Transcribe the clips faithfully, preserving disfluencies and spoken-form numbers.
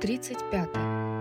тридцать пятый.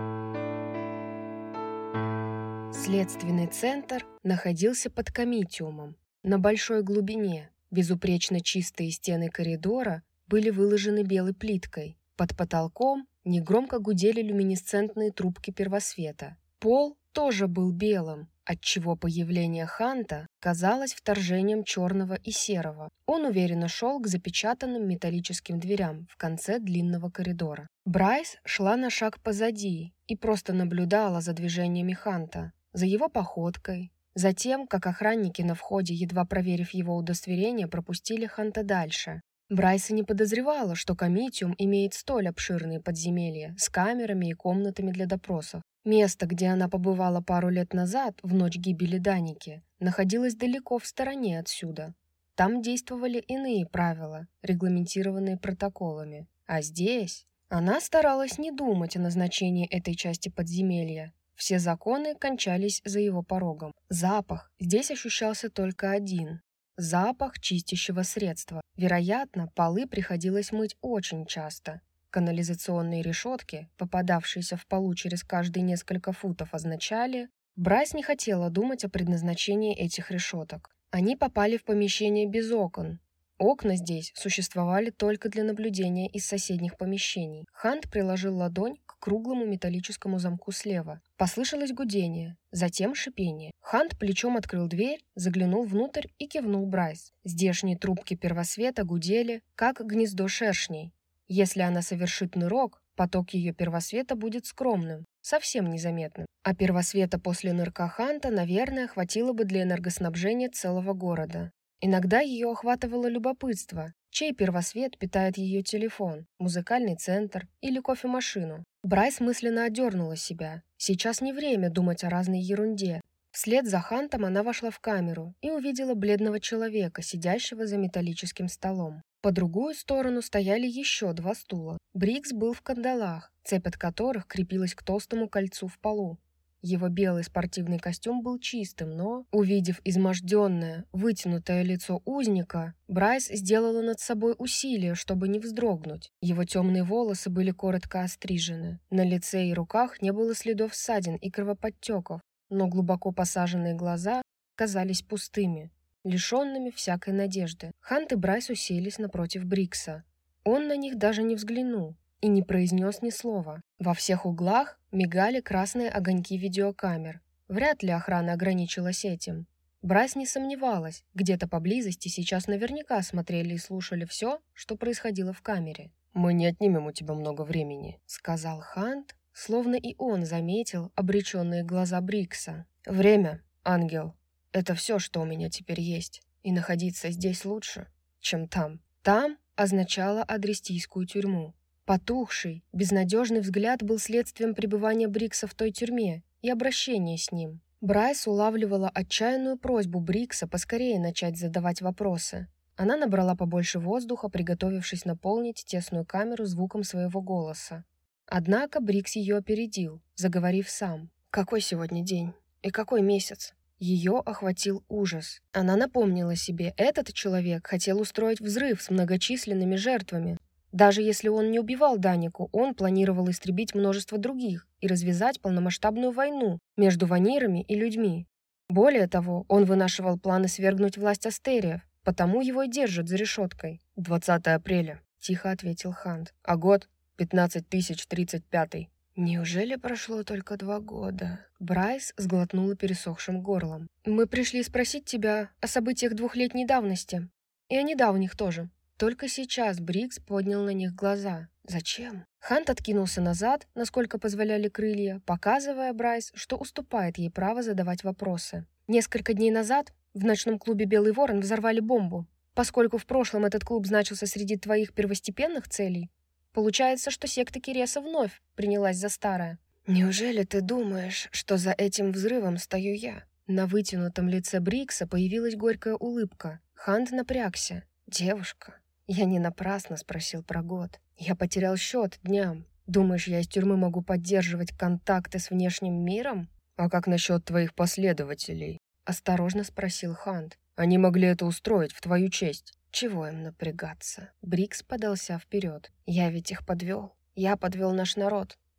Следственный центр находился под комитиумом, на большой глубине. Безупречно чистые стены коридора были выложены белой плиткой. Под потолком негромко гудели люминесцентные трубки первосвета. Пол тоже был белым, отчего появление Ханта казалось вторжением черного и серого. Он уверенно шел к запечатанным металлическим дверям в конце длинного коридора. Брайс шла на шаг позади и просто наблюдала за движениями Ханта, за его походкой, за тем, как охранники на входе, едва проверив его удостоверение, пропустили Ханта дальше. Брайс и не подозревала, что комитиум имеет столь обширные подземелья с камерами и комнатами для допросов. Место, где она побывала пару лет назад, в ночь гибели Даники, находилось далеко в стороне отсюда. Там действовали иные правила, регламентированные протоколами. А здесь она старалась не думать о назначении этой части подземелья. Все законы кончались за его порогом. Запах здесь ощущался только один. Запах чистящего средства. Вероятно, полы приходилось мыть очень часто. Канализационные решетки, попадавшиеся в полу через каждые несколько футов, означали... Брайс не хотела думать о предназначении этих решеток. Они попали в помещение без окон. Окна здесь существовали только для наблюдения из соседних помещений. Хант приложил ладонь к круглому металлическому замку слева. Послышалось гудение, затем шипение. Хант плечом открыл дверь, заглянул внутрь и кивнул Брайс. Здешние трубки первосвета гудели, как гнездо шершней. Если она совершит нырок, поток ее первосвета будет скромным, совсем незаметным. А первосвета после нырка Ханта, наверное, хватило бы для энергоснабжения целого города. Иногда ее охватывало любопытство, чей первосвет питает ее телефон, музыкальный центр или кофемашину. Брайс мысленно одернула себя. Сейчас не время думать о разной ерунде. Вслед за Хантом она вошла в камеру и увидела бледного человека, сидящего за металлическим столом. По другую сторону стояли еще два стула. Брикс был в кандалах, цепь от которых крепилась к толстому кольцу в полу. Его белый спортивный костюм был чистым, но, увидев изможденное, вытянутое лицо узника, Брайс сделала над собой усилие, чтобы не вздрогнуть. Его темные волосы были коротко острижены. На лице и руках не было следов ссадин и кровоподтеков, но глубоко посаженные глаза казались пустыми, лишенными всякой надежды. Хант и Брайс уселись напротив Брикса. Он на них даже не взглянул и не произнес ни слова. Во всех углах мигали красные огоньки видеокамер. Вряд ли охрана ограничилась этим. Брайс не сомневалась, где-то поблизости сейчас наверняка смотрели и слушали все, что происходило в камере. «Мы не отнимем у тебя много времени», — сказал Хант, словно и он заметил обреченные глаза Брикса. «Время, ангел, это все, что у меня теперь есть, и находиться здесь лучше, чем там». «Там» означало адрестийскую тюрьму. Потухший, безнадежный взгляд был следствием пребывания Брикса в той тюрьме и обращения с ним. Брайс улавливала отчаянную просьбу Брикса поскорее начать задавать вопросы. Она набрала побольше воздуха, приготовившись наполнить тесную камеру звуком своего голоса. Однако Брикс ее опередил, заговорив сам. «Какой сегодня день? И какой месяц?» Ее охватил ужас. Она напомнила себе, этот человек хотел устроить взрыв с многочисленными жертвами. Даже если он не убивал Данику, он планировал истребить множество других и развязать полномасштабную войну между ванирами и людьми. Более того, он вынашивал планы свергнуть власть Астериев, потому его и держат за решеткой. «двадцатое апреля», — тихо ответил Хант. «А год? пятнадцать тысяч тридцать пятый». «Неужели прошло только два года?» Брайс сглотнула пересохшим горлом. «Мы пришли спросить тебя о событиях двухлетней давности. И о недавних тоже». Только сейчас Брикс поднял на них глаза. «Зачем?» Хант откинулся назад, насколько позволяли крылья, показывая Брайс, что уступает ей право задавать вопросы. «Несколько дней назад в ночном клубе «Белый ворон» взорвали бомбу. Поскольку в прошлом этот клуб значился среди твоих первостепенных целей, получается, что секта Киреса вновь принялась за старое». «Неужели ты думаешь, что за этим взрывом стою я?» На вытянутом лице Брикса появилась горькая улыбка. Хант напрягся. «Девушка, я не напрасно спросил про год. Я потерял счет дням. Думаешь, я из тюрьмы могу поддерживать контакты с внешним миром?» «А как насчет твоих последователей?» — осторожно спросил Хант. «Они могли это устроить в твою честь». «Чего им напрягаться?» Брикс подался вперед. «Я ведь их подвел. Я подвел наш народ.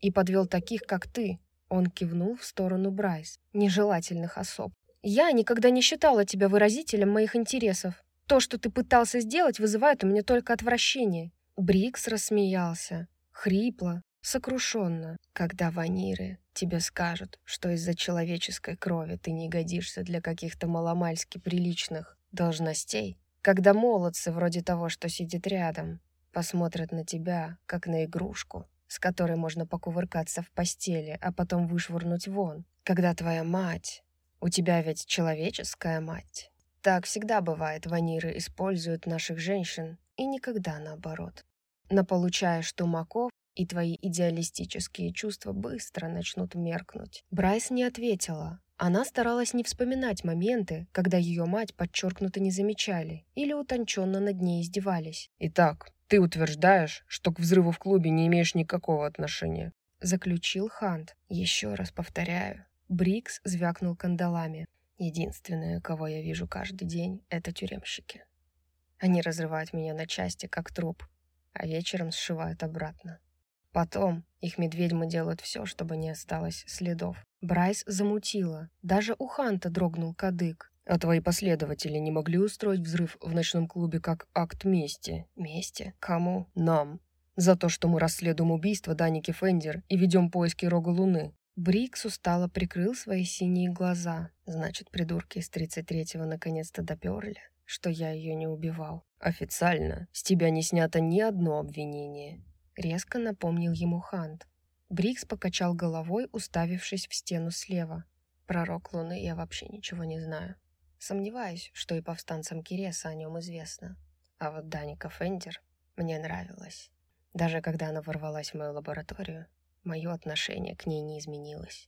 и подвел таких, как ты». Он кивнул в сторону Брайс. «Нежелательных особ. Я никогда не считала тебя выразителем моих интересов. То, что ты пытался сделать, вызывает у меня только отвращение». Брикс рассмеялся. Хрипло, сокрушенно. «Когда ваниры тебе скажут, что из-за человеческой крови ты не годишься для каких-то маломальски приличных должностей, когда молодцы вроде того, что сидит рядом, посмотрят на тебя, как на игрушку, с которой можно покувыркаться в постели, а потом вышвырнуть вон, когда твоя мать, у тебя ведь человеческая мать». Так всегда бывает, ваниры используют наших женщин, и никогда наоборот. Но получаешь тумаков, и твои идеалистические чувства быстро начнут меркнуть. Брайс не ответила. Она старалась не вспоминать моменты, когда ее мать подчеркнуто не замечали или утонченно над ней издевались. «Итак, ты утверждаешь, что к взрыву в клубе не имеешь никакого отношения?» Заключил Хант. «Еще раз повторяю». Брикс звякнул кандалами. «Единственное, кого я вижу каждый день, это тюремщики. Они разрывают меня на части, как труп, а вечером сшивают обратно. Потом их медведьмы делают все, чтобы не осталось следов». Брайс замутила. Даже у Ханта дрогнул кадык. «А твои последователи не могли устроить взрыв в ночном клубе как акт мести?» «Мести? Кому?» «Нам. За то, что мы расследуем убийство Даники Фендер и ведем поиски Рога Луны». Брикс устало прикрыл свои синие глаза. «Значит, придурки из тридцать третьего наконец-то доперли, что я ее не убивал. Официально с тебя не снято ни одно обвинение», — резко напомнил ему Хант. Брикс покачал головой, уставившись в стену слева. «Про Рог Луны я вообще ничего не знаю. Сомневаюсь, что и повстанцам Киреса о нем известно. А вот Даника Фендер мне нравилась. Даже когда она ворвалась в мою лабораторию, мое отношение к ней не изменилось».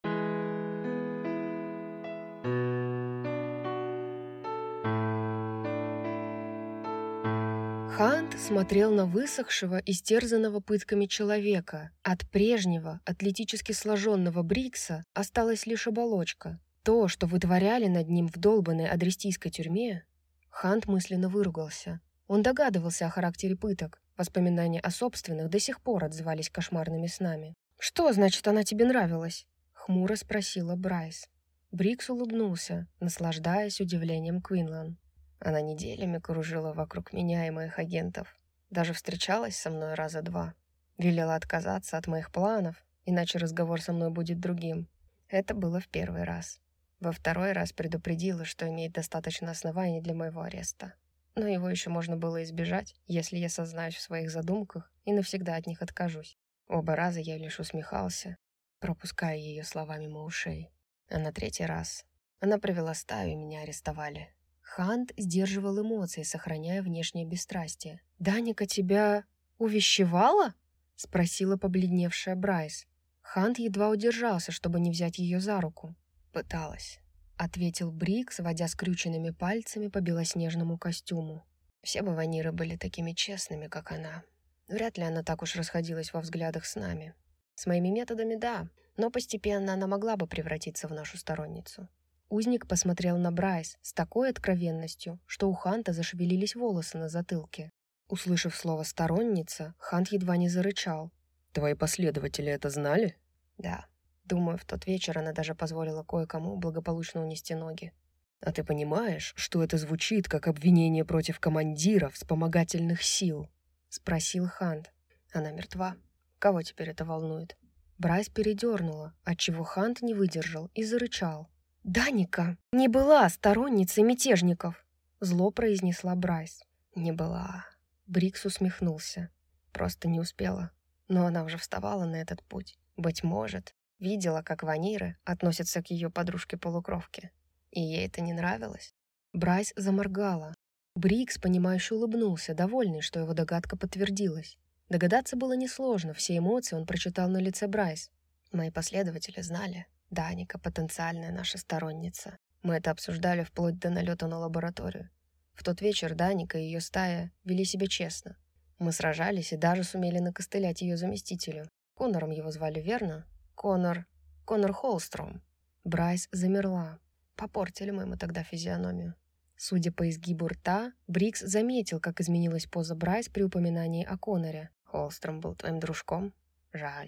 Хант смотрел на высохшего, истерзанного пытками человека. От прежнего, атлетически сложенного Брикса осталась лишь оболочка. То, что вытворяли над ним в долбанной адрестийской тюрьме. Хант мысленно выругался. Он догадывался о характере пыток. Воспоминания о собственных до сих пор отзывались кошмарными снами. «Что значит, она тебе нравилась?» — хмуро спросила Брайс. Брикс улыбнулся, наслаждаясь удивлением Квинлан. «Она неделями кружила вокруг меня и моих агентов. Даже встречалась со мной раза два. Велела отказаться от моих планов, иначе разговор со мной будет другим. Это было в первый раз. Во второй раз предупредила, что имеет достаточно оснований для моего ареста. Но его еще можно было избежать, если я сознаюсь в своих задумках и навсегда от них откажусь. Оба раза я лишь усмехался, пропуская ее слова мимо ушей. А на третий раз она привела стаю, и меня арестовали». Хант сдерживал эмоции, сохраняя внешнее бесстрастие. «Даника тебя увещевала?» — спросила побледневшая Брайс. Хант едва удержался, чтобы не взять ее за руку. «Пыталась», — ответил Брикс, водя скрюченными пальцами по белоснежному костюму. «Все бы ваниры были такими честными, как она. Вряд ли она так уж расходилась во взглядах с нами. С моими методами — да, но постепенно она могла бы превратиться в нашу сторонницу». Узник посмотрел на Брайс с такой откровенностью, что у Ханта зашевелились волосы на затылке. Услышав слово «сторонница», Хант едва не зарычал. «Твои последователи это знали?» «Да. Думаю, в тот вечер она даже позволила кое-кому благополучно унести ноги». «А ты понимаешь, что это звучит как обвинение против командира вспомогательных сил?» — спросил Хант. «Она мертва. Кого теперь это волнует?» Брайс передернула, отчего Хант не выдержал и зарычал. «Даника не была сторонницей мятежников!» — зло произнесла Брайс. «Не была». Брикс усмехнулся. «Просто не успела. Но она уже вставала на этот путь. Быть может, видела, как ваниры относятся к ее подружке-полукровке. И ей это не нравилось». Брайс заморгала. Брикс, понимающе улыбнулся, довольный, что его догадка подтвердилась. Догадаться было несложно, все эмоции он прочитал на лице Брайс. «Мои последователи знали. Даника — потенциальная наша сторонница. Мы это обсуждали вплоть до налета на лабораторию. В тот вечер Даника и ее стая вели себя честно. Мы сражались и даже сумели накостылять ее заместителю. Конором его звали, верно? Конор... Конор Холстром». Брайс замерла. Попортили мы ему тогда физиономию. Судя по изгибу рта, Брикс заметил, как изменилась поза Брайс при упоминании о Коноре. «Холстром был твоим дружком? Жаль.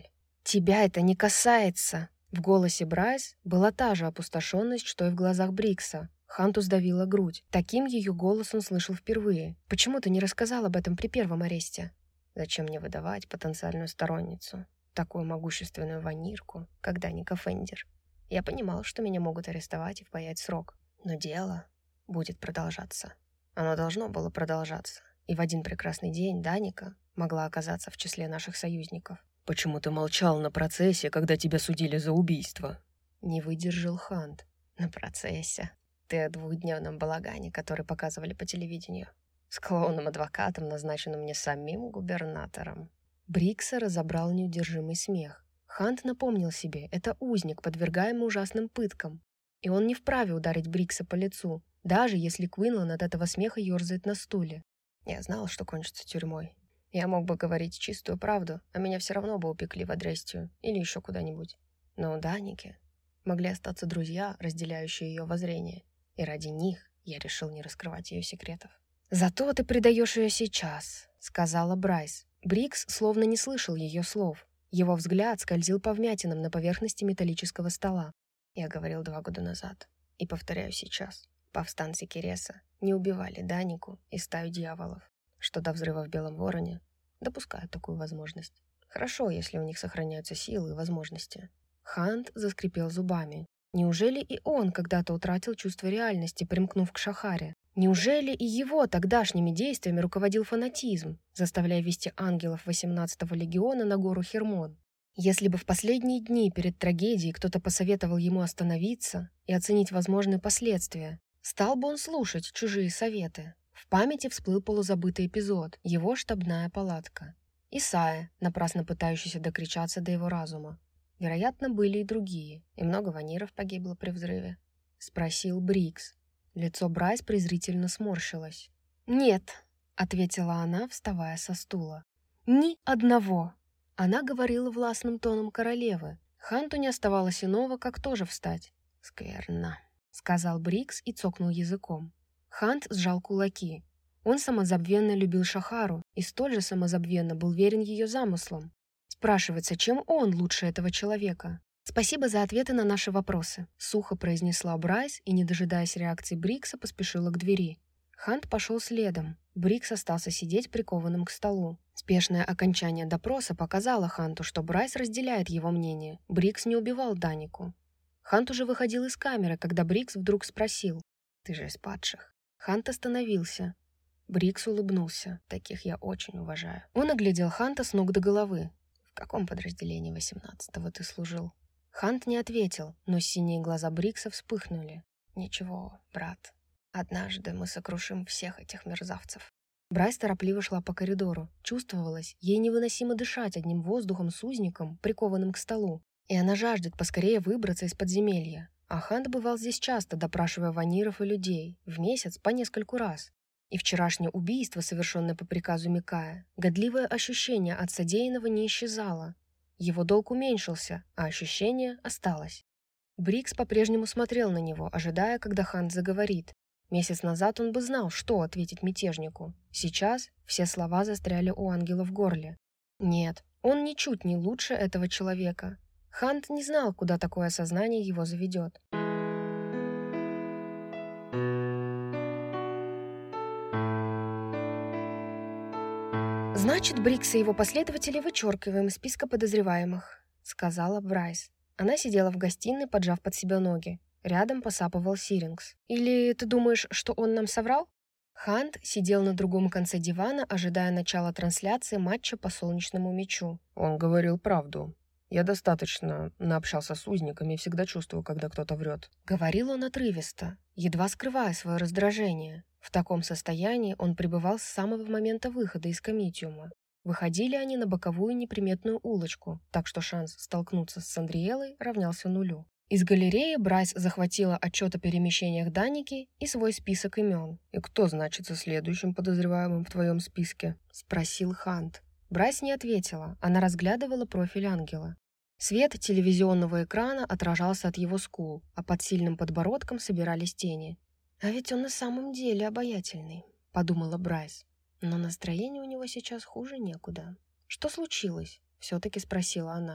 «Тебя это не касается!» В голосе Брайс была та же опустошенность, что и в глазах Брикса. Ханту сдавила грудь. Таким ее голос он слышал впервые. «Почему ты не рассказал об этом при первом аресте?» «Зачем мне выдавать потенциальную сторонницу? Такую могущественную ванирку, как Даника Фендер? Я понимал, что меня могут арестовать и впаять срок. Но дело будет продолжаться. Оно должно было продолжаться. И в один прекрасный день Даника могла оказаться в числе наших союзников». «Почему ты молчал на процессе, когда тебя судили за убийство?» Не выдержал Хант. «На процессе? Ты о двухдневном балагане, который показывали по телевидению. С клоуном-адвокатом, назначенным мне самим губернатором». Брикса разобрал неудержимый смех. Хант напомнил себе, это узник, подвергаемый ужасным пыткам. И он не вправе ударить Брикса по лицу, даже если Квинлан от этого смеха ерзает на стуле. Я знал, что кончится тюрьмой. Я мог бы говорить чистую правду, а меня все равно бы упекли в Адрестию или еще куда-нибудь. Но у Даники могли остаться друзья, разделяющие ее воззрение, и ради них я решил не раскрывать ее секретов. «Зато ты предаешь ее сейчас», — сказала Брайс. Брикс словно не слышал ее слов. Его взгляд скользил по вмятинам на поверхности металлического стола. Я говорил два года назад, и повторяю сейчас. Повстанцы Кереса не убивали Данику и стаю дьяволов, что до взрыва в Белом Вороне допускают такую возможность. Хорошо, если у них сохраняются силы и возможности. Хант заскрипел зубами. Неужели и он когда-то утратил чувство реальности, примкнув к Шахаре? Неужели и его тогдашними действиями руководил фанатизм, заставляя вести ангелов восемнадцатого легиона на гору Хермон? Если бы в последние дни перед трагедией кто-то посоветовал ему остановиться и оценить возможные последствия, стал бы он слушать чужие советы? В памяти всплыл полузабытый эпизод, его штабная палатка. Исайя, напрасно пытающийся докричаться до его разума. Вероятно, были и другие, и много ваниров погибло при взрыве. Спросил Брикс. Лицо Брайс презрительно сморщилось. «Нет», — ответила она, вставая со стула. «Ни одного». Она говорила властным тоном королевы. Ханту не оставалось иного, как тоже встать. «Скверно», — сказал Брикс и цокнул языком. Хант сжал кулаки. Он самозабвенно любил Шахару и столь же самозабвенно был верен ее замыслам. Спрашивается, чем он лучше этого человека? «Спасибо за ответы на наши вопросы», — сухо произнесла Брайс и, не дожидаясь реакции Брикса, поспешила к двери. Хант пошел следом. Брикс остался сидеть прикованным к столу. Спешное окончание допроса показало Ханту, что Брайс разделяет его мнение. Брикс не убивал Данику. Хант уже выходил из камеры, когда Брикс вдруг спросил: «Ты же из падших?» Хант остановился. Брикс улыбнулся. «Таких я очень уважаю». Он оглядел Ханта с ног до головы. «В каком подразделении восемнадцатого ты служил?» Хант не ответил, но синие глаза Брикса вспыхнули. «Ничего, брат. Однажды мы сокрушим всех этих мерзавцев». Брайс торопливо шла по коридору. Чувствовалось, ей невыносимо дышать одним воздухом с узником, прикованным к столу. И она жаждет поскорее выбраться из подземелья. А Хант бывал здесь часто, допрашивая ваниров и людей, в месяц по нескольку раз. И вчерашнее убийство, совершенное по приказу Микая, годливое ощущение от содеянного не исчезало. Его долг уменьшился, а ощущение осталось. Брикс по-прежнему смотрел на него, ожидая, когда Хант заговорит. Месяц назад он бы знал, что ответить мятежнику. Сейчас все слова застряли у ангела в горле. Нет, он ничуть не лучше этого человека. Хант не знал, куда такое осознание его заведет. «Значит, Брикса и его последователи вычеркиваем из списка подозреваемых», — сказала Брайс. Она сидела в гостиной, поджав под себя ноги. Рядом посапывал Сирингс. «Или ты думаешь, что он нам соврал?» Хант сидел на другом конце дивана, ожидая начала трансляции матча по солнечному мячу. «Он говорил правду. Я достаточно наобщался с узниками и всегда чувствую, когда кто-то врет». Говорил он отрывисто, едва скрывая свое раздражение. В таком состоянии он пребывал с самого момента выхода из комитиума. Выходили они на боковую неприметную улочку, так что шанс столкнуться с Сандриэлой равнялся нулю. Из галереи Брайс захватила отчет о перемещениях Даники и свой список имен. «И кто значится следующим подозреваемым в твоем списке?» — спросил Хант. Брайс не ответила, она разглядывала профиль ангела. Свет телевизионного экрана отражался от его скул, а под сильным подбородком собирались тени. «А ведь он на самом деле обаятельный», — подумала Брайс. «Но настроение у него сейчас хуже некуда». «Что случилось?» — все-таки спросила она.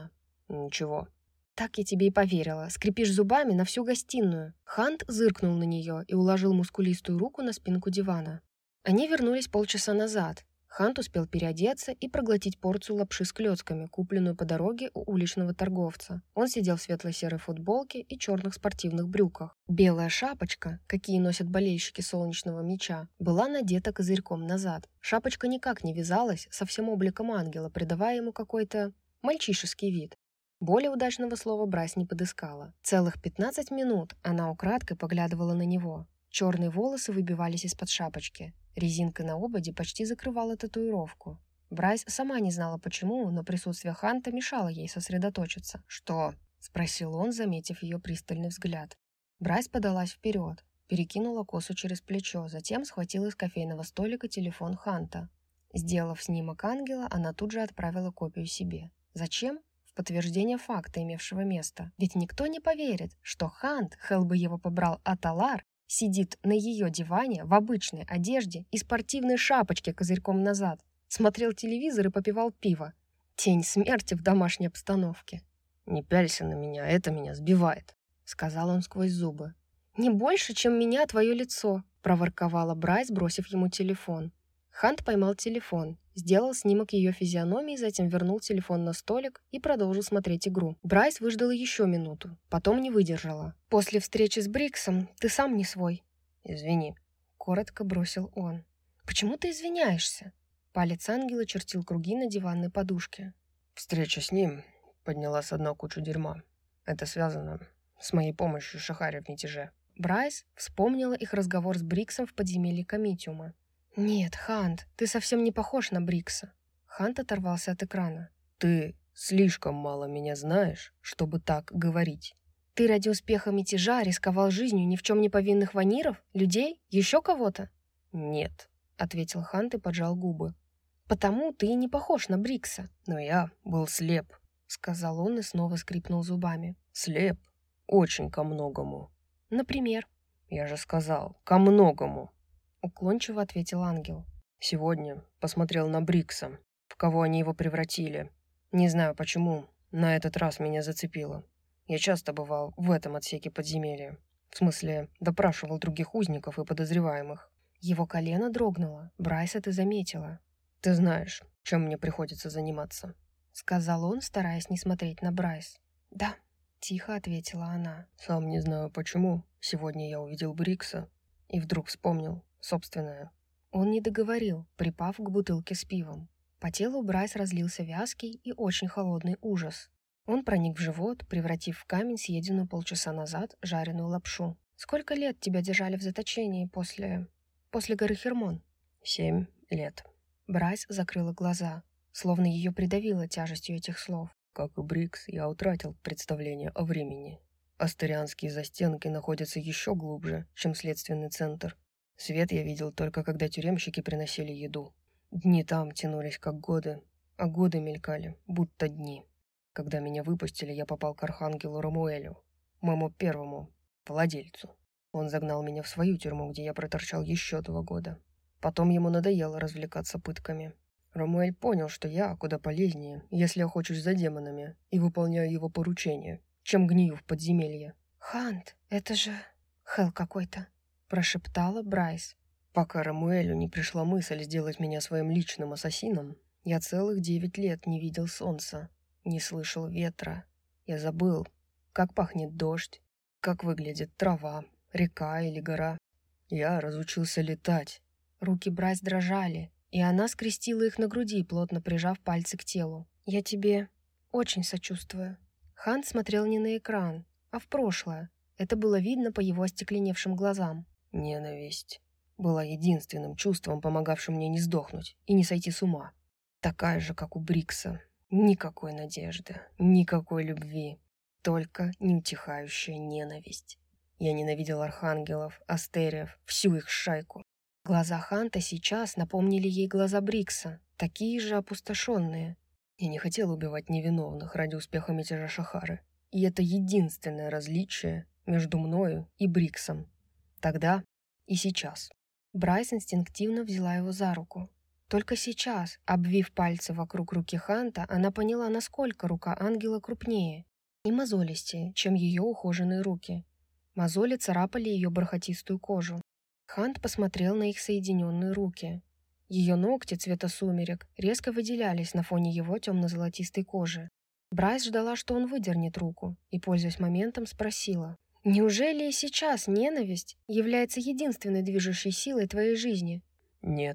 Ничего. Так я тебе и поверила. Скрипишь зубами на всю гостиную. Хант зыркнул на нее и уложил мускулистую руку на спинку дивана. Они вернулись полчаса назад. Хант успел переодеться и проглотить порцию лапши с клёцками, купленную по дороге у уличного торговца. Он сидел в светло-серой футболке и черных спортивных брюках. Белая шапочка, какие носят болельщики солнечного мяча, была надета козырьком назад. Шапочка никак не вязалась со всем обликом ангела, придавая ему какой-то мальчишеский вид. Более удачного слова Брайс не подыскала. Целых пятнадцать минут она украдкой поглядывала на него. Черные волосы выбивались из-под шапочки. Резинка на ободе почти закрывала татуировку. Брайс сама не знала почему, но присутствие Ханта мешало ей сосредоточиться. «Что?» — спросил он, заметив ее пристальный взгляд. Брайс подалась вперед, перекинула косу через плечо, затем схватила из кофейного столика телефон Ханта. Сделав снимок ангела, она тут же отправила копию себе. Зачем? В подтверждение факта, имевшего место. Ведь никто не поверит, что Хант, хел бы его побрал Аталар, сидит на ее диване в обычной одежде и спортивной шапочке козырьком назад, смотрел телевизор и попивал пиво. Тень смерти в домашней обстановке. «Не пялься на меня, это меня сбивает», — сказал он сквозь зубы. «Не больше, чем меня твое лицо», — проворковала Брайс, бросив ему телефон. Хант поймал телефон, сделал снимок ее физиономии, затем вернул телефон на столик и продолжил смотреть игру. Брайс выждала еще минуту, потом не выдержала. «После встречи с Бриксом ты сам не свой». «Извини», — коротко бросил он. «Почему ты извиняешься?» Палец ангела чертил круги на диванной подушке. «Встреча с ним подняла со дна кучу дерьма. Это связано с моей помощью Шахаре в мятеже». Брайс вспомнила их разговор с Бриксом в подземелье Комитиума. «Нет, Хант, ты совсем не похож на Брикса». Хант оторвался от экрана. «Ты слишком мало меня знаешь, чтобы так говорить». «Ты ради успеха мятежа рисковал жизнью ни в чем не повинных ваниров, людей, еще кого-то?» «Нет», — ответил Хант и поджал губы. «Потому ты и не похож на Брикса». «Но я был слеп», — сказал он и снова скрипнул зубами. «Слеп очень ко многому». «Например?» «Я же сказал, ко многому». — уклончиво ответил ангел. «Сегодня посмотрел на Брикса, в кого они его превратили. Не знаю почему, на этот раз меня зацепило. Я часто бывал в этом отсеке подземелья. В смысле, допрашивал других узников и подозреваемых». Его колено дрогнуло. Брайс это заметила. «Ты знаешь, чем мне приходится заниматься?» — сказал он, стараясь не смотреть на Брайс. «Да», — тихо ответила она. «Сам не знаю почему. Сегодня я увидел Брикса и вдруг вспомнил собственное». Он не договорил, припав к бутылке с пивом. По телу Брайс разлился вязкий и очень холодный ужас. Он проник в живот, превратив в камень съеденную полчаса назад жареную лапшу. «Сколько лет тебя держали в заточении после... после горы Хермон?» «Семь лет». Брайс закрыла глаза, словно ее придавило тяжестью этих слов. «Как и Брикс, я утратил представление о времени. Астерианские застенки находятся еще глубже, чем следственный центр. Свет я видел только, когда тюремщики приносили еду. Дни там тянулись как годы, а годы мелькали, будто дни. Когда меня выпустили, я попал к архангелу Рамуэлю, моему первому владельцу. Он загнал меня в свою тюрьму, где я проторчал еще два года. Потом ему надоело развлекаться пытками. Рамуэль понял, что я куда полезнее, если охочусь за демонами и выполняю его поручения, чем гнию в подземелье». «Хант, это же хел какой-то», — прошептала Брайс. «Пока Рамуэлю не пришла мысль сделать меня своим личным ассасином, я целых девять лет не видел солнца, не слышал ветра. Я забыл, как пахнет дождь, как выглядит трава, река или гора. Я разучился летать». Руки Брайс дрожали, и она скрестила их на груди, плотно прижав пальцы к телу. «Я тебе очень сочувствую». Хант смотрел не на экран, а в прошлое. Это было видно по его остекленевшим глазам. «Ненависть была единственным чувством, помогавшим мне не сдохнуть и не сойти с ума. Такая же, как у Брикса. Никакой надежды, никакой любви, только неутихающая ненависть. Я ненавидел архангелов, астериев, всю их шайку». Глаза Ханта сейчас напомнили ей глаза Брикса, такие же опустошенные. Я не хотел убивать невиновных ради успеха мятежа Шахары. И это единственное различие между мною и Бриксом. Тогда и сейчас. Брайс инстинктивно взяла его за руку. Только сейчас, обвив пальцы вокруг руки Ханта, она поняла, насколько рука ангела крупнее и мозолистее, чем ее ухоженные руки. Мозоли царапали ее бархатистую кожу. Хант посмотрел на их соединенные руки. Ее ногти цвета сумерек резко выделялись на фоне его темно-золотистой кожи. Брайс ждала, что он выдернет руку, и, пользуясь моментом, спросила: «Неужели и сейчас ненависть является единственной движущей силой твоей жизни?» «Нет»,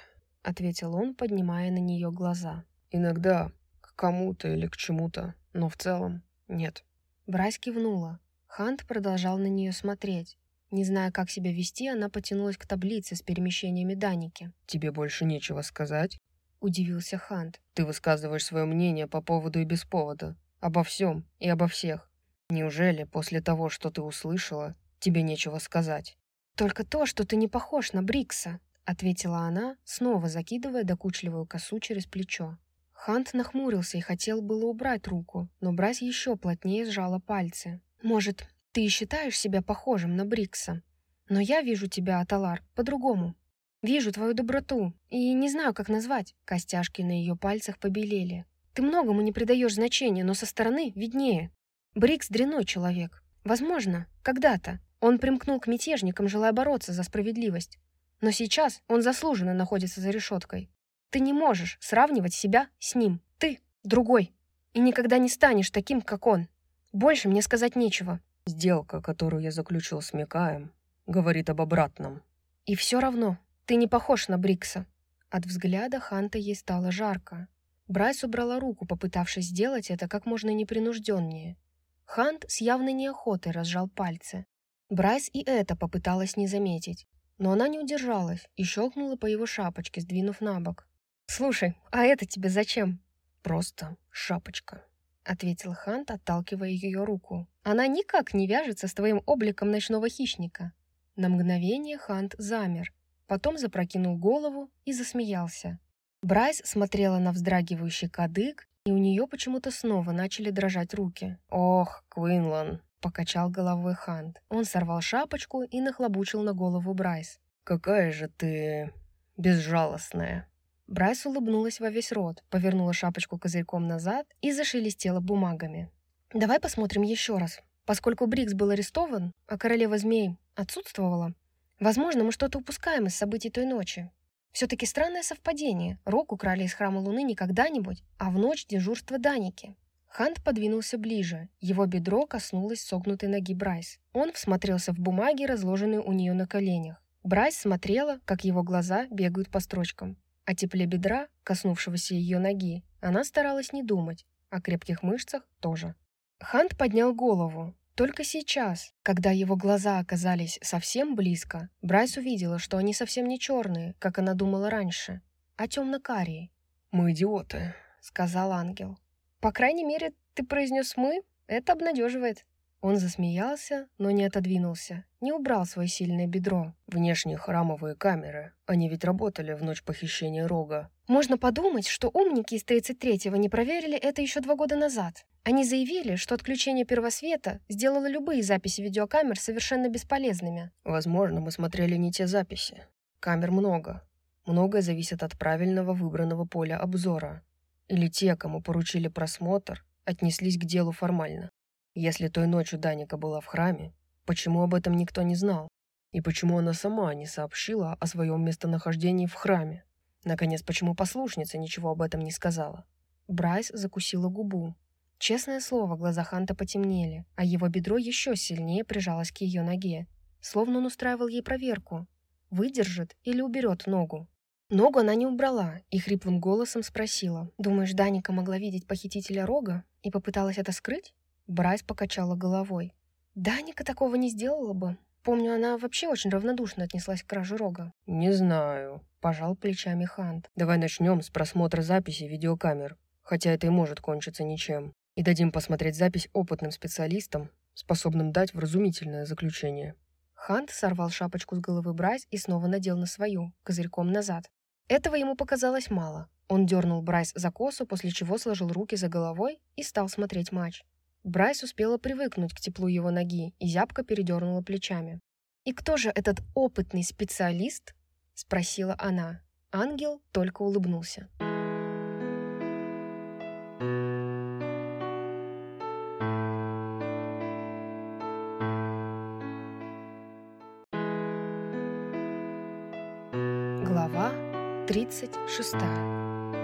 — ответил он, поднимая на нее глаза. «Иногда к кому-то или к чему-то, но в целом нет». Брайс кивнула. Хант продолжал на нее смотреть. Не зная, как себя вести, она потянулась к таблице с перемещениями Даники. «Тебе больше нечего сказать?» — удивился Хант. «Ты высказываешь свое мнение по поводу и без повода. Обо всем и обо всех. Неужели после того, что ты услышала, тебе нечего сказать?» «Только то, что ты не похож на Брикса», — ответила она, снова закидывая докучливую косу через плечо. Хант нахмурился и хотел было убрать руку, но Брайс еще плотнее сжала пальцы. «Может, ты и считаешь себя похожим на Брикса, но я вижу тебя, Аталар, по-другому. Вижу твою доброту и не знаю, как назвать». Костяшки на ее пальцах побелели. «Ты многому не придаешь значения, но со стороны виднее. Брикс — дрянной человек. Возможно, когда-то он примкнул к мятежникам, желая бороться за справедливость. Но сейчас он заслуженно находится за решеткой. Ты не можешь сравнивать себя с ним. Ты другой. И никогда не станешь таким, как он. Больше мне сказать нечего». «Сделка, которую я заключил с Микаем, говорит об обратном». «И все равно ты не похож на Брикса». От взгляда Ханта ей стало жарко. Брайс убрала руку, попытавшись сделать это как можно непринужденнее. Хант с явной неохотой разжал пальцы. Брайс и это попыталась не заметить, но она не удержалась и щелкнула по его шапочке, сдвинув на бок. «Слушай, а это тебе зачем?» «Просто шапочка», — ответил Хант, отталкивая ее руку. «Она никак не вяжется с твоим обликом ночного хищника». На мгновение Хант замер, потом запрокинул голову и засмеялся. Брайс смотрела на вздрагивающий кадык, и у нее почему-то снова начали дрожать руки. «Ох, Квинлан!» — покачал головой Хант. Он сорвал шапочку и нахлобучил на голову Брайс. «Какая же ты безжалостная!» Брайс улыбнулась во весь рот, повернула шапочку козырьком назад и зашелестела бумагами. «Давай посмотрим еще раз. Поскольку Брикс был арестован, а королева змей отсутствовала, возможно, мы что-то упускаем из событий той ночи. Все-таки странное совпадение. Рог украли из храма Луны не когда-нибудь, а в ночь дежурства Даники». Хант подвинулся ближе. Его бедро коснулось согнутой ноги Брайс. Он всмотрелся в бумаги, разложенные у нее на коленях. Брайс смотрела, как его глаза бегают по строчкам. О тепле бедра, коснувшегося ее ноги, она старалась не думать, о крепких мышцах тоже. Хант поднял голову. Только сейчас, когда его глаза оказались совсем близко, Брайс увидела, что они совсем не черные, как она думала раньше, а темно-карие. «Мы идиоты», — сказал ангел. «По крайней мере, ты произнес «мы», это обнадеживает». Он засмеялся, но не отодвинулся, не убрал свое сильное бедро. «Внешние храмовые камеры, они ведь работали в ночь похищения Рога». Можно подумать, что умники из тридцать третьего не проверили это еще два года назад. Они заявили, что отключение первосвета сделало любые записи видеокамер совершенно бесполезными. «Возможно, мы смотрели не те записи. Камер много. Многое зависит от правильного выбранного поля обзора. Или те, кому поручили просмотр, отнеслись к делу формально. Если той ночью Даника была в храме, почему об этом никто не знал? И почему она сама не сообщила о своем местонахождении в храме? Наконец, почему послушница ничего об этом не сказала?» Брайс закусила губу. Честное слово, глаза Ханта потемнели, а его бедро еще сильнее прижалось к ее ноге, словно он устраивал ей проверку. Выдержит или уберет ногу? Ногу она не убрала и хриплым голосом спросила: «Думаешь, Даника могла видеть похитителя Рога и попыталась это скрыть?» Брайс покачала головой. «Даника такого не сделала бы. Помню, она вообще очень равнодушно отнеслась к краже Рога». «Не знаю», — пожал плечами Хант. «Давай начнем с просмотра записи видеокамер, хотя это и может кончиться ничем, и дадим посмотреть запись опытным специалистам, способным дать вразумительное заключение». Хант сорвал шапочку с головы Брайс и снова надел на свою, козырьком назад. Этого ему показалось мало. Он дернул Брайс за косу, после чего сложил руки за головой и стал смотреть матч. Брайс успела привыкнуть к теплу его ноги и зябко передернула плечами. «И кто же этот опытный специалист?» — спросила она. Ангел только улыбнулся. Глава тридцать шестая.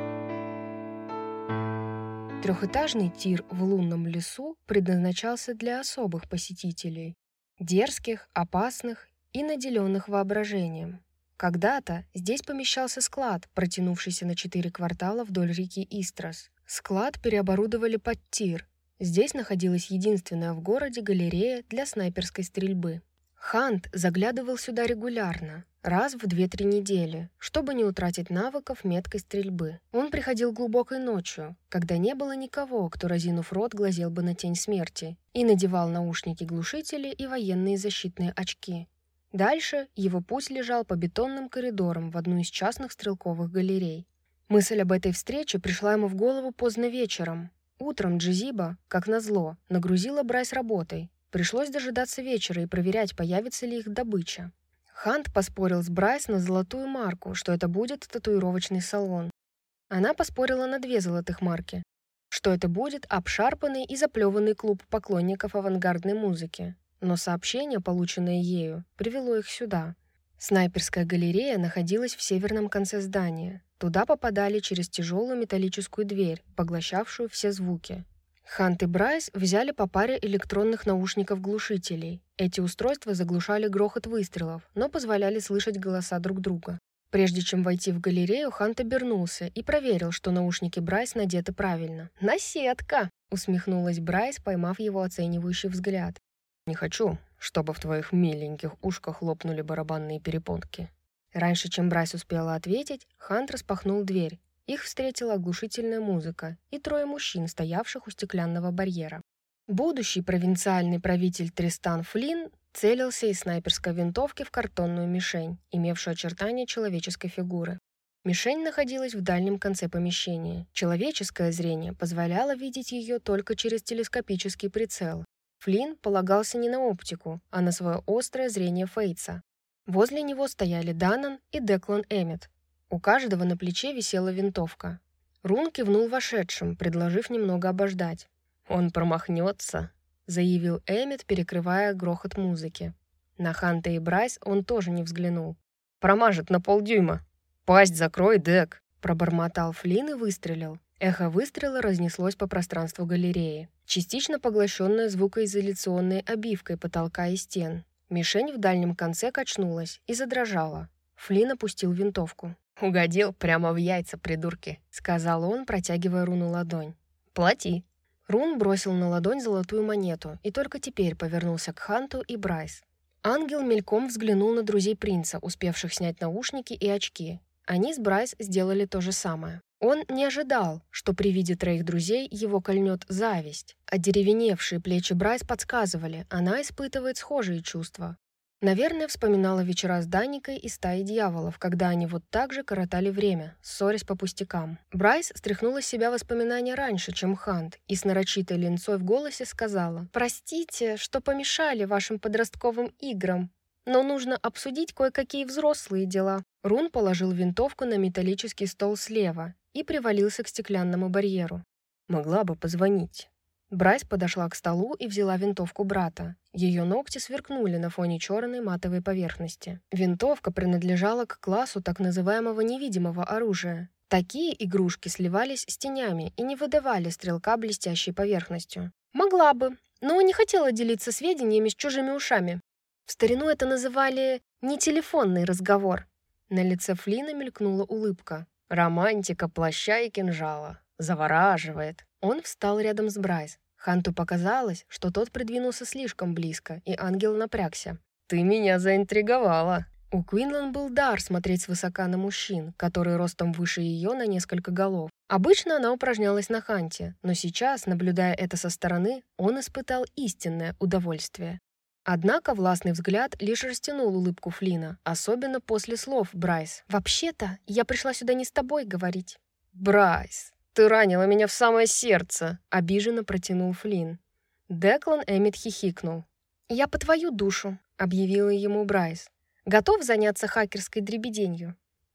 Трехэтажный тир в лунном лесу предназначался для особых посетителей, дерзких, опасных и наделенных воображением. Когда-то здесь помещался склад, протянувшийся на четыре квартала вдоль реки Истрас. Склад переоборудовали под тир. Здесь находилась единственная в городе галерея для снайперской стрельбы. Хант заглядывал сюда регулярно, раз в две-три недели, чтобы не утратить навыков меткой стрельбы. Он приходил глубокой ночью, когда не было никого, кто, разинув рот, глазел бы на тень смерти, и надевал наушники-глушители и военные защитные очки. Дальше его путь лежал по бетонным коридорам в одну из частных стрелковых галерей. Мысль об этой встрече пришла ему в голову поздно вечером. Утром Джезиба, как назло, нагрузила Брайс работой. Пришлось дожидаться вечера и проверять, появится ли их добыча. Хант поспорил с Брайс на золотую марку, что это будет татуировочный салон. Она поспорила на две золотых марки, что это будет обшарпанный и заплеванный клуб поклонников авангардной музыки. Но сообщение, полученное ею, привело их сюда. Снайперская галерея находилась в северном конце здания. Туда попадали через тяжелую металлическую дверь, поглощавшую все звуки. Хант и Брайс взяли по паре электронных наушников-глушителей. Эти устройства заглушали грохот выстрелов, но позволяли слышать голоса друг друга. Прежде чем войти в галерею, Хант обернулся и проверил, что наушники Брайс надеты правильно. «Наседка!» — усмехнулась Брайс, поймав его оценивающий взгляд. «Не хочу, чтобы в твоих миленьких ушках лопнули барабанные перепонки». Раньше, чем Брайс успела ответить, Хант распахнул дверь. Их встретила оглушительная музыка и трое мужчин, стоявших у стеклянного барьера. Будущий провинциальный правитель Тристан Флинн целился из снайперской винтовки в картонную мишень, имевшую очертания человеческой фигуры. Мишень находилась в дальнем конце помещения. Человеческое зрение позволяло видеть ее только через телескопический прицел. Флинн полагался не на оптику, а на свое острое зрение Фейтса. Возле него стояли Даннан и Деклан Эммет. У каждого на плече висела винтовка. Рун кивнул вошедшим, предложив немного обождать. «Он промахнется», — заявил Эммет, перекрывая грохот музыки. На Ханта и Брайс он тоже не взглянул. «Промажет на полдюйма. Пасть закрой, Дек», — пробормотал Флинн и выстрелил. Эхо выстрела разнеслось по пространству галереи, частично поглощенное звукоизоляционной обивкой потолка и стен. Мишень в дальнем конце качнулась и задрожала. Флинн опустил винтовку. «Угодил прямо в яйца, придурки», — сказал он, протягивая Руну ладонь. «Плати». Рун бросил на ладонь золотую монету и только теперь повернулся к Ханту и Брайс. Ангел мельком взглянул на друзей принца, успевших снять наушники и очки. Они с Брайс сделали то же самое. Он не ожидал, что при виде троих друзей его кольнет зависть. Одеревеневшие плечи Брайс подсказывали, она испытывает схожие чувства. Наверное, вспоминала вечера с Даникой и стаей дьяволов, когда они вот так же коротали время, ссорясь по пустякам. Брайс стряхнула с себя воспоминания раньше, чем Хант, и с нарочитой линцой в голосе сказала: «Простите, что помешали вашим подростковым играм, но нужно обсудить кое-какие взрослые дела». Рун положил винтовку на металлический стол слева и привалился к стеклянному барьеру. «Могла бы позвонить». Брайс подошла к столу и взяла винтовку брата. Ее ногти сверкнули на фоне черной матовой поверхности. Винтовка принадлежала к классу так называемого невидимого оружия. Такие игрушки сливались с тенями и не выдавали стрелка блестящей поверхностью. «Могла бы, но не хотела делиться сведениями с чужими ушами. В старину это называли «нетелефонный разговор». На лице Флинна мелькнула улыбка. «Романтика плаща и кинжала. Завораживает». Он встал рядом с Брайс. Ханту показалось, что тот придвинулся слишком близко, и ангел напрягся. «Ты меня заинтриговала». У Квинлан был дар смотреть свысока на мужчин, которые ростом выше ее на несколько голов. Обычно она упражнялась на Ханте, но сейчас, наблюдая это со стороны, он испытал истинное удовольствие. Однако властный взгляд лишь растянул улыбку Флина, особенно после слов Брайс. «Вообще-то, я пришла сюда не с тобой говорить». «Брайс, ты ранила меня в самое сердце!» — обиженно протянул Флинн. Деклан Эммет хихикнул. «Я по твою душу», — объявила ему Брайс. «Готов заняться хакерской дребеденью?»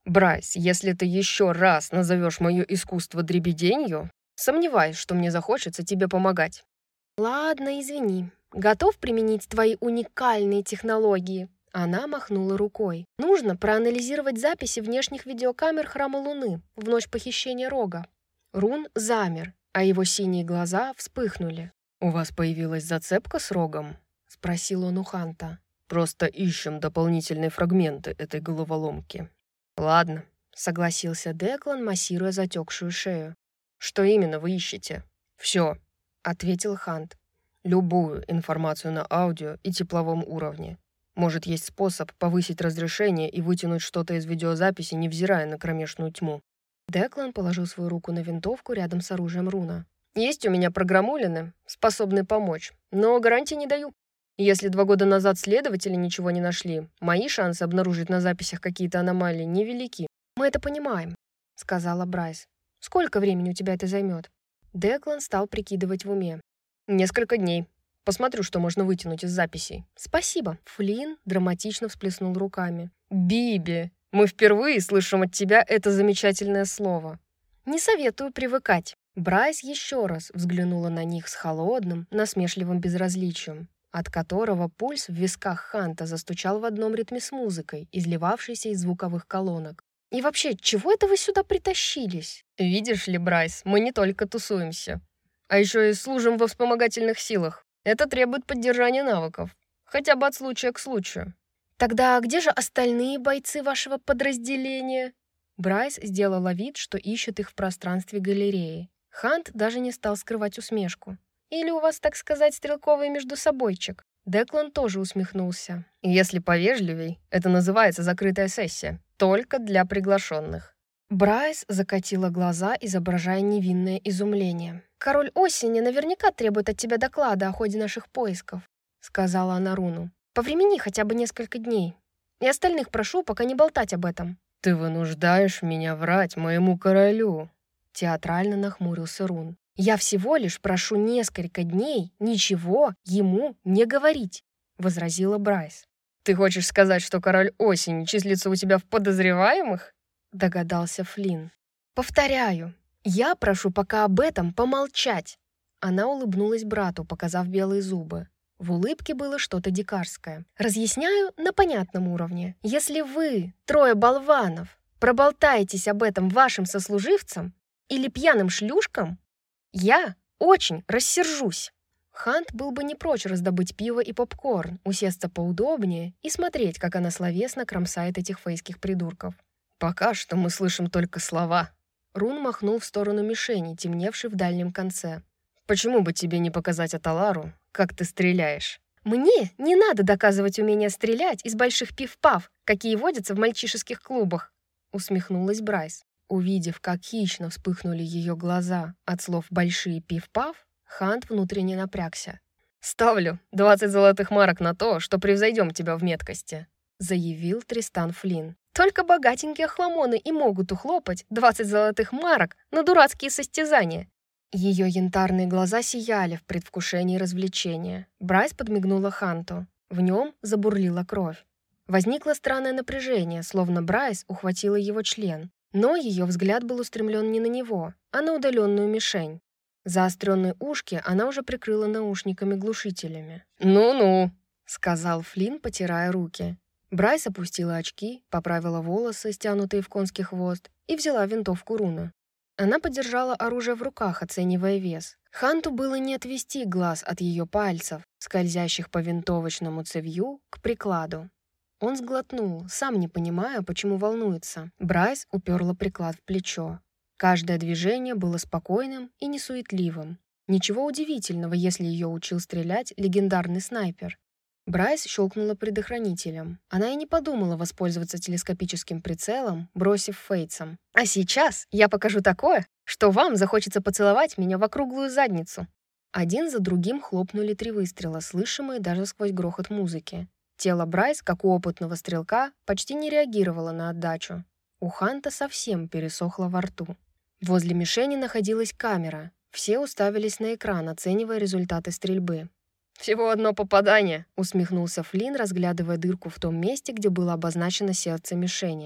Брайс, если ты еще раз назовешь мое искусство дребеденью, сомневаюсь, что мне захочется тебе помогать. Ладно, извини. Готов применить твои уникальные технологии? Она махнула рукой. Нужно проанализировать записи внешних видеокамер храма Луны в ночь похищения Рога. Рун замер, а его синие глаза вспыхнули. «У вас появилась зацепка с Рогом?» — спросил он у Ханта. «Просто ищем дополнительные фрагменты этой головоломки». «Ладно», — согласился Деклан, массируя затекшую шею. «Что именно вы ищете?» «Все», — ответил Хант. «Любую информацию на аудио и тепловом уровне. Может, есть способ повысить разрешение и вытянуть что-то из видеозаписи, невзирая на кромешную тьму». Деклан положил свою руку на винтовку рядом с оружием Руна. «Есть у меня программулины, способные помочь, но гарантии не даю. Если два года назад следователи ничего не нашли, мои шансы обнаружить на записях какие-то аномалии невелики». «Мы это понимаем», — сказала Брайс. «Сколько времени у тебя это займет?» Деклан стал прикидывать в уме. «Несколько дней. Посмотрю, что можно вытянуть из записей». «Спасибо». Флинн драматично всплеснул руками. «Биби, мы впервые слышим от тебя это замечательное слово». «Не советую привыкать». Брайс еще раз взглянула на них с холодным, насмешливым безразличием, от которого пульс в висках Ханта застучал в одном ритме с музыкой, изливавшейся из звуковых колонок. «И вообще, чего это вы сюда притащились?» «Видишь ли, Брайс, мы не только тусуемся, а еще и служим во вспомогательных силах. Это требует поддержания навыков, хотя бы от случая к случаю». «Тогда где же остальные бойцы вашего подразделения?» Брайс сделала вид, что ищет их в пространстве галереи. Хант даже не стал скрывать усмешку. «Или у вас, так сказать, стрелковый междусобойчик?» Деклан тоже усмехнулся. «Если повежливей, это называется закрытая сессия. Только для приглашенных». Брайс закатила глаза, изображая невинное изумление. «Король Осени наверняка требует от тебя доклада о ходе наших поисков», — сказала она Руну. «Повремени хотя бы несколько дней. И остальных прошу пока не болтать об этом». «Ты вынуждаешь меня врать моему королю», — театрально нахмурился Рун. «Я всего лишь прошу несколько дней ничего ему не говорить», — возразила Брайс. «Ты хочешь сказать, что король Осени числится у тебя в подозреваемых?» — догадался Флинн. «Повторяю, я прошу пока об этом помолчать». Она улыбнулась брату, показав белые зубы. В улыбке было что-то дикарское. «Разъясняю на понятном уровне. Если вы, трое болванов, проболтаетесь об этом вашим сослуживцам или пьяным шлюшкам, я очень рассержусь». Хант был бы не прочь раздобыть пиво и попкорн, усесться поудобнее и смотреть, как она словесно кромсает этих фейских придурков. «Пока что мы слышим только слова». Рун махнул в сторону мишени, темневшей в дальнем конце. «Почему бы тебе не показать Аталару, как ты стреляешь?» «Мне не надо доказывать умение стрелять из больших пиф-паф, какие водятся в мальчишеских клубах», — усмехнулась Брайс. Увидев, как хищно вспыхнули ее глаза от слов «большие пиф-паф», Хант внутренне напрягся. «Ставлю двадцать золотых марок на то, что превзойдем тебя в меткости», — заявил Тристан Флинн. «Только богатенькие хламоны и могут ухлопать двадцать золотых марок на дурацкие состязания». Ее янтарные глаза сияли в предвкушении развлечения. Брайс подмигнула Ханту. В нем забурлила кровь. Возникло странное напряжение, словно Брайс ухватила его член. Но ее взгляд был устремлен не на него, а на удаленную мишень. Заостренные ушки она уже прикрыла наушниками-глушителями. «Ну-ну», — сказал Флинн, потирая руки. Брайс опустила очки, поправила волосы, стянутые в конский хвост, и взяла винтовку Руна. Она подержала оружие в руках, оценивая вес. Ханту было не отвести глаз от ее пальцев, скользящих по винтовочному цевью к прикладу. Он сглотнул, сам не понимая, почему волнуется. Брайс уперла приклад в плечо. Каждое движение было спокойным и несуетливым. Ничего удивительного, если ее учил стрелять легендарный снайпер. Брайс щелкнула предохранителем. Она и не подумала воспользоваться телескопическим прицелом, бросив Фейтсом. «А сейчас я покажу такое, что вам захочется поцеловать меня в округлую задницу». Один за другим хлопнули три выстрела, слышимые даже сквозь грохот музыки. Тело Брайс, как у опытного стрелка, почти не реагировало на отдачу. У Ханта совсем пересохло во рту. Возле мишени находилась камера. Все уставились на экран, оценивая результаты стрельбы. «Всего одно попадание», — усмехнулся Флинн, разглядывая дырку в том месте, где было обозначено сердце мишени.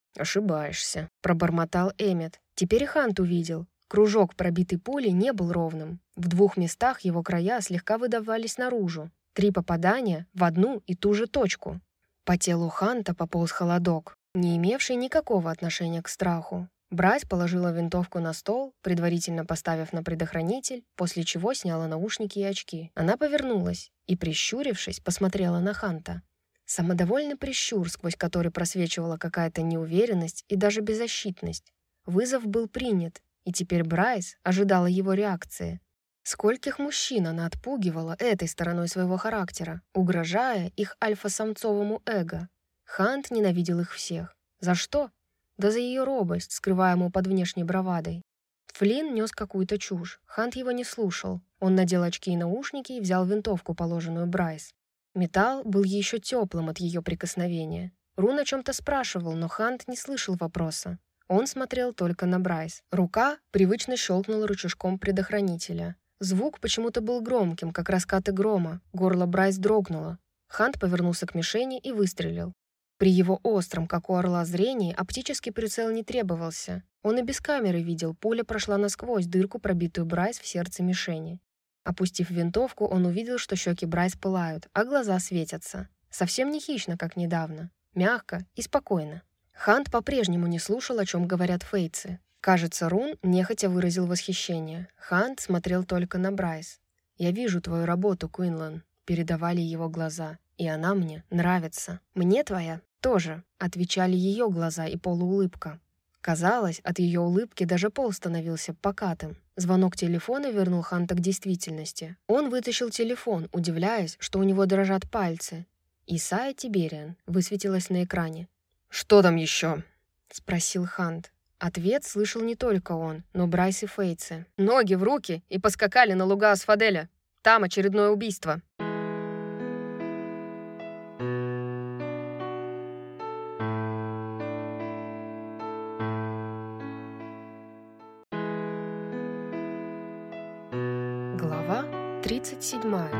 «Ошибаешься», — пробормотал Эммет. Теперь и Хант увидел. Кружок, пробитый пулей, не был ровным. В двух местах его края слегка выдавались наружу. Три попадания в одну и ту же точку. По телу Ханта пополз холодок, не имевший никакого отношения к страху. Брайс положила винтовку на стол, предварительно поставив на предохранитель, после чего сняла наушники и очки. Она повернулась и, прищурившись, посмотрела на Ханта. Самодовольный прищур, сквозь который просвечивала какая-то неуверенность и даже беззащитность. Вызов был принят, и теперь Брайс ожидала его реакции. Скольких мужчин она отпугивала этой стороной своего характера, угрожая их альфа-самцовому эго. Хант ненавидел их всех. За что? Да за ее робость, скрываемую под внешней бравадой. Флинн нес какую-то чушь. Хант его не слушал. Он надел очки и наушники и взял винтовку, положенную Брайс. Металл был еще теплым от ее прикосновения. Рун о чем-то спрашивал, но Хант не слышал вопроса. Он смотрел только на Брайс. Рука привычно щелкнула рычажком предохранителя. Звук почему-то был громким, как раскаты грома. Горло Брайс дрогнуло. Хант повернулся к мишени и выстрелил. При его остром, как у орла, зрении оптический прицел не требовался. Он и без камеры видел, пуля прошла насквозь дырку, пробитую Брайс в сердце мишени. Опустив винтовку, он увидел, что щеки Брайс пылают, а глаза светятся. Совсем не хищно, как недавно. Мягко и спокойно. Хант по-прежнему не слушал, о чем говорят фейцы. Кажется, Рун нехотя выразил восхищение. Хант смотрел только на Брайс. «Я вижу твою работу, Куинлан», — передавали его глаза. «И она мне нравится. Мне твоя тоже», — отвечали ее глаза и полуулыбка. Казалось, от ее улыбки даже пол становился покатым. Звонок телефона вернул Ханта к действительности. Он вытащил телефон, удивляясь, что у него дрожат пальцы. «Исайя Тибериан» высветилась на экране. «Что там еще?» — спросил Хант. Ответ слышал не только он, но Брайс и фейцы. «Ноги в руки и поскакали на луга Асфаделя. Там очередное убийство». Глава тридцать седьмая.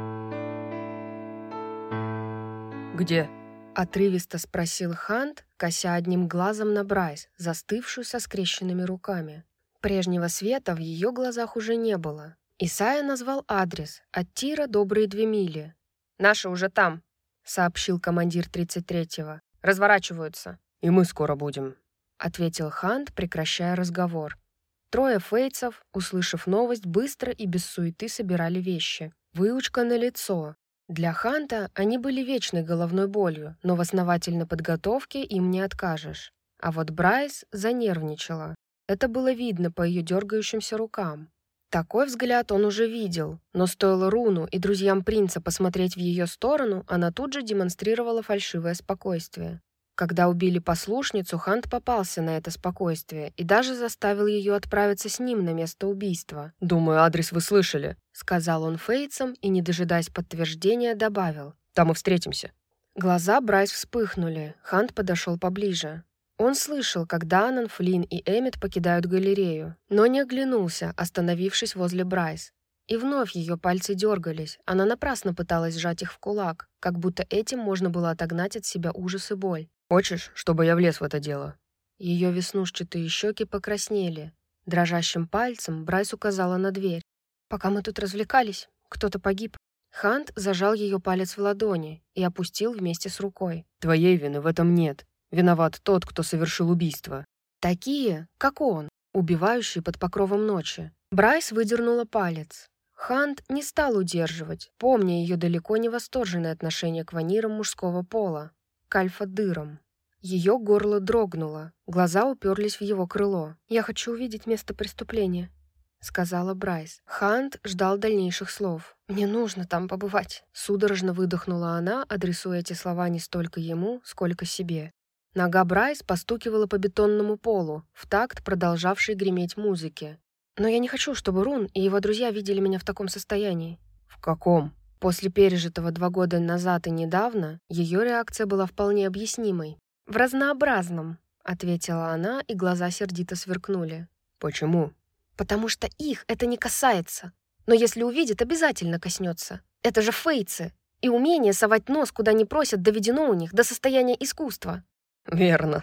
«Где?» — отрывисто спросил Хант, кося одним глазом на Брайс, застывшую со скрещенными руками. Прежнего света в ее глазах уже не было. Исайя назвал адрес. От Тира добрые две мили. «Наши уже там», — сообщил командир тридцать третьего. «Разворачиваются». «И мы скоро будем», — ответил Хант, прекращая разговор. Трое фейцев, услышав новость, быстро и без суеты собирали вещи. Выучка налицо. Для Ханта они были вечной головной болью, но в основательной подготовке им не откажешь. А вот Брайс занервничала. Это было видно по ее дергающимся рукам. Такой взгляд он уже видел, но стоило Руну и друзьям принца посмотреть в ее сторону, она тут же демонстрировала фальшивое спокойствие. Когда убили послушницу, Хант попался на это спокойствие и даже заставил ее отправиться с ним на место убийства. «Думаю, адрес вы слышали», — сказал он фейцам и, не дожидаясь подтверждения, добавил. «Там и встретимся». Глаза Брайс вспыхнули. Хант подошел поближе. Он слышал, как Даннан, Флинн и Эммет покидают галерею, но не оглянулся, остановившись возле Брайс. И вновь ее пальцы дергались. Она напрасно пыталась сжать их в кулак, как будто этим можно было отогнать от себя ужас и боль. «Хочешь, чтобы я влез в это дело?» Ее веснушчатые щеки покраснели. Дрожащим пальцем Брайс указала на дверь. «Пока мы тут развлекались, кто-то погиб». Хант зажал ее палец в ладони и опустил вместе с рукой. «Твоей вины в этом нет. Виноват тот, кто совершил убийство». «Такие, как он, убивающие под покровом ночи». Брайс выдернула палец. Хант не стал удерживать, помня ее далеко не восторженное отношение к ванирам мужского пола, к альфа-дырам. Ее горло дрогнуло, глаза уперлись в его крыло. «Я хочу увидеть место преступления», — сказала Брайс. Хант ждал дальнейших слов. «Мне нужно там побывать», — судорожно выдохнула она, адресуя эти слова не столько ему, сколько себе. Нога Брайс постукивала по бетонному полу, в такт продолжавшей греметь музыки. «Но я не хочу, чтобы Рун и его друзья видели меня в таком состоянии». «В каком?» После пережитого два года назад и недавно ее реакция была вполне объяснимой. «В разнообразном», — ответила она, и глаза сердито сверкнули. «Почему?» «Потому что их это не касается. Но если увидит, обязательно коснется. Это же фейцы. И умение совать нос, куда не просят, доведено у них до состояния искусства». «Верно»,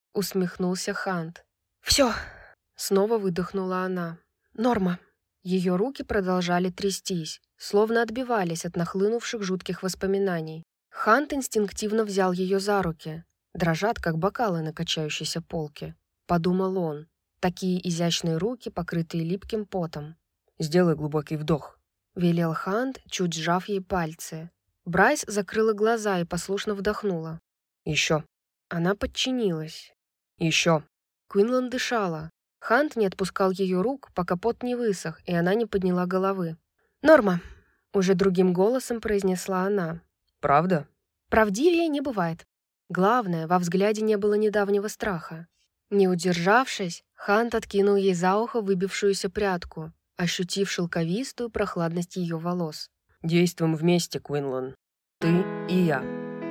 — усмехнулся Хант. «Все!» — снова выдохнула она. «Норма». Ее руки продолжали трястись, словно отбивались от нахлынувших жутких воспоминаний. Хант инстинктивно взял ее за руки. Дрожат, как бокалы на качающейся полке. Подумал он. Такие изящные руки, покрытые липким потом. «Сделай глубокий вдох», — велел Хант, чуть сжав ей пальцы. Брайс закрыла глаза и послушно вдохнула. «Еще». Она подчинилась. «Еще». Квинлан дышала. Хант не отпускал ее рук, пока пот не высох, и она не подняла головы. «Норма», — уже другим голосом произнесла она. «Правда?» «Правдивее не бывает». Главное, во взгляде не было недавнего страха. Не удержавшись, Хант откинул ей за ухо выбившуюся прядку, ощутив шелковистую прохладность ее волос. «Действуем вместе, Квинлан. Ты и я».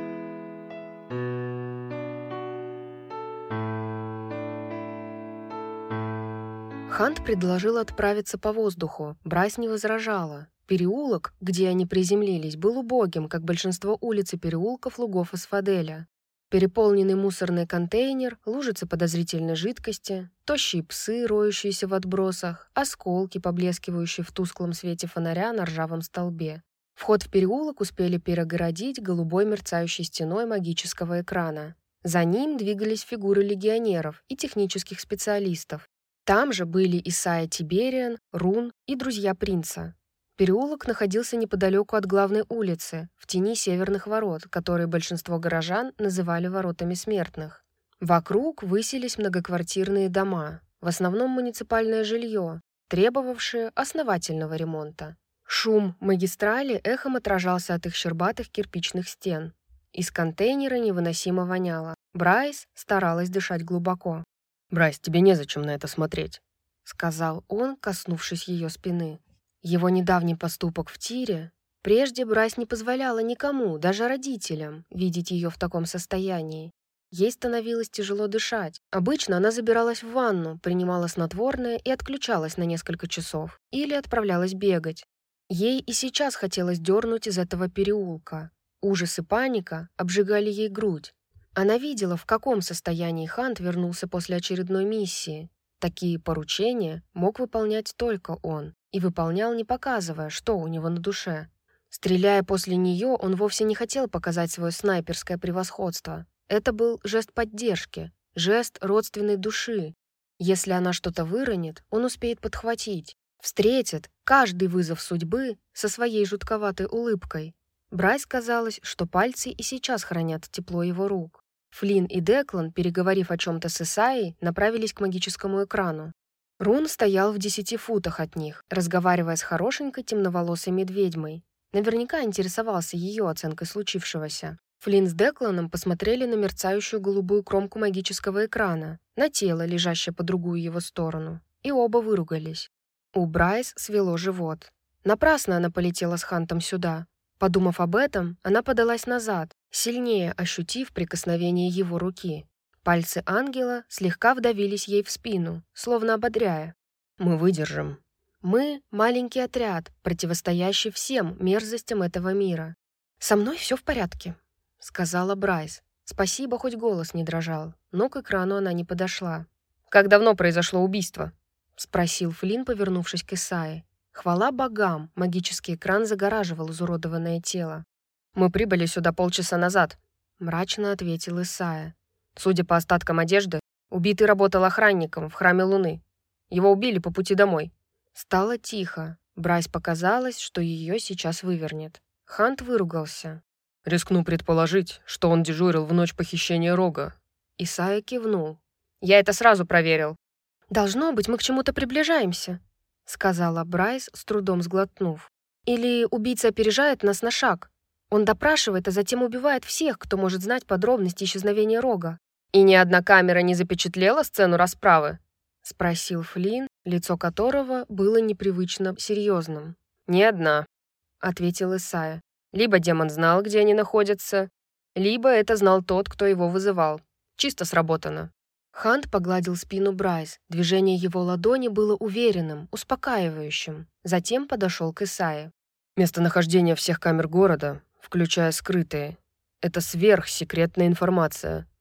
Хант предложил отправиться по воздуху. Брайс не возражала. Переулок, где они приземлились, был убогим, как большинство улиц и переулков лугов Асфаделя. Переполненный мусорный контейнер, лужицы подозрительной жидкости, тощие псы, роющиеся в отбросах, осколки, поблескивающие в тусклом свете фонаря на ржавом столбе. Вход в переулок успели перегородить голубой мерцающей стеной магического экрана. За ним двигались фигуры легионеров и технических специалистов. Там же были Исайя Тибериан, Рун и друзья принца. Переулок находился неподалеку от главной улицы, в тени северных ворот, которые большинство горожан называли воротами смертных. Вокруг высились многоквартирные дома, в основном муниципальное жилье, требовавшее основательного ремонта. Шум магистрали эхом отражался от их щербатых кирпичных стен. Из контейнера невыносимо воняло. Брайс старалась дышать глубоко. «Брайс, тебе незачем на это смотреть», — сказал он, коснувшись ее спины. Его недавний поступок в тире. Прежде Брайс не позволяла никому, даже родителям, видеть ее в таком состоянии. Ей становилось тяжело дышать. Обычно она забиралась в ванну, принимала снотворное и отключалась на несколько часов. Или отправлялась бегать. Ей и сейчас хотелось дернуть из этого переулка. Ужас и паника обжигали ей грудь. Она видела, в каком состоянии Хант вернулся после очередной миссии. Такие поручения мог выполнять только он. И выполнял, не показывая, что у него на душе. Стреляя после нее, он вовсе не хотел показать свое снайперское превосходство. Это был жест поддержки, жест родственной души. Если она что-то выронит, он успеет подхватить. Встретит каждый вызов судьбы со своей жутковатой улыбкой. Брайс казалось, что пальцы и сейчас хранят тепло его рук. Флинн и Деклан, переговорив о чем-то с Исайей, направились к магическому экрану. Рун стоял в десяти футах от них, разговаривая с хорошенькой темноволосой медведьмой. Наверняка интересовался ее оценкой случившегося. Флинн с Декланом посмотрели на мерцающую голубую кромку магического экрана, на тело, лежащее по другую его сторону, и оба выругались. У Брайс свело живот. Напрасно она полетела с Хантом сюда. Подумав об этом, она подалась назад, сильнее ощутив прикосновение его руки. Пальцы ангела слегка вдавились ей в спину, словно ободряя. «Мы выдержим». «Мы — маленький отряд, противостоящий всем мерзостям этого мира. Со мной все в порядке», — сказала Брайс. Спасибо, хоть голос не дрожал, но к экрану она не подошла. «Как давно произошло убийство?» — спросил Флинн, повернувшись к Исайе. Хвала богам, магический экран загораживал изуродованное тело. «Мы прибыли сюда полчаса назад», — мрачно ответил Исайя. «Судя по остаткам одежды, убитый работал охранником в храме Луны. Его убили по пути домой». Стало тихо. Брайс показалось, что ее сейчас вывернет. Хант выругался. «Рискну предположить, что он дежурил в ночь похищения Рога». Исайя кивнул. «Я это сразу проверил». «Должно быть, мы к чему-то приближаемся», — сказала Брайс, с трудом сглотнув. «Или убийца опережает нас на шаг. Он допрашивает, а затем убивает всех, кто может знать подробности исчезновения Рога». «И ни одна камера не запечатлела сцену расправы?» — спросил Флинн, лицо которого было непривычно серьезным. «Ни одна», — ответил Исайя. «Либо демон знал, где они находятся, либо это знал тот, кто его вызывал. Чисто сработано». Хант погладил спину Брайс. Движение его ладони было уверенным, успокаивающим. Затем подошел к Исайе. «Местонахождение всех камер города, включая скрытые, это сверхсекретная информация.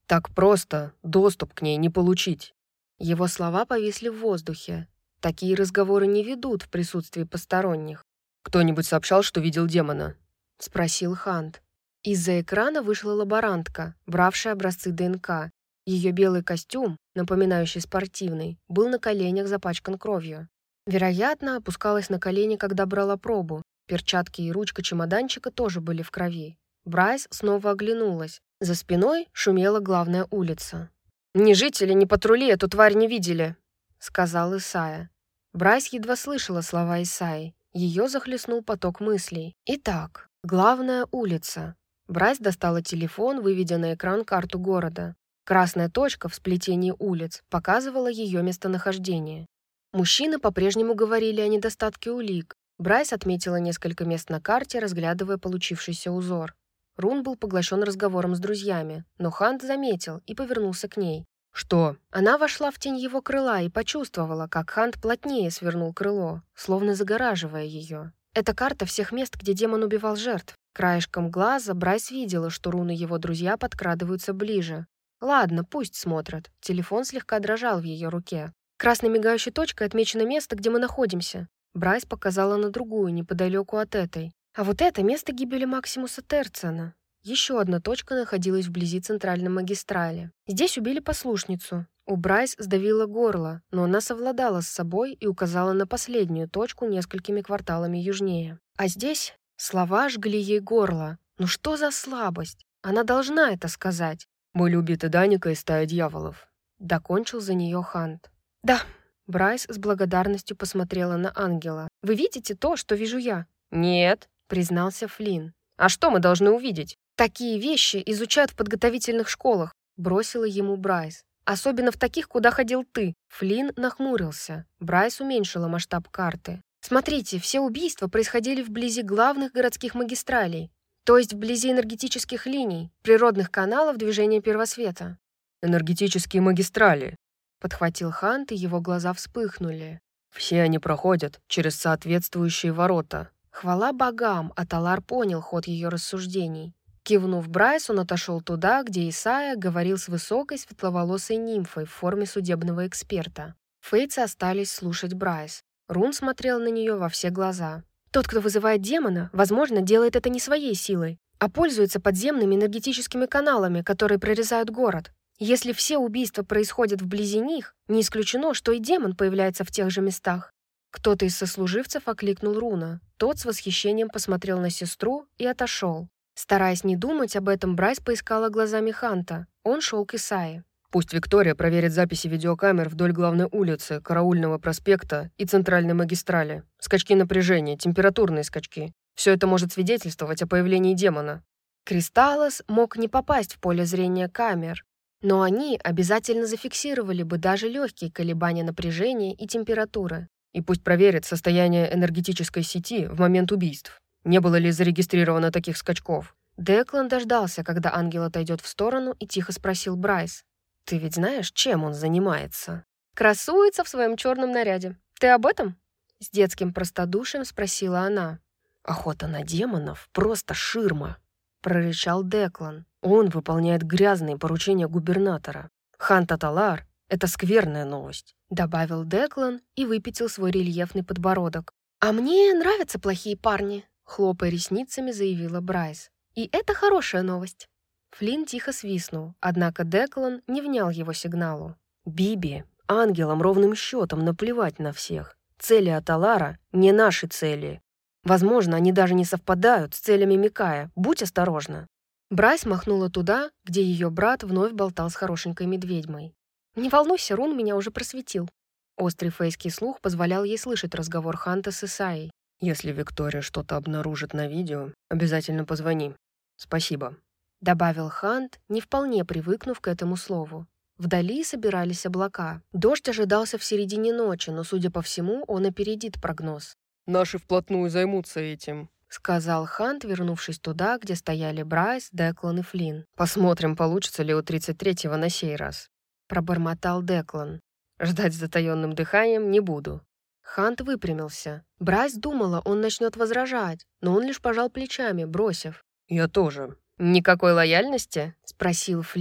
Так просто доступ к ней не получить. Его слова повисли в воздухе. Такие разговоры не ведут в присутствии посторонних. «Кто-нибудь сообщал, что видел демона?» — спросил Хант. Из-за экрана вышла лаборантка, бравшая образцы ДНК. Ее белый костюм, напоминающий спортивный, был на коленях запачкан кровью. Вероятно, опускалась на колени, когда брала пробу. Перчатки и ручка чемоданчика тоже были в крови. Брайс снова оглянулась. За спиной шумела главная улица. «Ни жители, ни патрули эту тварь не видели», — сказал Исайя. Брайс едва слышала слова Исайи. Ее захлестнул поток мыслей. Итак, главная улица. Брайс достала телефон, выведя на экран карту города. Красная точка в сплетении улиц показывала ее местонахождение. Мужчины по-прежнему говорили о недостатке улик. Брайс отметила несколько мест на карте, разглядывая получившийся узор. Рун был поглощен разговором с друзьями, но Хант заметил и повернулся к ней. «Что?» Она вошла в тень его крыла и почувствовала, как Хант плотнее свернул крыло, словно загораживая ее. Это карта всех мест, где демон убивал жертв. Краешком глаза Брайс видела, что Рун и его друзья подкрадываются ближе. Ладно, пусть смотрят. Телефон слегка дрожал в ее руке. Красной мигающей точкой отмечено место, где мы находимся. Брайс показала на другую, неподалеку от этой. А вот это место гибели Максимуса Терцена. Еще одна точка находилась вблизи центральной магистрали. Здесь убили послушницу. У Брайс сдавило горло, но она совладала с собой и указала на последнюю точку несколькими кварталами южнее. А здесь слова жгли ей горло. Ну что за слабость? Она должна это сказать. «Были убиты Даника и стая дьяволов», — докончил за нее Хант. «Да». Брайс с благодарностью посмотрела на ангела. «Вы видите то, что вижу я?» «Нет», — признался Флинн. «А что мы должны увидеть?» «Такие вещи изучают в подготовительных школах», — бросила ему Брайс. «Особенно в таких, куда ходил ты». Флинн нахмурился. Брайс уменьшила масштаб карты. «Смотрите, все убийства происходили вблизи главных городских магистралей, то есть вблизи энергетических линий, природных каналов движения первосвета». «Энергетические магистрали», — подхватил Хант, и его глаза вспыхнули. «Все они проходят через соответствующие ворота». Хвала богам, Аталар понял ход ее рассуждений. Кивнув Брайс, он отошел туда, где Исайя говорил с высокой светловолосой нимфой в форме судебного эксперта. Фейтсы остались слушать Брайс. Рун смотрел на нее во все глаза. «Тот, кто вызывает демона, возможно, делает это не своей силой, а пользуется подземными энергетическими каналами, которые прорезают город. Если все убийства происходят вблизи них, не исключено, что и демон появляется в тех же местах». Кто-то из сослуживцев окликнул Руна. Тот с восхищением посмотрел на сестру и отошел. Стараясь не думать об этом, Брайс поискала глазами Ханта. Он шел к Исайе. «Пусть Виктория проверит записи видеокамер вдоль главной улицы, Караульного проспекта и центральной магистрали. Скачки напряжения, температурные скачки. Все это может свидетельствовать о появлении демона». Кристаллос мог не попасть в поле зрения камер, но они обязательно зафиксировали бы даже легкие колебания напряжения и температуры. «И пусть проверит состояние энергетической сети в момент убийств. Не было ли зарегистрировано таких скачков?» Деклан дождался, когда ангел отойдет в сторону, и тихо спросил Брайс. «Ты ведь знаешь, чем он занимается?» «Красуется в своем черном наряде. Ты об этом?» С детским простодушием спросила она. «Охота на демонов — просто ширма», — прорычал Деклан. «Он выполняет грязные поручения губернатора. Хант Аталар — это скверная новость», — добавил Деклан и выпятил свой рельефный подбородок. «А мне нравятся плохие парни», — хлопая ресницами заявила Брайс. «И это хорошая новость». Флинн тихо свистнул, однако Деклан не внял его сигналу. «Биби, ангелам ровным счетом наплевать на всех. Цели Аталара не наши цели. Возможно, они даже не совпадают с целями Микая. Будь осторожна». Брайс махнула туда, где ее брат вновь болтал с хорошенькой медведьмой. «Не волнуйся, Рун меня уже просветил». Острый фейский слух позволял ей слышать разговор Ханта с Исайей. «Если Виктория что-то обнаружит на видео, обязательно позвони. Спасибо», — добавил Хант, не вполне привыкнув к этому слову. Вдали собирались облака. Дождь ожидался в середине ночи, но, судя по всему, он опередит прогноз. «Наши вплотную займутся этим», — сказал Хант, вернувшись туда, где стояли Брайс, Деклан и Флинн. «Посмотрим, получится ли у тридцать третьего на сей раз», — пробормотал Деклан. «Ждать с затаённым дыханием не буду». Хант выпрямился. Брайс думала, он начнет возражать, но он лишь пожал плечами, бросив. «Я тоже». «Никакой лояльности?» — спросил Флинн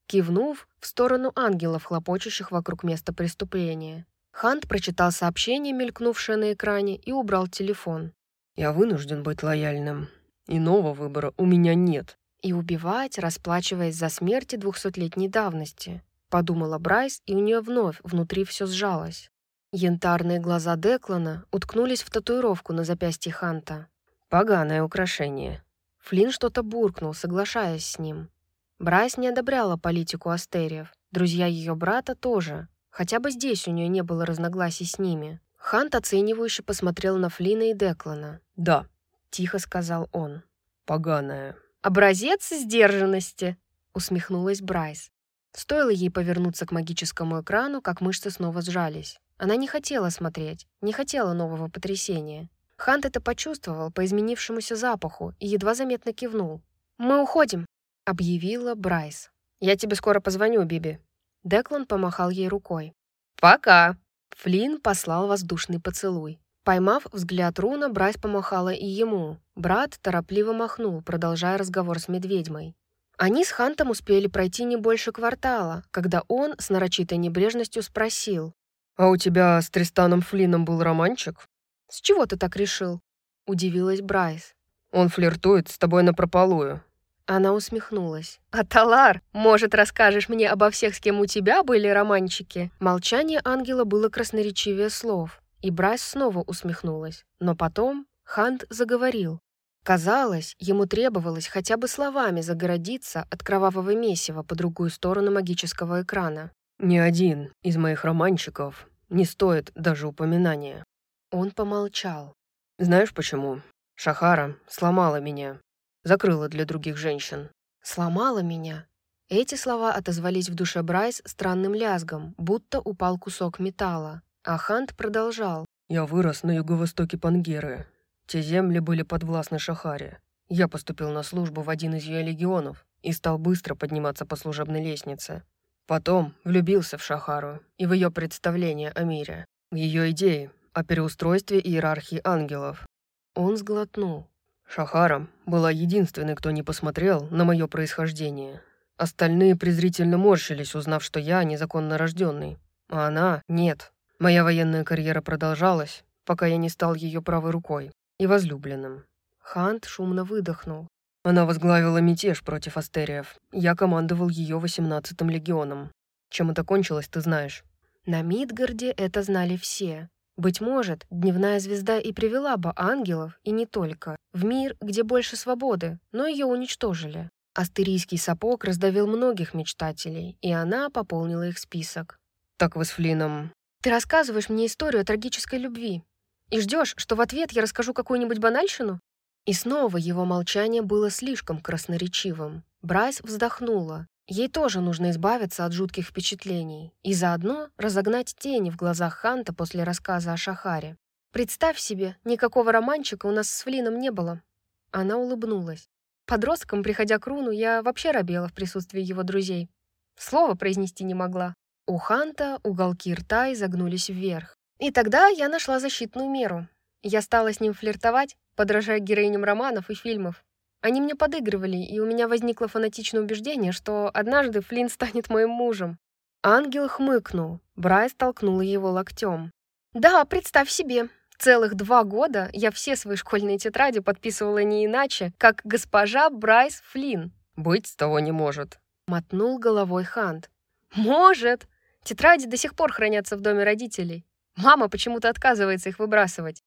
кивнув в сторону ангелов, хлопочущих вокруг места преступления. Хант прочитал сообщение, мелькнувшее на экране, и убрал телефон. «Я вынужден быть лояльным. Иного выбора у меня нет». «И убивать, расплачиваясь за смерти двухсотлетней давности», — подумала Брайс, и у нее вновь внутри все сжалось. Янтарные глаза Деклана уткнулись в татуировку на запястье Ханта. «Поганое украшение». Флинн что-то буркнул, соглашаясь с ним. Брайс не одобряла политику астериев. Друзья ее брата тоже. Хотя бы здесь у нее не было разногласий с ними. Хант оценивающе посмотрел на Флина и Деклана. «Да», — тихо сказал он. «Поганое». «Образец сдержанности», — усмехнулась Брайс. Стоило ей повернуться к магическому экрану, как мышцы снова сжались. Она не хотела смотреть, не хотела нового потрясения. Хант это почувствовал по изменившемуся запаху и едва заметно кивнул. «Мы уходим», — объявила Брайс. «Я тебе скоро позвоню, Биби». Деклан помахал ей рукой. «Пока!» Флинн послал воздушный поцелуй. Поймав взгляд Руна, Брайс помахала и ему. Брат торопливо махнул, продолжая разговор с медведьмой. Они с Хантом успели пройти не больше квартала, когда он с нарочитой небрежностью спросил. «А у тебя с Тристаном Флинном был романчик?» «С чего ты так решил?» — удивилась Брайс. «Он флиртует с тобой напропалую». Она усмехнулась. «Аталар, может, расскажешь мне обо всех, с кем у тебя были романчики?» Молчание ангела было красноречивее слов, и Брайс снова усмехнулась. Но потом Хант заговорил. Казалось, ему требовалось хотя бы словами загородиться от кровавого месива по другую сторону магического экрана. «Ни один из моих романчиков не стоит даже упоминания». Он помолчал. «Знаешь почему? Шахара сломала меня. Закрыла для других женщин». «Сломала меня». Эти слова отозвались в душе Брайс странным лязгом, будто упал кусок металла. А Хант продолжал. «Я вырос на юго-востоке Пангеры. Те земли были подвластны Шахаре. Я поступил на службу в один из ее легионов и стал быстро подниматься по служебной лестнице. Потом влюбился в Шахару и в ее представление о мире, в ее идеи о переустройстве иерархии ангелов». Он сглотнул. Шахара была единственной, кто не посмотрел на мое происхождение. Остальные презрительно морщились, узнав, что я незаконно рожденный. А она — нет. Моя военная карьера продолжалась, пока я не стал ее правой рукой и возлюбленным. Хант шумно выдохнул. Она возглавила мятеж против астериев. Я командовал ее восемнадцатым легионом. Чем это кончилось, ты знаешь. На Мидгарде это знали все. Быть может, дневная звезда и привела бы ангелов, и не только, в мир, где больше свободы, но ее уничтожили. Астерийский сапог раздавил многих мечтателей, и она пополнила их список. «Так вы с Флином...» «Ты рассказываешь мне историю о трагической любви и ждешь, что в ответ я расскажу какую-нибудь банальщину?» И снова его молчание было слишком красноречивым. Брайс вздохнула. Ей тоже нужно избавиться от жутких впечатлений и заодно разогнать тени в глазах Ханта после рассказа о Шахаре. «Представь себе, никакого романчика у нас с Флином не было». Она улыбнулась. Подростком, приходя к Руну, я вообще робела в присутствии его друзей. Слова произнести не могла. У Ханта уголки рта изогнулись вверх. И тогда я нашла защитную меру. Я стала с ним флиртовать, подражая героиням романов и фильмов. Они мне подыгрывали, и у меня возникло фанатичное убеждение, что однажды Флинн станет моим мужем. Ангел хмыкнул. Брайс толкнула его локтем. «Да, представь себе, целых два года я все свои школьные тетради подписывала не иначе, как госпожа Брайс Флинн». «Быть с того не может», — мотнул головой Хант. «Может! Тетради до сих пор хранятся в доме родителей. Мама почему-то отказывается их выбрасывать».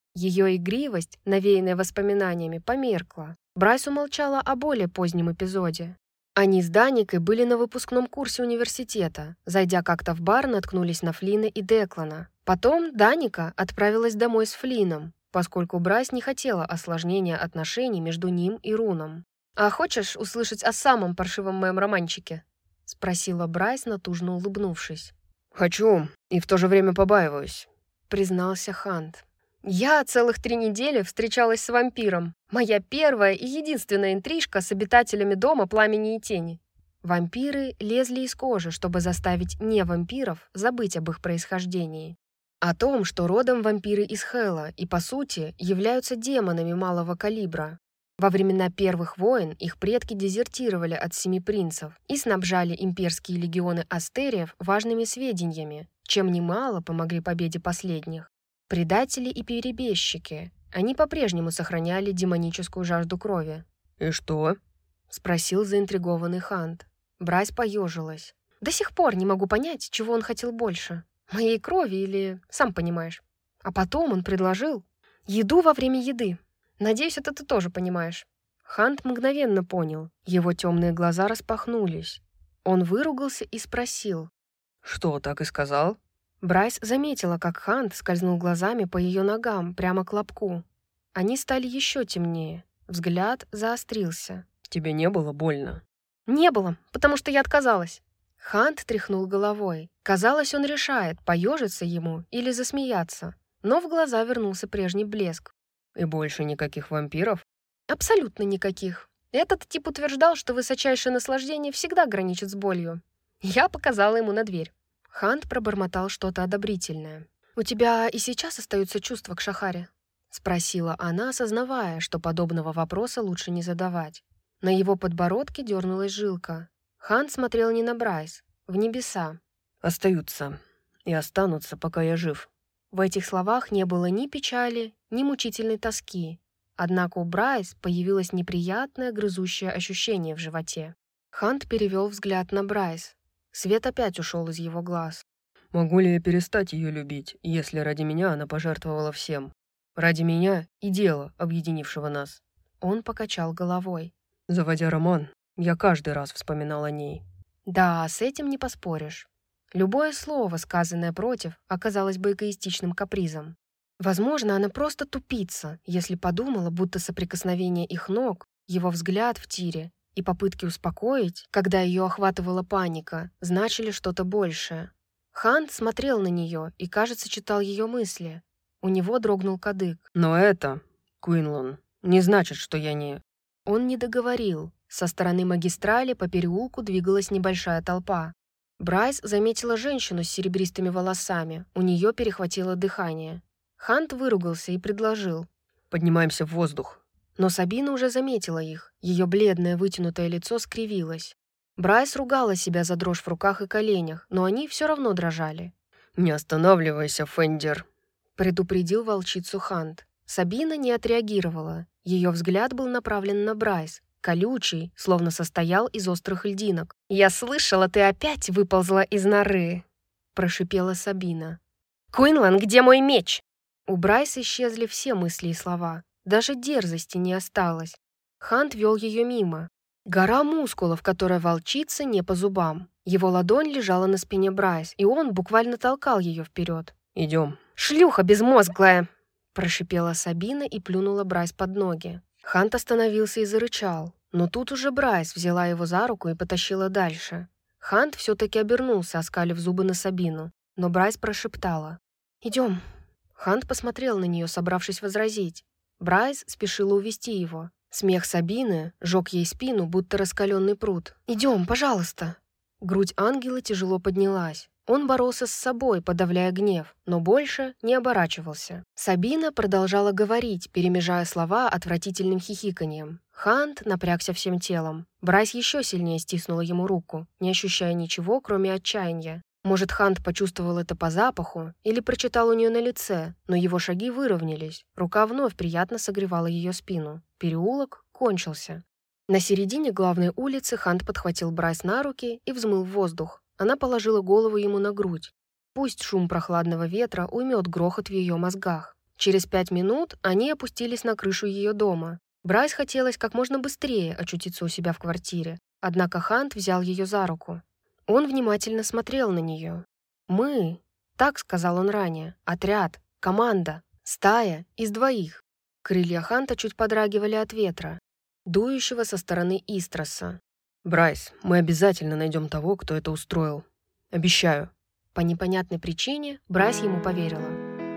Ее игривость, навеянная воспоминаниями, померкла. Брайс умолчала о более позднем эпизоде. Они с Даникой были на выпускном курсе университета. Зайдя как-то в бар, наткнулись на Флина и Деклана. Потом Даника отправилась домой с Флином, поскольку Брайс не хотела осложнения отношений между ним и Руном. «А хочешь услышать о самом паршивом моем романчике?» — спросила Брайс, натужно улыбнувшись. «Хочу, и в то же время побаиваюсь», — признался Хант. «Я целых три недели встречалась с вампиром. Моя первая и единственная интрижка с обитателями дома Пламени и Тени». Вампиры лезли из кожи, чтобы заставить не-вампиров забыть об их происхождении. О том, что родом вампиры из Хэлла и, по сути, являются демонами малого калибра. Во времена первых войн их предки дезертировали от семи принцев и снабжали имперские легионы астериев важными сведениями, чем немало помогли победе последних. Предатели и перебежчики, они по-прежнему сохраняли демоническую жажду крови. «И что?» — спросил заинтригованный Хант. Брайс поежилась. «До сих пор не могу понять, чего он хотел больше. Моей крови или... сам понимаешь». А потом он предложил еду во время еды. Надеюсь, это ты тоже понимаешь». Хант мгновенно понял. Его темные глаза распахнулись. Он выругался и спросил. «Что, так и сказал?» Брайс заметила, как Хант скользнул глазами по ее ногам прямо к лобку. Они стали еще темнее. Взгляд заострился. «Тебе не было больно?» «Не было, потому что я отказалась». Хант тряхнул головой. Казалось, он решает, поежиться ему или засмеяться. Но в глаза вернулся прежний блеск. «И больше никаких вампиров?» «Абсолютно никаких. Этот тип утверждал, что высочайшее наслаждение всегда граничит с болью. Я показала ему на дверь». Хант пробормотал что-то одобрительное. «У тебя и сейчас остаются чувства к Шахаре?» — спросила она, осознавая, что подобного вопроса лучше не задавать. На его подбородке дернулась жилка. Хант смотрел не на Брайс, в небеса. «Остаются. И останутся, пока я жив». В этих словах не было ни печали, ни мучительной тоски. Однако у Брайс появилось неприятное грызущее ощущение в животе. Хант перевел взгляд на Брайс. Свет опять ушел из его глаз. «Могу ли я перестать ее любить, если ради меня она пожертвовала всем? Ради меня и дела, объединившего нас?» Он покачал головой. «Заводя роман, я каждый раз вспоминал о ней». «Да, с этим не поспоришь. Любое слово, сказанное против, оказалось бы эгоистичным капризом. Возможно, она просто тупица, если подумала, будто соприкосновение их ног, его взгляд в тире и попытки успокоить, когда ее охватывала паника, значили что-то большее. Хант смотрел на нее и, кажется, читал ее мысли. У него дрогнул кадык. «Но это, Куинлан, не значит, что я не...» Он не договорил. Со стороны магистрали по переулку двигалась небольшая толпа. Брайс заметила женщину с серебристыми волосами. У нее перехватило дыхание. Хант выругался и предложил. «Поднимаемся в воздух». Но Сабина уже заметила их. Ее бледное вытянутое лицо скривилось. Брайс ругала себя за дрожь в руках и коленях, но они все равно дрожали. «Не останавливайся, Фендер», — предупредил волчицу Хант. Сабина не отреагировала. Ее взгляд был направлен на Брайс, колючий, словно состоял из острых льдинок. «Я слышала, ты опять выползла из норы», — прошипела Сабина. «Куинлан, где мой меч?» У Брайс исчезли все мысли и слова. Даже дерзости не осталось. Хант вел ее мимо. Гора мускулов, которая волчица не по зубам. Его ладонь лежала на спине Брайс, и он буквально толкал ее вперед. «Идем». «Шлюха безмозглая!» — прошипела Сабина и плюнула Брайс под ноги. Хант остановился и зарычал, но тут уже Брайс взяла его за руку и потащила дальше. Хант все-таки обернулся, оскалив зубы на Сабину, но Брайс прошептала. «Идем». Хант посмотрел на нее, собравшись возразить. Брайс спешила увести его. Смех Сабины жег ей спину, будто раскаленный пруд. «Идем, пожалуйста». Грудь ангела тяжело поднялась. Он боролся с собой, подавляя гнев, но больше не оборачивался. Сабина продолжала говорить, перемежая слова отвратительным хихиканьем. Хант напрягся всем телом. Брайс еще сильнее стиснула ему руку, не ощущая ничего, кроме отчаяния. Может, Хант почувствовал это по запаху или прочитал у нее на лице, но его шаги выровнялись. Рука вновь приятно согревала ее спину. Переулок кончился. На середине главной улицы Хант подхватил Брайс на руки и взмыл в воздух. Она положила голову ему на грудь. Пусть шум прохладного ветра уймет грохот в ее мозгах. Через пять минут они опустились на крышу ее дома. Брайс хотелось как можно быстрее очутиться у себя в квартире, однако Хант взял ее за руку. Он внимательно смотрел на нее. «Мы», — так сказал он ранее, — «отряд, команда, стая из двоих». Крылья Ханта чуть подрагивали от ветра, дующего со стороны Истроса. «Брайс, мы обязательно найдем того, кто это устроил. Обещаю». По непонятной причине Брайс ему поверила.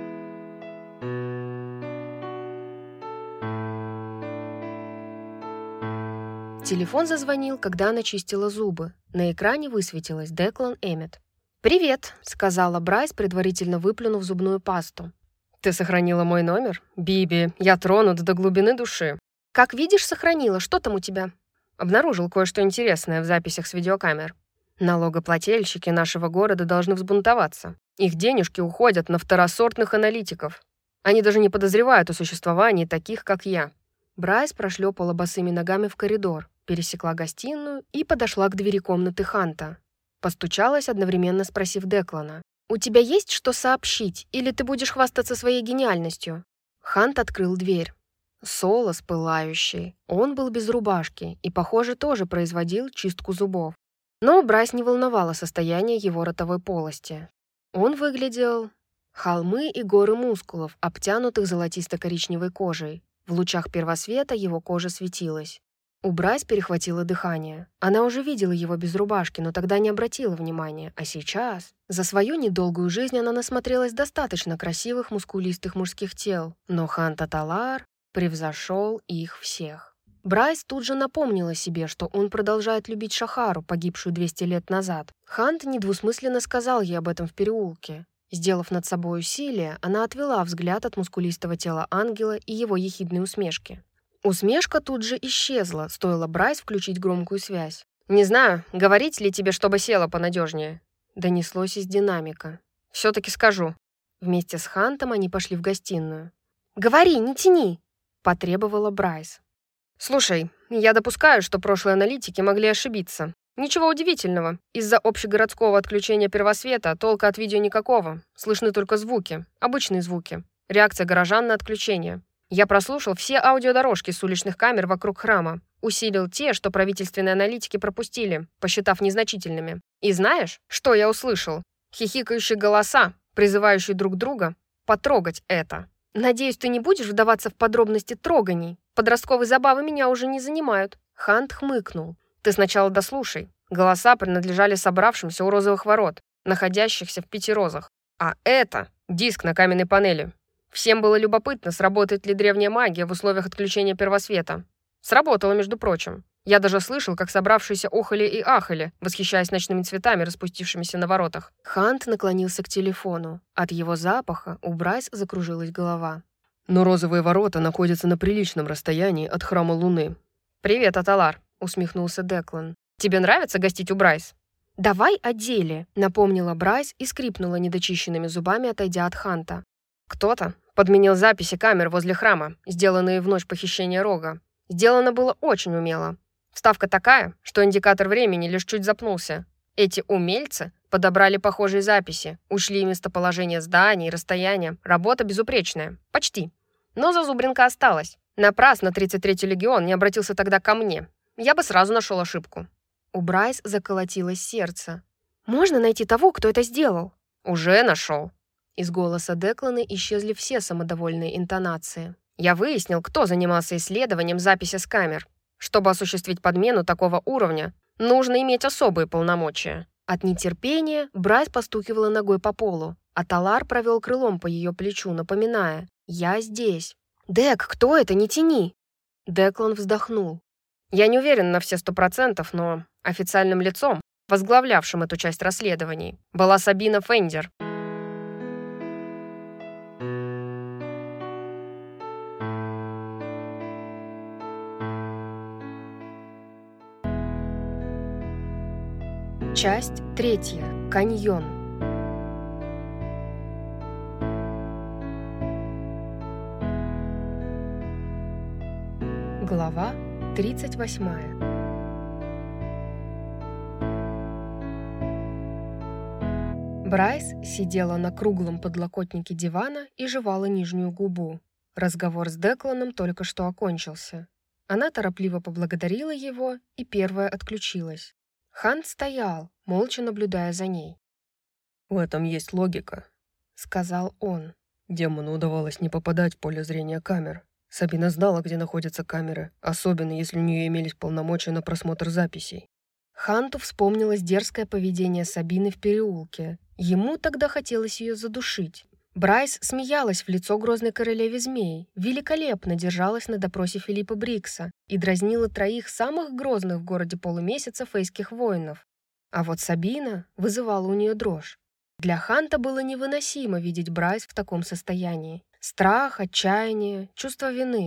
Телефон зазвонил, когда она чистила зубы. На экране высветилась Деклан Эммет. «Привет», — сказала Брайс, предварительно выплюнув зубную пасту. «Ты сохранила мой номер? Биби, я тронут до глубины души». Как видишь, сохранила. Что там у тебя?» Обнаружил кое-что интересное в записях с видеокамер. Налогоплательщики нашего города должны взбунтоваться. Их денежки уходят на второсортных аналитиков. Они даже не подозревают о существовании таких, как я. Брайс прошлепала босыми ногами в коридор, пересекла гостиную и подошла к двери комнаты Ханта. Постучалась, одновременно спросив Деклана: «У тебя есть что сообщить, или ты будешь хвастаться своей гениальностью?» Хант открыл дверь. Солос пылающий. Он был без рубашки и, похоже, тоже производил чистку зубов. Но Брайс не волновало состояние его ротовой полости. Он выглядел... Холмы и горы мускулов, обтянутых золотисто-коричневой кожей. В лучах первосвета его кожа светилась. У Брайс перехватило дыхание. Она уже видела его без рубашки, но тогда не обратила внимания. А сейчас... За свою недолгую жизнь она насмотрелась достаточно красивых мускулистых мужских тел. Но Хант Аталар превзошел их всех. Брайс тут же напомнила себе, что он продолжает любить Шахару, погибшую двести лет назад. Хант недвусмысленно сказал ей об этом в переулке. Сделав над собой усилие, она отвела взгляд от мускулистого тела ангела и его ехидной усмешки. Усмешка тут же исчезла, стоило Брайс включить громкую связь. «Не знаю, говорить ли тебе, чтобы села понадежнее?» Донеслось из динамика. «Все-таки скажу». Вместе с Хантом они пошли в гостиную. «Говори, не тяни!» — потребовала Брайс. «Слушай, я допускаю, что прошлые аналитики могли ошибиться. Ничего удивительного. Из-за общегородского отключения первосвета толка от видео никакого. Слышны только звуки, обычные звуки. Реакция горожан на отключение. Я прослушал все аудиодорожки с уличных камер вокруг храма. Усилил те, что правительственные аналитики пропустили, посчитав незначительными. И знаешь, что я услышал? Хихикающие голоса, призывающие друг друга потрогать это. Надеюсь, ты не будешь вдаваться в подробности троганий. Подростковые забавы меня уже не занимают». Хант хмыкнул. «Ты сначала дослушай. Голоса принадлежали собравшимся у розовых ворот, находящихся в пяти розах. А это диск на каменной панели. Всем было любопытно, сработает ли древняя магия в условиях отключения первосвета. Сработало, между прочим. Я даже слышал, как собравшиеся охали и ахали, восхищаясь ночными цветами, распустившимися на воротах». Хант наклонился к телефону. От его запаха у Брайс закружилась голова. «Но розовые ворота находятся на приличном расстоянии от храма Луны». «Привет, Аталар», — усмехнулся Деклан. «Тебе нравится гостить у Брайс?» «Давай о деле», — напомнила Брайс и скрипнула недочищенными зубами, отойдя от Ханта. «Кто-то подменил записи камер возле храма, сделанные в ночь похищения Рога. Сделано было очень умело. Вставка такая, что индикатор времени лишь чуть запнулся. Эти умельцы подобрали похожие записи, ушли местоположение зданий, расстояние. Работа безупречная. Почти. Но зазубринка осталась. Напрасно тридцать третий легион не обратился тогда ко мне. Я бы сразу нашел ошибку». У Брайс заколотилось сердце. «Можно найти того, кто это сделал?» «Уже нашел». Из голоса Деклана исчезли все самодовольные интонации. «Я выяснил, кто занимался исследованием записи с камер. Чтобы осуществить подмену такого уровня, нужно иметь особые полномочия». От нетерпения Брайс постукивала ногой по полу, а Талар провел крылом по ее плечу, напоминая: «Я здесь». «Дек, кто это? Не тяни!» Деклан вздохнул. «Я не уверен на все сто процентов, но официальным лицом, возглавлявшим эту часть расследований, была Сабина Фендер». Часть третья. Каньон. Глава тридцать восьмая. Брайс сидела на круглом подлокотнике дивана и жевала нижнюю губу. Разговор с Декланом только что окончился. Она торопливо поблагодарила его и первая отключилась. Хант стоял, молча наблюдая за ней. «В этом есть логика», — сказал он. «Демону удавалось не попадать в поле зрения камер. Сабина знала, где находятся камеры, особенно если у нее имелись полномочия на просмотр записей». Ханту вспомнилось дерзкое поведение Сабины в переулке. Ему тогда хотелось ее задушить. Брайс смеялась в лицо грозной королеве змей, великолепно держалась на допросе Филиппа Брикса и дразнила троих самых грозных в городе полумесяца фейских воинов. А вот Сабина вызывала у нее дрожь. Для Ханта было невыносимо видеть Брайс в таком состоянии. Страх, отчаяние, чувство вины.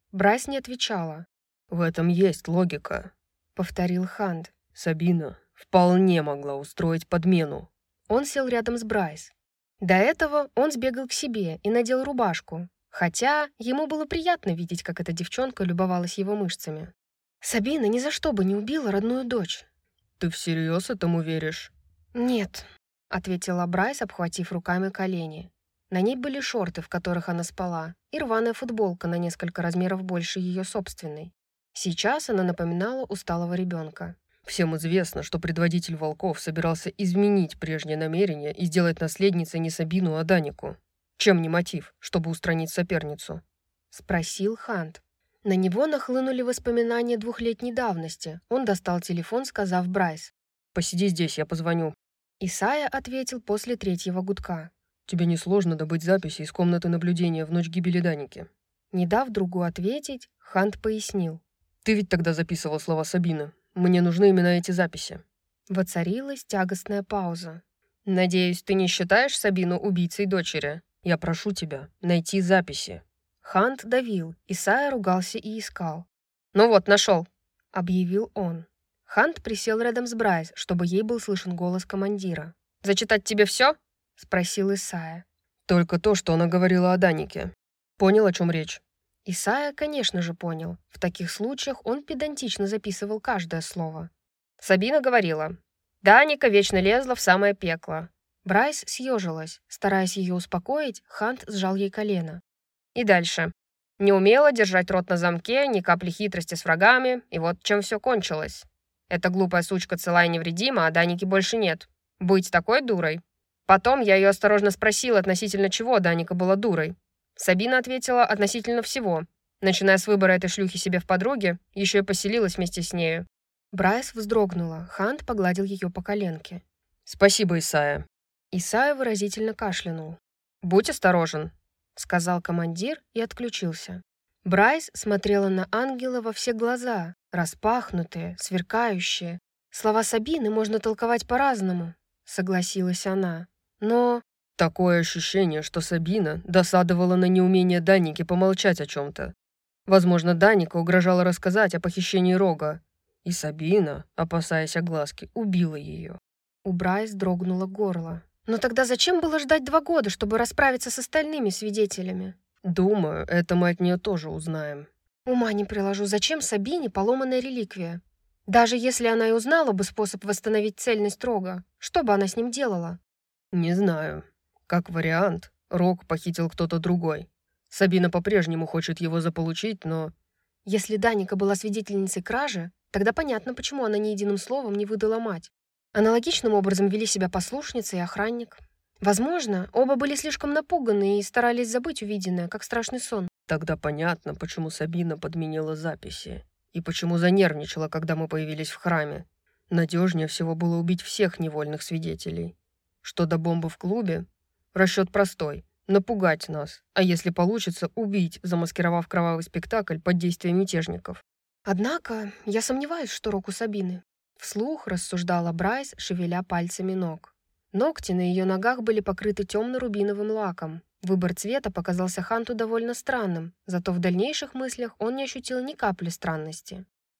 Брайс не отвечала. «В этом есть логика», — повторил Хант. «Сабина вполне могла устроить подмену». Он сел рядом с Брайс. До этого он сбегал к себе и надел рубашку, хотя ему было приятно видеть, как эта девчонка любовалась его мышцами. Сабина ни за что бы не убила родную дочь. «Ты всерьез этому веришь?» «Нет», — ответила Брайс, обхватив руками колени. На ней были шорты, в которых она спала, и рваная футболка на несколько размеров больше ее собственной. Сейчас она напоминала усталого ребенка. «Всем известно, что предводитель волков собирался изменить прежнее намерение и сделать наследницей не Сабину, а Данику. Чем не мотив, чтобы устранить соперницу?» — спросил Хант. На него нахлынули воспоминания двухлетней давности. Он достал телефон, сказав Брайс: «Посиди здесь, я позвоню». Исайя ответил после третьего гудка. «Тебе несложно добыть записи из комнаты наблюдения в ночь гибели Даники?» Не дав другу ответить, Хант пояснил. «Ты ведь тогда записывал слова Сабины. Мне нужны именно эти записи». Воцарилась тягостная пауза. «Надеюсь, ты не считаешь Сабину убийцей дочери? Я прошу тебя найти записи». Хант давил, Исайя ругался и искал. «Ну вот, нашел», — объявил он. Хант присел рядом с Брайс, чтобы ей был слышен голос командира. «Зачитать тебе все?» — спросил Исайя. «Только то, что она говорила о Данике. Понял, о чем речь?» Исайя, конечно же, понял. В таких случаях он педантично записывал каждое слово. Сабина говорила: «Даника вечно лезла в самое пекло». Брайс съежилась. Стараясь ее успокоить, Хант сжал ей колено. И дальше. Не умела держать рот на замке, ни капли хитрости с врагами, и вот чем все кончилось. Эта глупая сучка цела и невредима, а Даники больше нет. Быть такой дурой? Потом я ее осторожно спросила, относительно чего Даника была дурой. Сабина ответила относительно всего. Начиная с выбора этой шлюхи себе в подруге, еще и поселилась вместе с нею. Брайс вздрогнула. Хант погладил ее по коленке. «Спасибо, Исайя». Исайя выразительно кашлянул. «Будь осторожен», — сказал командир и отключился. Брайс смотрела на ангела во все глаза, распахнутые, сверкающие. Слова Сабины можно толковать по-разному, согласилась она. Но... Такое ощущение, что Сабина досадовала на неумение Даники помолчать о чем-то. Возможно, Даника угрожала рассказать о похищении Рога, и Сабина, опасаясь огласки, убила ее. У Брайс дрогнуло горло. Но тогда зачем было ждать два года, чтобы расправиться с остальными свидетелями? Думаю, это мы от нее тоже узнаем. Ума не приложу, зачем Сабине поломанная реликвия? Даже если она и узнала бы способ восстановить цельность Рога, что бы она с ним делала? Не знаю. Как вариант, Рог похитил кто-то другой. Сабина по-прежнему хочет его заполучить, но... Если Даника была свидетельницей кражи, тогда понятно, почему она ни единым словом не выдала мать. Аналогичным образом вели себя послушница и охранник. Возможно, оба были слишком напуганы и старались забыть увиденное, как страшный сон. Тогда понятно, почему Сабина подменила записи. И почему занервничала, когда мы появились в храме. Надежнее всего было убить всех невольных свидетелей. Что до бомбы в клубе, расчет простой — напугать нас, а если получится, убить, замаскировав кровавый спектакль под действием мятежников. Однако я сомневаюсь, что Рог у Сабины. Вслух рассуждала Брайс, шевеля пальцами ног. Ногти на ее ногах были покрыты темно-рубиновым лаком. Выбор цвета показался Ханту довольно странным, зато в дальнейших мыслях он не ощутил ни капли странности.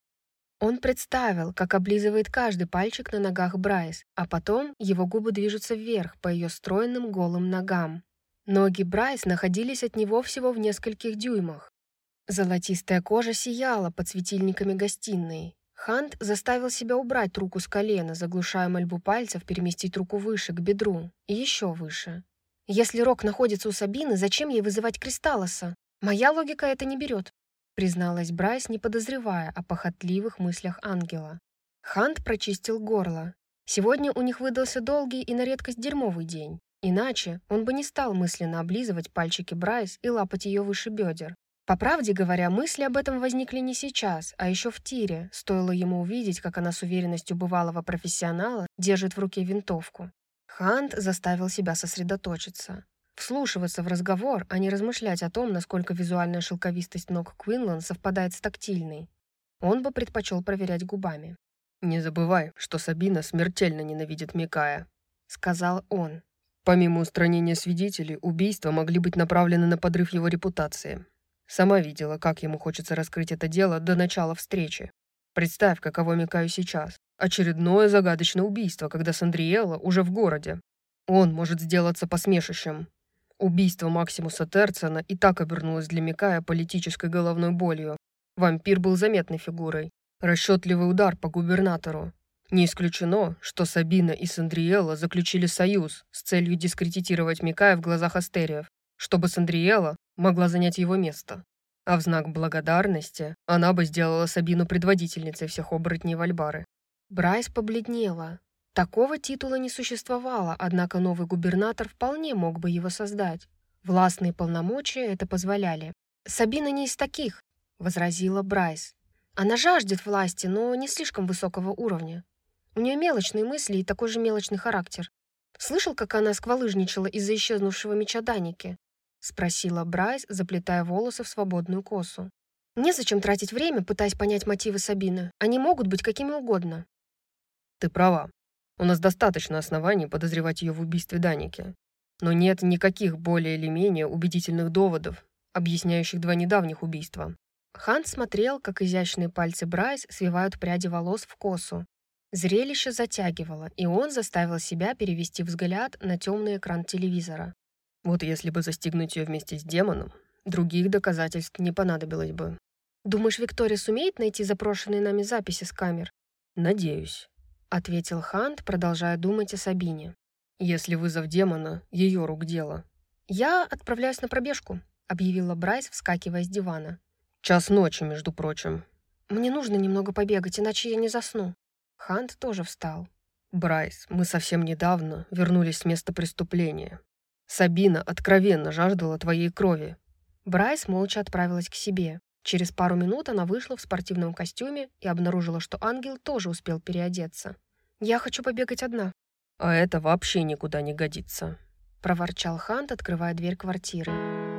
Он представил, как облизывает каждый пальчик на ногах Брайс, а потом его губы движутся вверх по ее стройным голым ногам. Ноги Брайс находились от него всего в нескольких дюймах. Золотистая кожа сияла под светильниками гостиной. Хант заставил себя убрать руку с колена, заглушая мольбу пальцев переместить руку выше, к бедру, и еще выше. Если Рог находится у Сабины, зачем ей вызывать Кристаллоса? Моя логика это не берет, призналась Брайс, не подозревая о похотливых мыслях ангела. Хант прочистил горло. Сегодня у них выдался долгий и на редкость дерьмовый день. Иначе он бы не стал мысленно облизывать пальчики Брайс и лапать ее выше бедер. По правде говоря, мысли об этом возникли не сейчас, а еще в тире. Стоило ему увидеть, как она с уверенностью бывалого профессионала держит в руке винтовку. Хант заставил себя сосредоточиться. Вслушиваться в разговор, а не размышлять о том, насколько визуальная шелковистость ног Квинлан совпадает с тактильной. Он бы предпочел проверять губами. «Не забывай, что Сабина смертельно ненавидит Микая», — сказал он. «Помимо устранения свидетелей, убийства могли быть направлены на подрыв его репутации. Сама видела, как ему хочется раскрыть это дело до начала встречи. Представь, каково Микаю сейчас. Очередное загадочное убийство, когда Сандриэлла уже в городе. Он может сделаться посмешищем. Убийство Максимуса Терцена и так обернулось для Микая политической головной болью. Вампир был заметной фигурой. Расчетливый удар по губернатору. Не исключено, что Сабина и Сандриэлла заключили союз с целью дискредитировать Микая в глазах Астериев, чтобы Сандриэлла могла занять его место. А в знак благодарности она бы сделала Сабину предводительницей всех оборотней Вальбары. Брайс побледнела. Такого титула не существовало, однако новый губернатор вполне мог бы его создать. Властные полномочия это позволяли. «Сабина не из таких», — возразила Брайс. «Она жаждет власти, но не слишком высокого уровня. У нее мелочные мысли и такой же мелочный характер. Слышал, как она сквалыжничала из-за исчезнувшего меча Даники?» — спросила Брайс, заплетая волосы в свободную косу. «Незачем тратить время, пытаясь понять мотивы Сабины. Они могут быть какими угодно». «Ты права. У нас достаточно оснований подозревать ее в убийстве Даники. Но нет никаких более или менее убедительных доводов, объясняющих два недавних убийства». Хант смотрел, как изящные пальцы Брайс свивают пряди волос в косу. Зрелище затягивало, и он заставил себя перевести взгляд на темный экран телевизора. Вот если бы застигнуть ее вместе с демоном, других доказательств не понадобилось бы. «Думаешь, Виктория сумеет найти запрошенные нами записи с камер?» «Надеюсь», — ответил Хант, продолжая думать о Сабине. «Если вызов демона — ее рук дело». «Я отправляюсь на пробежку», — объявила Брайс, вскакивая с дивана. «Час ночи, между прочим». «Мне нужно немного побегать, иначе я не засну». Хант тоже встал. «Брайс, мы совсем недавно вернулись с места преступления. Сабина откровенно жаждала твоей крови». Брайс молча отправилась к себе. Через пару минут она вышла в спортивном костюме и обнаружила, что ангел тоже успел переодеться. «Я хочу побегать одна». «А это вообще никуда не годится», — проворчал Хант, открывая дверь квартиры.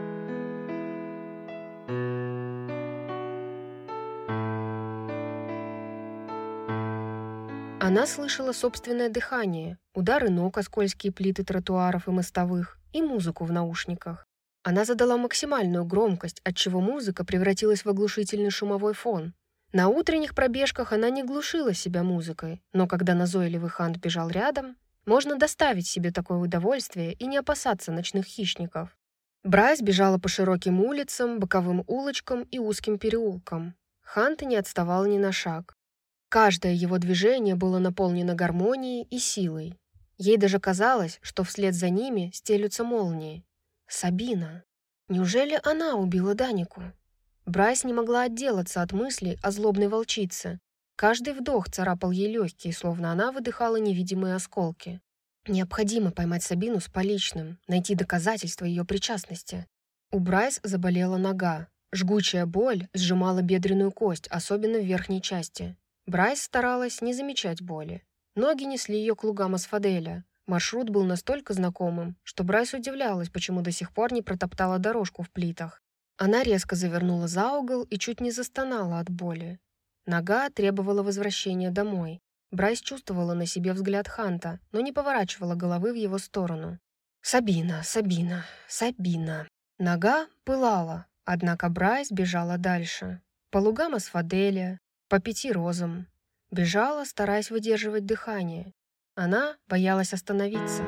Она слышала собственное дыхание, удары ног о скользкие плиты тротуаров и мостовых и музыку в наушниках. Она задала максимальную громкость, отчего музыка превратилась в оглушительный шумовой фон. На утренних пробежках она не глушила себя музыкой, но когда назойливый Хант бежал рядом, можно доставить себе такое удовольствие и не опасаться ночных хищников. Брайс бежала по широким улицам, боковым улочкам и узким переулкам. Хант не отставал ни на шаг. Каждое его движение было наполнено гармонией и силой. Ей даже казалось, что вслед за ними стелются молнии. Сабина. Неужели она убила Данику? Брайс не могла отделаться от мыслей о злобной волчице. Каждый вдох царапал ей легкие, словно она выдыхала невидимые осколки. Необходимо поймать Сабину с поличным, найти доказательства ее причастности. У Брайс заболела нога. Жгучая боль сжимала бедренную кость, особенно в верхней части. Брайс старалась не замечать боли. Ноги несли ее к лугам асфаделя. Маршрут был настолько знакомым, что Брайс удивлялась, почему до сих пор не протоптала дорожку в плитах. Она резко завернула за угол и чуть не застонала от боли. Нога требовала возвращения домой. Брайс чувствовала на себе взгляд Ханта, но не поворачивала головы в его сторону. «Сабина, Сабина, Сабина». Нога пылала, однако Брайс бежала дальше. По лугам асфаделя, по пяти розам. Бежала, стараясь выдерживать дыхание. Она боялась остановиться.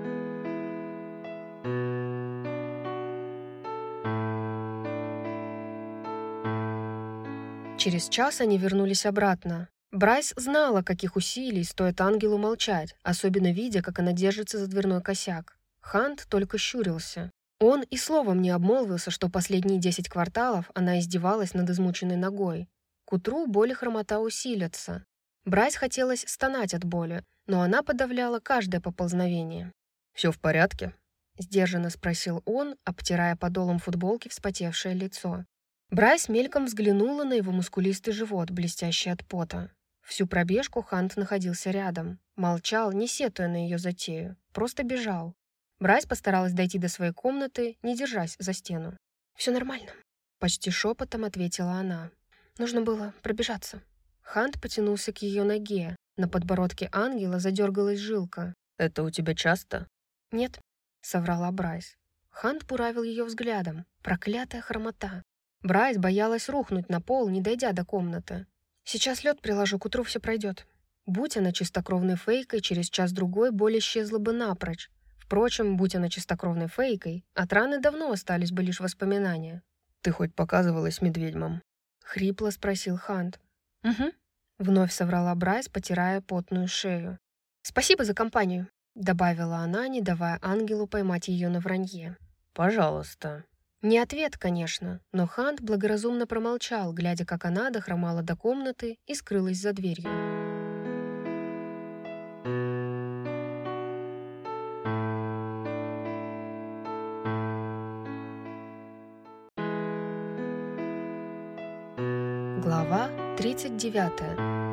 Через час они вернулись обратно. Брайс знала, каких усилий стоит ангелу молчать, особенно видя, как она держится за дверной косяк. Хант только щурился. Он и словом не обмолвился, что последние десять кварталов она издевалась над измученной ногой. К утру боль и хромота усилятся. Брайс хотелось стонать от боли, но она подавляла каждое поползновение. «Все в порядке?» — сдержанно спросил он, обтирая подолом футболки вспотевшее лицо. Брайс мельком взглянула на его мускулистый живот, блестящий от пота. Всю пробежку Хант находился рядом. Молчал, не сетуя на ее затею. Просто бежал. Брайс постаралась дойти до своей комнаты, не держась за стену. «Все нормально», — почти шепотом ответила она. «Нужно было пробежаться». Хант потянулся к ее ноге. На подбородке ангела задергалась жилка. «Это у тебя часто?» «Нет», — соврала Брайс. Хант буравил ее взглядом. Проклятая хромота. Брайс боялась рухнуть на пол, не дойдя до комнаты. «Сейчас лед приложу, к утру все пройдет». Будь она чистокровной фейкой, через час-другой боль исчезла бы напрочь. Впрочем, будь она чистокровной фейкой, от раны давно остались бы лишь воспоминания. «Ты хоть показывалась медведьмам?» — хрипло спросил Хант. «Угу», — вновь соврала Брайс, потирая потную шею. «Спасибо за компанию», — добавила она, не давая ангелу поймать ее на вранье. «Пожалуйста». Не ответ, конечно, но Хант благоразумно промолчал, глядя, как она дохромала до комнаты и скрылась за дверью. Глава тридцать девятая.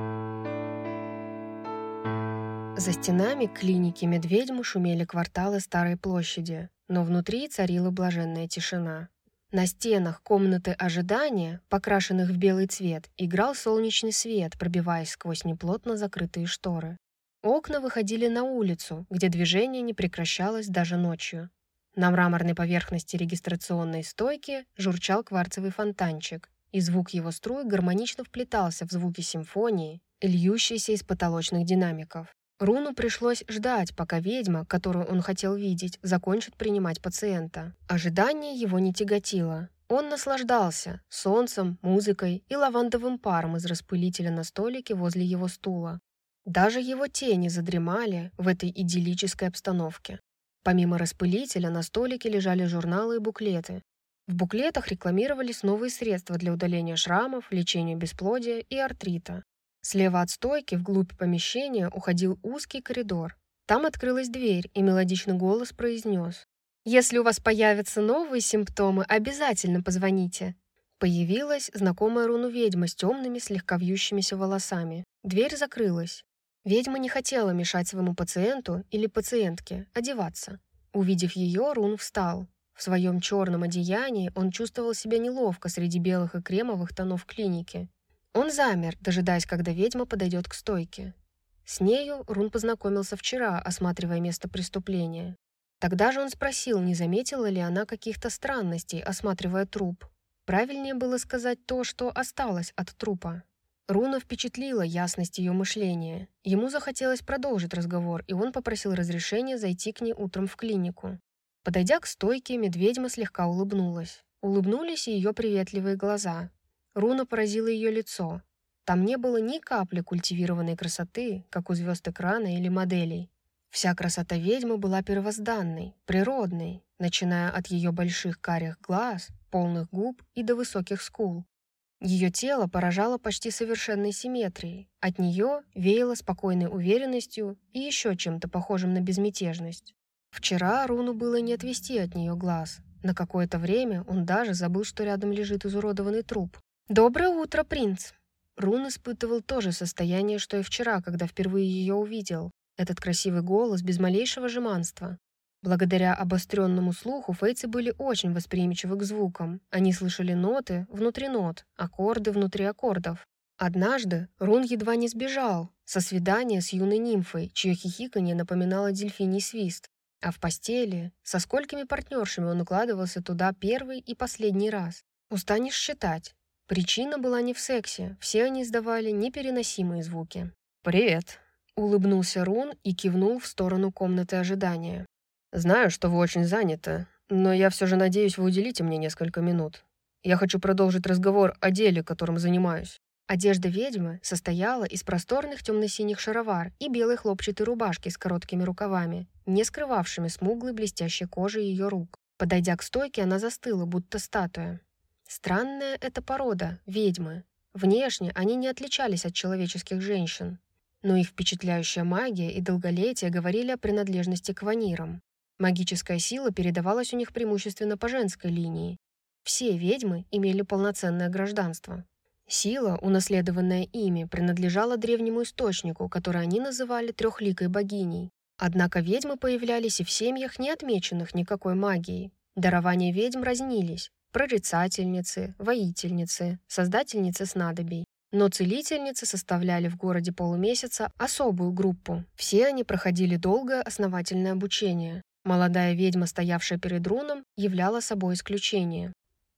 За стенами клиники Медведьмы шумели кварталы Старой площади, но внутри царила блаженная тишина. На стенах комнаты ожидания, покрашенных в белый цвет, играл солнечный свет, пробиваясь сквозь неплотно закрытые шторы. Окна выходили на улицу, где движение не прекращалось даже ночью. На мраморной поверхности регистрационной стойки журчал кварцевый фонтанчик, и звук его струй гармонично вплетался в звуки симфонии, льющейся из потолочных динамиков. Руну пришлось ждать, пока ведьма, которую он хотел видеть, закончит принимать пациента. Ожидание его не тяготило. Он наслаждался солнцем, музыкой и лавандовым паром из распылителя на столике возле его стула. Даже его тени задремали в этой идиллической обстановке. Помимо распылителя на столике лежали журналы и буклеты. В буклетах рекламировались новые средства для удаления шрамов, лечения бесплодия и артрита. Слева от стойки вглубь помещения уходил узкий коридор. Там открылась дверь, и мелодичный голос произнес: «Если у вас появятся новые симптомы, обязательно позвоните». Появилась знакомая Руну ведьма с темными, слегка вьющимися волосами. Дверь закрылась. Ведьма не хотела мешать своему пациенту или пациентке одеваться. Увидев ее, Рун встал. В своем черном одеянии он чувствовал себя неловко среди белых и кремовых тонов клиники. Он замер, дожидаясь, когда ведьма подойдет к стойке. С нею Рун познакомился вчера, осматривая место преступления. Тогда же он спросил, не заметила ли она каких-то странностей, осматривая труп. Правильнее было сказать то, что осталось от трупа. Руна впечатлила ясность ее мышления. Ему захотелось продолжить разговор, и он попросил разрешения зайти к ней утром в клинику. Подойдя к стойке, медведьма слегка улыбнулась. Улыбнулись и ее приветливые глаза. Руна поразила ее лицо. Там не было ни капли культивированной красоты, как у звезд экрана или моделей. Вся красота ведьмы была первозданной, природной, начиная от ее больших карих глаз, полных губ и до высоких скул. Ее тело поражало почти совершенной симметрией. От нее веяло спокойной уверенностью и еще чем-то похожим на безмятежность. Вчера Руну было не отвести от нее глаз. На какое-то время он даже забыл, что рядом лежит изуродованный труп. «Доброе утро, принц!» Рун испытывал то же состояние, что и вчера, когда впервые ее увидел. Этот красивый голос без малейшего жеманства. Благодаря обостренному слуху фейцы были очень восприимчивы к звукам. Они слышали ноты внутри нот, аккорды внутри аккордов. Однажды Рун едва не сбежал со свидания с юной нимфой, чье хихиканье напоминало дельфиний свист. А в постели со сколькими партнершами он укладывался туда первый и последний раз. Устанешь считать. Причина была не в сексе, все они издавали непереносимые звуки. «Привет», — улыбнулся Рун и кивнул в сторону комнаты ожидания. «Знаю, что вы очень заняты, но я все же надеюсь, вы уделите мне несколько минут. Я хочу продолжить разговор о деле, которым занимаюсь». Одежда ведьмы состояла из просторных темно-синих шаровар и белой хлопчатой рубашки с короткими рукавами, не скрывавшими смуглой блестящей кожи ее рук. Подойдя к стойке, она застыла, будто статуя. Странная эта порода — ведьмы. Внешне они не отличались от человеческих женщин, но их впечатляющая магия и долголетие говорили о принадлежности к ванирам. Магическая сила передавалась у них преимущественно по женской линии. Все ведьмы имели полноценное гражданство. Сила, унаследованная ими, принадлежала древнему источнику, который они называли трехликой богиней. Однако ведьмы появлялись и в семьях, не отмеченных никакой магией. Дарования ведьм разнились: прорицательницы, воительницы, создательницы снадобий. Но целительницы составляли в городе полумесяца особую группу. Все они проходили долгое основательное обучение. Молодая ведьма, стоявшая перед Руном, являла собой исключение.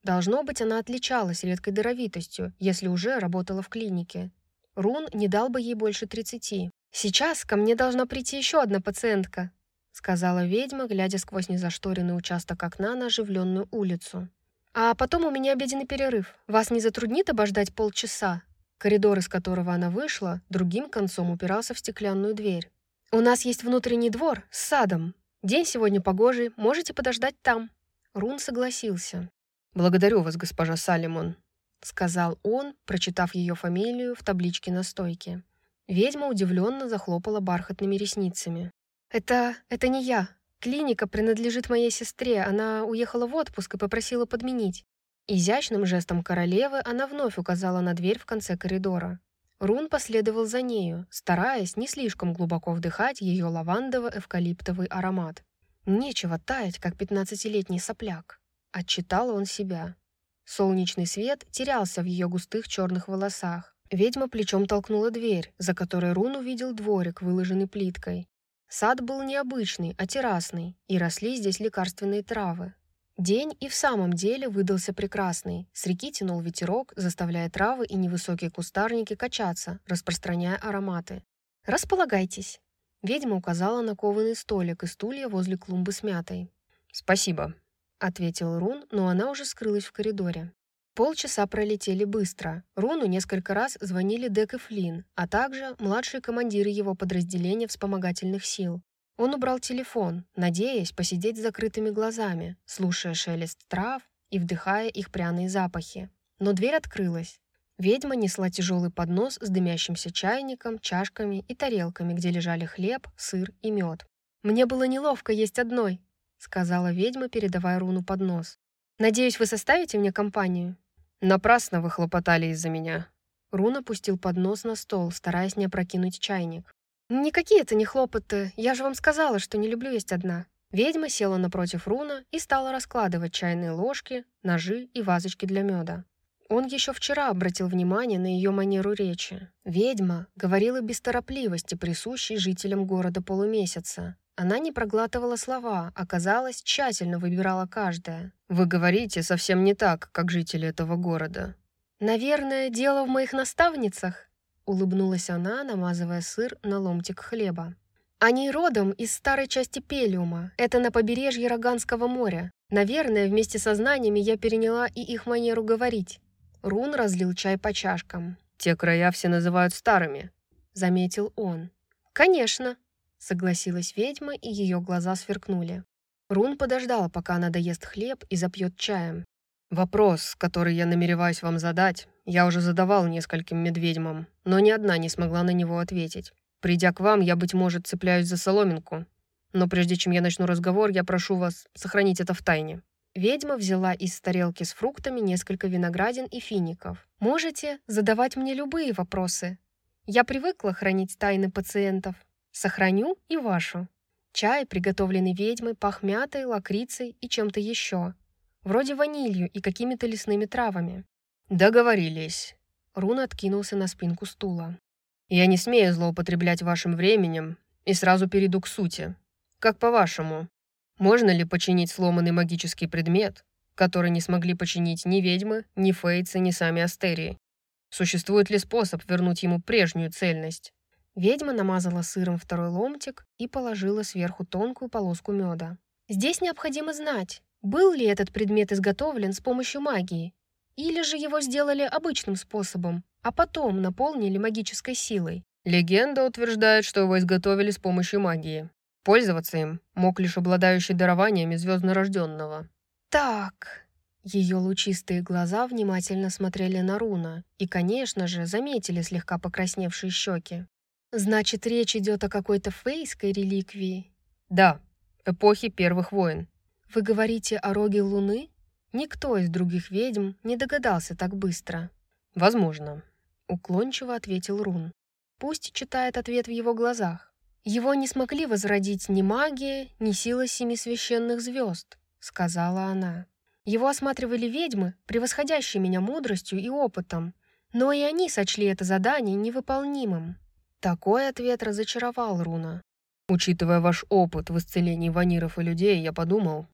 Должно быть, она отличалась редкой даровитостью, если уже работала в клинике. Рун не дал бы ей больше тридцати. «Сейчас ко мне должна прийти еще одна пациентка», сказала ведьма, глядя сквозь незашторенный участок окна на оживленную улицу. «А потом у меня обеденный перерыв. Вас не затруднит обождать полчаса?» Коридор, из которого она вышла, другим концом упирался в стеклянную дверь. «У нас есть внутренний двор с садом. День сегодня погожий, можете подождать там». Рун согласился. «Благодарю вас, госпожа Салимон», — сказал он, прочитав ее фамилию в табличке на стойке. Ведьма удивленно захлопала бархатными ресницами. «Это... это не я. Клиника принадлежит моей сестре. Она уехала в отпуск и попросила подменить». Изящным жестом королевы она вновь указала на дверь в конце коридора. Рун последовал за нею, стараясь не слишком глубоко вдыхать ее лавандово-эвкалиптовый аромат. «Нечего таять, как пятнадцатилетний сопляк», — отчитал он себя. Солнечный свет терялся в ее густых черных волосах. Ведьма плечом толкнула дверь, за которой Рун увидел дворик, выложенный плиткой. Сад был необычный, а террасный, и росли здесь лекарственные травы. День и в самом деле выдался прекрасный. С реки тянул ветерок, заставляя травы и невысокие кустарники качаться, распространяя ароматы. «Располагайтесь». Ведьма указала на кованый столик и стулья возле клумбы с мятой. «Спасибо», — ответил Рун, но она уже скрылась в коридоре. Полчаса пролетели быстро. Руну несколько раз звонили Дек и Флинн, а также младшие командиры его подразделения вспомогательных сил. Он убрал телефон, надеясь посидеть с закрытыми глазами, слушая шелест трав и вдыхая их пряные запахи. Но дверь открылась. Ведьма несла тяжелый поднос с дымящимся чайником, чашками и тарелками, где лежали хлеб, сыр и мед. «Мне было неловко есть одной», — сказала ведьма, передавая Руну поднос. «Надеюсь, вы составите мне компанию?» «Напрасно вы хлопотали из-за меня». Рун опустил поднос на стол, стараясь не опрокинуть чайник. «Никакие это не хлопоты. Я же вам сказала, что не люблю есть одна». Ведьма села напротив Руна и стала раскладывать чайные ложки, ножи и вазочки для меда. Он еще вчера обратил внимание на ее манеру речи. Ведьма говорила без торопливости, присущей жителям города полумесяца. Она не проглатывала слова, а, казалось, тщательно выбирала каждое. «Вы говорите совсем не так, как жители этого города». «Наверное, дело в моих наставницах», — улыбнулась она, намазывая сыр на ломтик хлеба. «Они родом из старой части Пелиума. Это на побережье Роганского моря. Наверное, вместе со знаниями я переняла и их манеру говорить». Рун разлил чай по чашкам. «Те края все называют старыми», — заметил он. «Конечно», — согласилась ведьма, и ее глаза сверкнули. Рун подождал, пока она доест хлеб и запьет чаем. «Вопрос, который я намереваюсь вам задать, я уже задавал нескольким медведьмам, но ни одна не смогла на него ответить. Придя к вам, я, быть может, цепляюсь за соломинку. Но прежде чем я начну разговор, я прошу вас сохранить это в тайне». Ведьма взяла из тарелки с фруктами несколько виноградин и фиников. «Можете задавать мне любые вопросы. Я привыкла хранить тайны пациентов. Сохраню и вашу». Чай, приготовленный ведьмой, пах мятой, лакрицей и чем-то еще. Вроде ванилью и какими-то лесными травами. «Договорились». Рун откинулся на спинку стула. «Я не смею злоупотреблять вашим временем и сразу перейду к сути. Как по-вашему, можно ли починить сломанный магический предмет, который не смогли починить ни ведьмы, ни фейцы, ни сами астерии? Существует ли способ вернуть ему прежнюю цельность?» Ведьма намазала сыром второй ломтик и положила сверху тонкую полоску меда. «Здесь необходимо знать, был ли этот предмет изготовлен с помощью магии, или же его сделали обычным способом, а потом наполнили магической силой». «Легенда утверждает, что его изготовили с помощью магии. Пользоваться им мог лишь обладающий дарованиями звезднорожденного». «Так...» Ее лучистые глаза внимательно смотрели на Руна и, конечно же, заметили слегка покрасневшие щеки. «Значит, речь идет о какой-то фейской реликвии?» «Да, эпохи первых войн». «Вы говорите о роге Луны?» Никто из других ведьм не догадался так быстро. «Возможно», — уклончиво ответил Рун. Пусть читает ответ в его глазах. «Его не смогли возродить ни магия, ни сила семи священных звезд», — сказала она. «Его осматривали ведьмы, превосходящие меня мудростью и опытом, но и они сочли это задание невыполнимым». Такой ответ разочаровал Руна. «Учитывая ваш опыт в исцелении ваниров и людей, я подумал,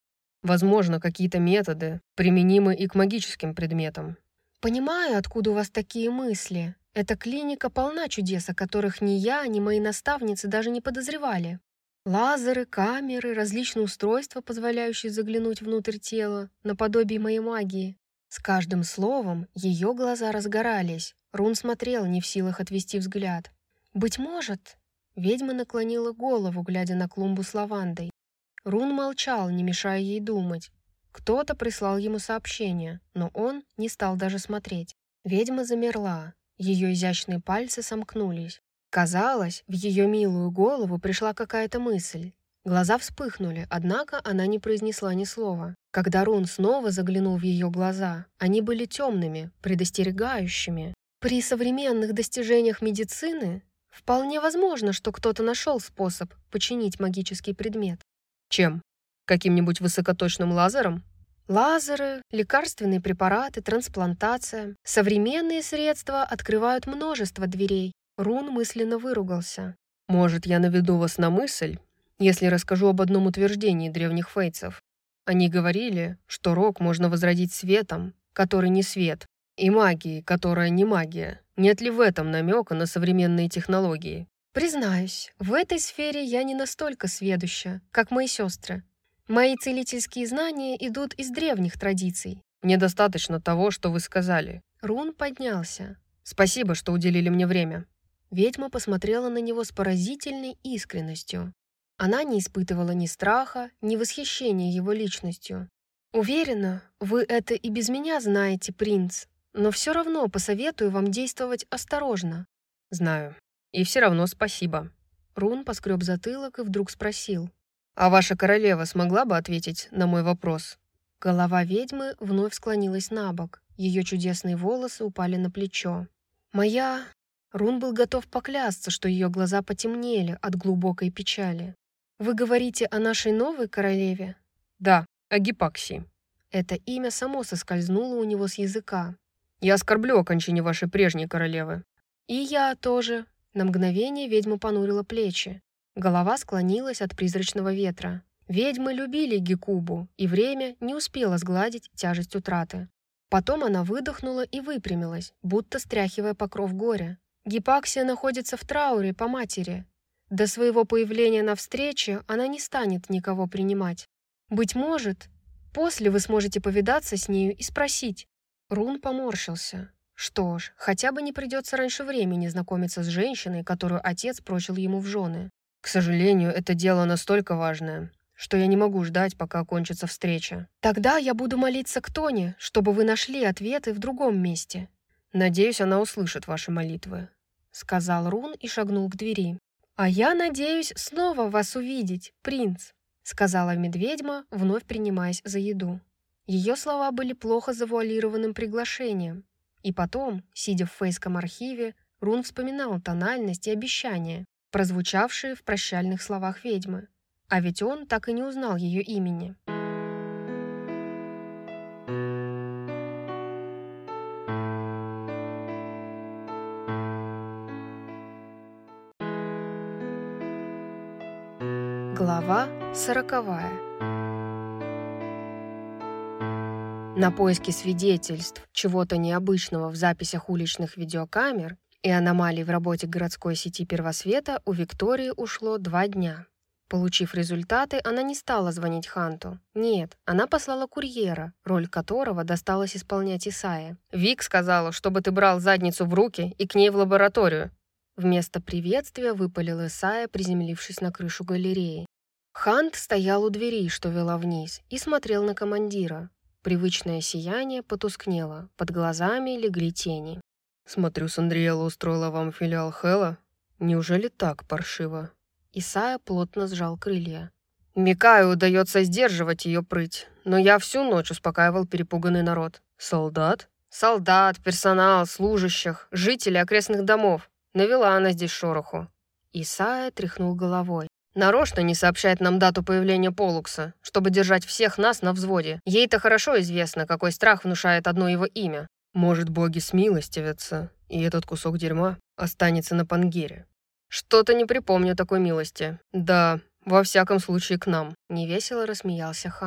Возможно, какие-то методы применимы и к магическим предметам. Понимаю, откуда у вас такие мысли. Эта клиника полна чудес, о которых ни я, ни мои наставницы даже не подозревали. Лазеры, камеры, различные устройства, позволяющие заглянуть внутрь тела, наподобие моей магии. С каждым словом ее глаза разгорались. Рун смотрел, не в силах отвести взгляд. «Быть может...» Ведьма наклонила голову, глядя на клумбу с лавандой. Рун молчал, не мешая ей думать. Кто-то прислал ему сообщение, но он не стал даже смотреть. Ведьма замерла. Ее изящные пальцы сомкнулись. Казалось, в ее милую голову пришла какая-то мысль. Глаза вспыхнули, однако она не произнесла ни слова. Когда Рун снова заглянул в ее глаза, они были темными, предостерегающими. При современных достижениях медицины вполне возможно, что кто-то нашел способ починить магический предмет. Чем? Каким-нибудь высокоточным лазером? Лазеры, лекарственные препараты, трансплантация. Современные средства открывают множество дверей. Рун мысленно выругался. Может, я наведу вас на мысль, если расскажу об одном утверждении древних фейцев. Они говорили, что рок можно возродить светом, который не свет, и магией, которая не магия. Нет ли в этом намека на современные технологии? Признаюсь, в этой сфере я не настолько сведуща, как мои сестры. Мои целительские знания идут из древних традиций. Мне достаточно того, что вы сказали. Рун поднялся. Спасибо, что уделили мне время. Ведьма посмотрела на него с поразительной искренностью. Она не испытывала ни страха, ни восхищения его личностью. «Уверена, вы это и без меня знаете, принц, но все равно посоветую вам действовать осторожно». «Знаю. И все равно спасибо». Рун поскреб затылок и вдруг спросил. «А ваша королева смогла бы ответить на мой вопрос?» Голова ведьмы вновь склонилась на бок. Ее чудесные волосы упали на плечо. «Моя...» Рун был готов поклясться, что ее глаза потемнели от глубокой печали. «Вы говорите о нашей новой королеве?» «Да, о Гипаксии». Это имя само соскользнуло у него с языка. «Я оскорблю окончание вашей прежней королевы». «И я тоже». На мгновение ведьма понурила плечи. Голова склонилась от призрачного ветра. Ведьмы любили Гекубу, и время не успело сгладить тяжесть утраты. Потом она выдохнула и выпрямилась, будто стряхивая покров горя. Гипаксия находится в трауре по матери. До своего появления на встрече она не станет никого принимать. Быть может, после вы сможете повидаться с нею и спросить. Рун поморщился. Что ж, хотя бы не придется раньше времени знакомиться с женщиной, которую отец прочил ему в жены. К сожалению, это дело настолько важное, что я не могу ждать, пока окончится встреча. Тогда я буду молиться к Тоне, чтобы вы нашли ответы в другом месте. Надеюсь, она услышит ваши молитвы», — сказал Рун и шагнул к двери. «А я надеюсь снова вас увидеть, принц», — сказала медведьма, вновь принимаясь за еду. Ее слова были плохо завуалированным приглашением. И потом, сидя в фейском архиве, Рун вспоминал тональность и обещания, прозвучавшие в прощальных словах ведьмы. А ведь он так и не узнал ее имени. Глава сороковая. На поиски свидетельств чего-то необычного в записях уличных видеокамер и аномалий в работе городской сети Первосвета у Виктории ушло два дня. Получив результаты, она не стала звонить Ханту. Нет, она послала курьера, роль которого досталось исполнять Исае. «Вик сказала, чтобы ты брал задницу в руки и к ней в лабораторию». Вместо приветствия выпалил Исайя, приземлившись на крышу галереи. Хант стоял у двери, что вела вниз, и смотрел на командира. Привычное сияние потускнело, под глазами легли тени. «Смотрю, Сандриэла устроила вам филиал Хэлла. Неужели так паршиво?» Исайя плотно сжал крылья. «Микаю удается сдерживать ее прыть, но я всю ночь успокаивал перепуганный народ. Солдат? Солдат, персонал, служащих, жители окрестных домов. Навела она здесь шороху». Исайя тряхнул головой. «Нарочно не сообщает нам дату появления Полукса, чтобы держать всех нас на взводе. Ей-то хорошо известно, какой страх внушает одно его имя. Может, боги смилостивятся, и этот кусок дерьма останется на Пангере. Что-то не припомню такой милости. Да, во всяком случае, к нам». Невесело рассмеялся Хант.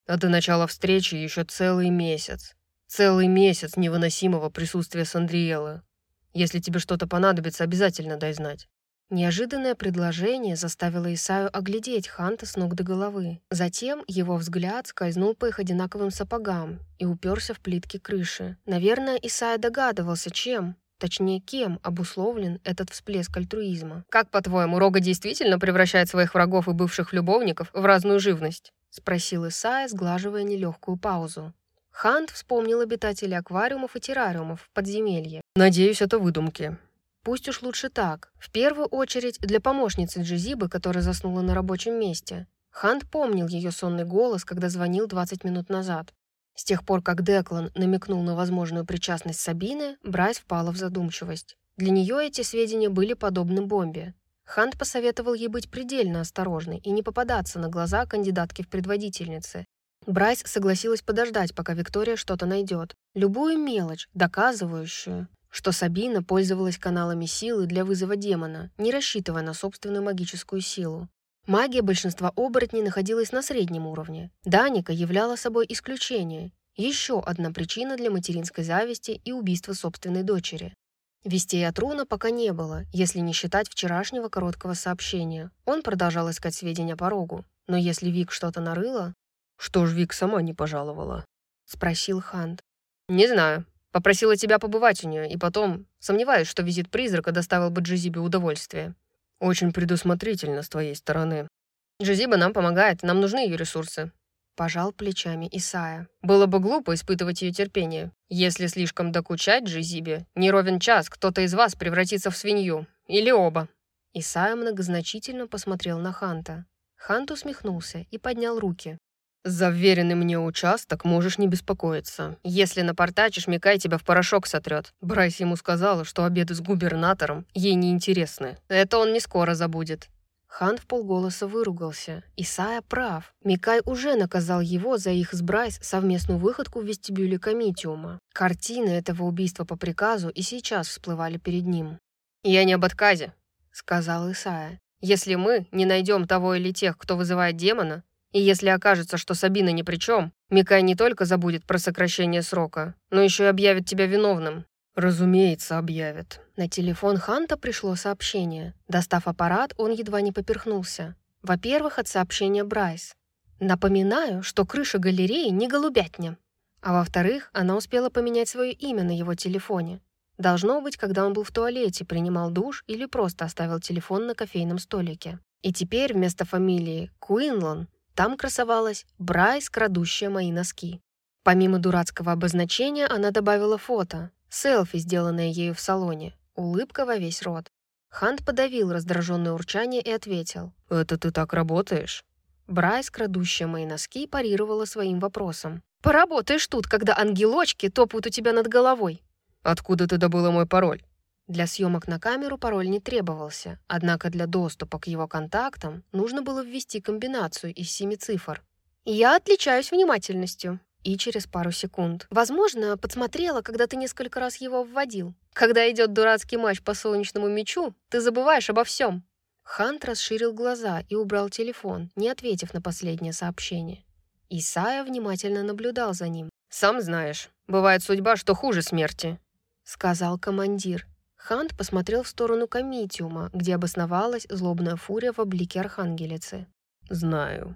А до начала встречи еще целый месяц. Целый месяц невыносимого присутствия Сандриэлы. Если тебе что-то понадобится, обязательно дай знать». Неожиданное предложение заставило Исаю оглядеть Ханта с ног до головы. Затем его взгляд скользнул по их одинаковым сапогам и уперся в плитки крыши. Наверное, Исайя догадывался, чем, точнее, кем обусловлен этот всплеск альтруизма. «Как, по-твоему, Рога действительно превращает своих врагов и бывших любовников в разную живность?» — спросил Исайя, сглаживая нелегкую паузу. Хант вспомнил обитателей аквариумов и террариумов в подземелье. «Надеюсь, это выдумки». Пусть уж лучше так. В первую очередь для помощницы Джизибы, которая заснула на рабочем месте. Хант помнил ее сонный голос, когда звонил двадцать минут назад. С тех пор, как Деклан намекнул на возможную причастность Сабины, Брайс впала в задумчивость. Для нее эти сведения были подобны бомбе. Хант посоветовал ей быть предельно осторожной и не попадаться на глаза кандидатки в предводительницы. Брайс согласилась подождать, пока Виктория что-то найдет. Любую мелочь, доказывающую, что Сабина пользовалась каналами силы для вызова демона, не рассчитывая на собственную магическую силу. Магия большинства оборотней находилась на среднем уровне. Даника являла собой исключение. Еще одна причина для материнской зависти и убийства собственной дочери. Вестей от Руна пока не было, если не считать вчерашнего короткого сообщения. Он продолжал искать сведения по Рогу. Но если Вик что-то нарыла... «Что ж Вик сама не пожаловала?» — спросил Хант. «Не знаю. Попросила тебя побывать у нее, и потом сомневаюсь, что визит призрака доставил бы Джизибе удовольствие». «Очень предусмотрительно с твоей стороны». «Джизиба нам помогает, нам нужны ее ресурсы». Пожал плечами Исайя. «Было бы глупо испытывать ее терпение. Если слишком докучать Джизибе, не ровен час кто-то из вас превратится в свинью. Или оба». Исайя многозначительно посмотрел на Ханта. Хант усмехнулся и поднял руки. «За вверенный мне участок можешь не беспокоиться. Если напортачишь, Микай тебя в порошок сотрет. Брайс ему сказала, что обеды с губернатором ей не интересны. Это он не скоро забудет». Хант вполголоса выругался. Исайя прав. Микай уже наказал его за их с Брайс совместную выходку в вестибюле комитиума. Картины этого убийства по приказу и сейчас всплывали перед ним. «Я не об отказе», — сказал Исайя. «Если мы не найдем того или тех, кто вызывает демона, и если окажется, что Сабина ни при чем, Микай не только забудет про сокращение срока, но еще и объявит тебя виновным». «Разумеется, объявит». На телефон Ханта пришло сообщение. Достав аппарат, он едва не поперхнулся. Во-первых, от сообщения Брайс. «Напоминаю, что крыша галереи не голубятня». А во-вторых, она успела поменять свое имя на его телефоне. Должно быть, когда он был в туалете, принимал душ или просто оставил телефон на кофейном столике. И теперь вместо фамилии Куинлон там красовалась Брайс, крадущая мои носки. Помимо дурацкого обозначения, она добавила фото. Селфи, сделанное ею в салоне. Улыбка во весь рот. Хант подавил раздраженное урчание и ответил. «Это ты так работаешь?» Брайс, крадущая мои носки, парировала своим вопросом. «Поработаешь тут, когда ангелочки топают у тебя над головой». «Откуда ты добыла мой пароль?» Для съемок на камеру пароль не требовался, однако для доступа к его контактам нужно было ввести комбинацию из семи цифр. «Я отличаюсь внимательностью». И через пару секунд. «Возможно, подсмотрела, когда ты несколько раз его вводил. Когда идет дурацкий матч по солнечному мячу, ты забываешь обо всем». Хант расширил глаза и убрал телефон, не ответив на последнее сообщение. Исайя внимательно наблюдал за ним. «Сам знаешь, бывает судьба, что хуже смерти», — сказал командир. Хант посмотрел в сторону комитиума, где обосновалась злобная фурия в облике архангелицы. «Знаю».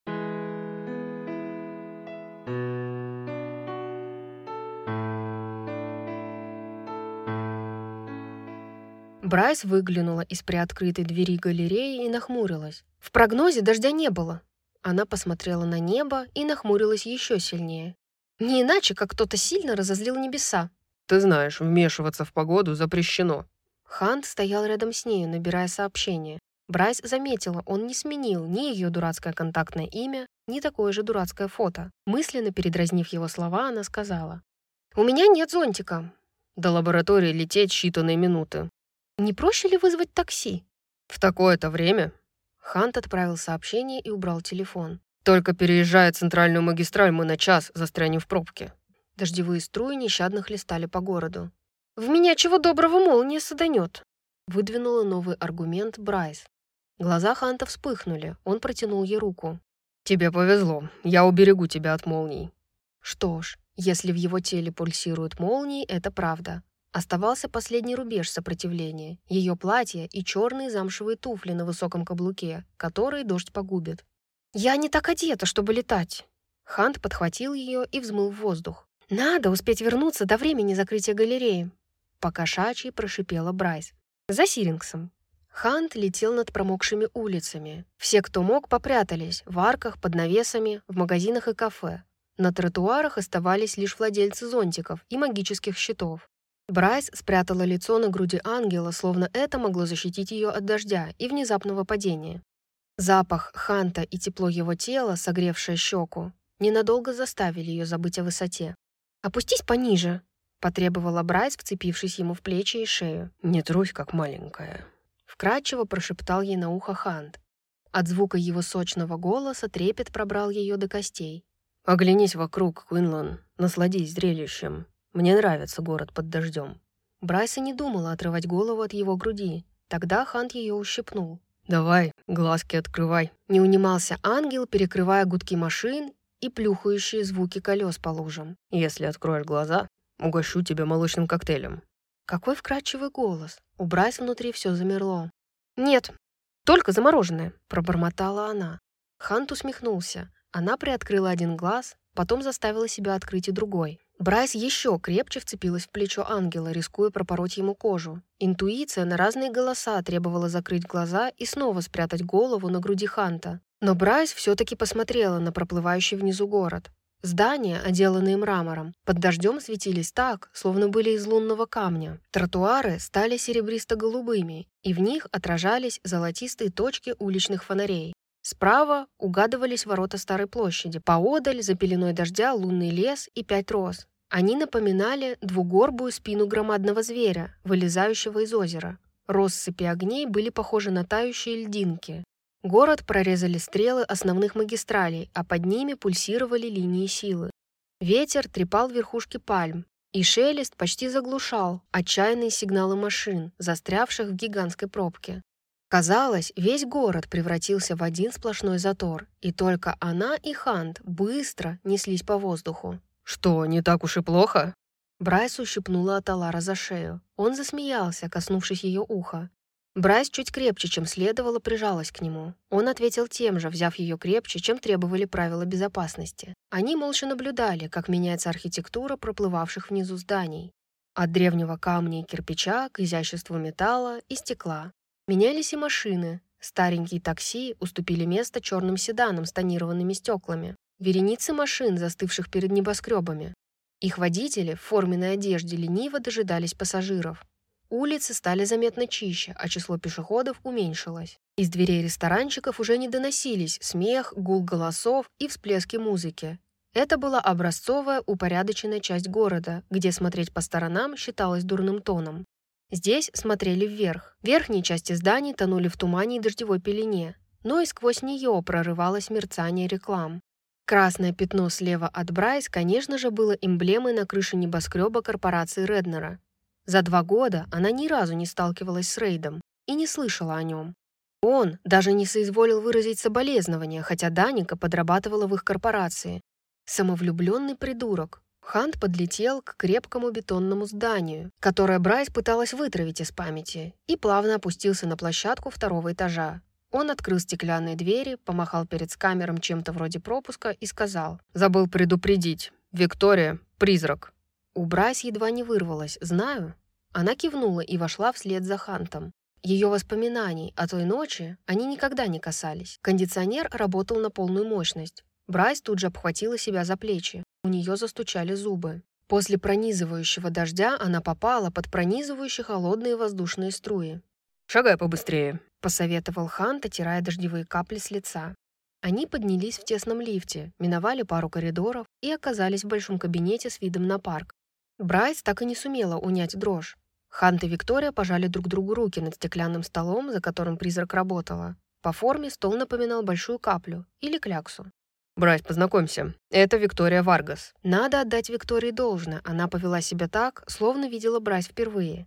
Брайс выглянула из приоткрытой двери галереи и нахмурилась. В прогнозе дождя не было. Она посмотрела на небо и нахмурилась еще сильнее. Не иначе, как кто-то сильно разозлил небеса. «Ты знаешь, вмешиваться в погоду запрещено». Хант стоял рядом с нею, набирая сообщение. Брайс заметила, он не сменил ни ее дурацкое контактное имя, ни такое же дурацкое фото. Мысленно передразнив его слова, она сказала. «У меня нет зонтика». «До лаборатории лететь считанные минуты». «Не проще ли вызвать такси?» «В такое-то время?» Хант отправил сообщение и убрал телефон. «Только переезжая центральную магистраль, мы на час застрянем в пробке». Дождевые струи нещадно хлестали по городу. «В меня чего доброго молния саданет!» Выдвинула новый аргумент Брайс. Глаза Ханта вспыхнули, он протянул ей руку. «Тебе повезло. Я уберегу тебя от молний». Что ж, если в его теле пульсируют молнии, это правда. Оставался последний рубеж сопротивления, ее платье и черные замшевые туфли на высоком каблуке, которые дождь погубит. «Я не так одета, чтобы летать!» Хант подхватил ее и взмыл в воздух. «Надо успеть вернуться до времени закрытия галереи!» По-кошачьи прошипела Брайс. «За Сирингсом!» Хант летел над промокшими улицами. Все, кто мог, попрятались в арках, под навесами, в магазинах и кафе. На тротуарах оставались лишь владельцы зонтиков и магических щитов. Брайс спрятала лицо на груди ангела, словно это могло защитить ее от дождя и внезапного падения. Запах Ханта и тепло его тела, согревшее щеку, ненадолго заставили ее забыть о высоте. «Опустись пониже», — потребовала Брайс, вцепившись ему в плечи и шею. «Не трусь, как маленькая», — вкрадчиво прошептал ей на ухо Хант. От звука его сочного голоса трепет пробрал ее до костей. «Оглянись вокруг, Квинлан, насладись зрелищем. Мне нравится город под дождем». Брайс и не думала отрывать голову от его груди. Тогда Хант ее ущипнул. «Давай, глазки открывай». Не унимался ангел, перекрывая гудки машин и плюхающие звуки колес по лужам. «Если откроешь глаза, угощу тебя молочным коктейлем». Какой вкрадчивый голос. У Брайс внутри все замерло. «Нет, только замороженное», — пробормотала она. Хант усмехнулся. Она приоткрыла один глаз, потом заставила себя открыть и другой. Брайс еще крепче вцепилась в плечо ангела, рискуя пропороть ему кожу. Интуиция на разные голоса требовала закрыть глаза и снова спрятать голову на груди Ханта. Но Брайс все-таки посмотрела на проплывающий внизу город. Здания, отделанные мрамором, под дождем светились так, словно были из лунного камня. Тротуары стали серебристо-голубыми, и в них отражались золотистые точки уличных фонарей. Справа угадывались ворота Старой площади, поодаль за пеленой дождя лунный лес и пять роз. Они напоминали двугорбую спину громадного зверя, вылезающего из озера. Россыпи огней были похожи на тающие льдинки. Город прорезали стрелы основных магистралей, а под ними пульсировали линии силы. Ветер трепал верхушки пальм, и шелест почти заглушал отчаянные сигналы машин, застрявших в гигантской пробке. Казалось, весь город превратился в один сплошной затор, и только она и Хант быстро неслись по воздуху. «Что, не так уж и плохо?» Брайс ущипнула Аталара за шею. Он засмеялся, коснувшись ее уха. Брайс чуть крепче, чем следовало, прижалась к нему. Он ответил тем же, взяв ее крепче, чем требовали правила безопасности. Они молча наблюдали, как меняется архитектура проплывавших внизу зданий. От древнего камня и кирпича к изяществу металла и стекла. Менялись и машины. Старенькие такси уступили место черным седанам с тонированными стеклами. Вереницы машин, застывших перед небоскребами. Их водители в форменной одежде лениво дожидались пассажиров. Улицы стали заметно чище, а число пешеходов уменьшилось. Из дверей ресторанчиков уже не доносились смех, гул голосов и всплески музыки. Это была образцовая, упорядоченная часть города, где смотреть по сторонам считалось дурным тоном. Здесь смотрели вверх. Верхние части зданий тонули в тумане и дождевой пелене, но и сквозь нее прорывалось мерцание реклам. Красное пятно слева от Брайс, конечно же, было эмблемой на крыше небоскреба корпорации Реднера. За два года она ни разу не сталкивалась с Рейдом и не слышала о нем. Он даже не соизволил выразить соболезнования, хотя Даника подрабатывала в их корпорации. Самовлюбленный придурок. Хант подлетел к крепкому бетонному зданию, которое Брайс пыталась вытравить из памяти, и плавно опустился на площадку второго этажа. Он открыл стеклянные двери, помахал перед скамером чем-то вроде пропуска и сказал: «Забыл предупредить. Виктория — призрак». У Брайс едва не вырвалось: «Знаю». Она кивнула и вошла вслед за Хантом. Ее воспоминаний о той ночи они никогда не касались. Кондиционер работал на полную мощность. Брайс тут же обхватила себя за плечи. У нее застучали зубы. После пронизывающего дождя она попала под пронизывающие холодные воздушные струи. «Шагай побыстрее», — посоветовал Хант, оттирая дождевые капли с лица. Они поднялись в тесном лифте, миновали пару коридоров и оказались в большом кабинете с видом на парк. Брайс так и не сумела унять дрожь. Хант и Виктория пожали друг другу руки над стеклянным столом, за которым призрак работала. По форме стол напоминал большую каплю или кляксу. «Брайс, познакомься. Это Виктория Варгас». Надо отдать Виктории должное, она повела себя так, словно видела Брайс впервые.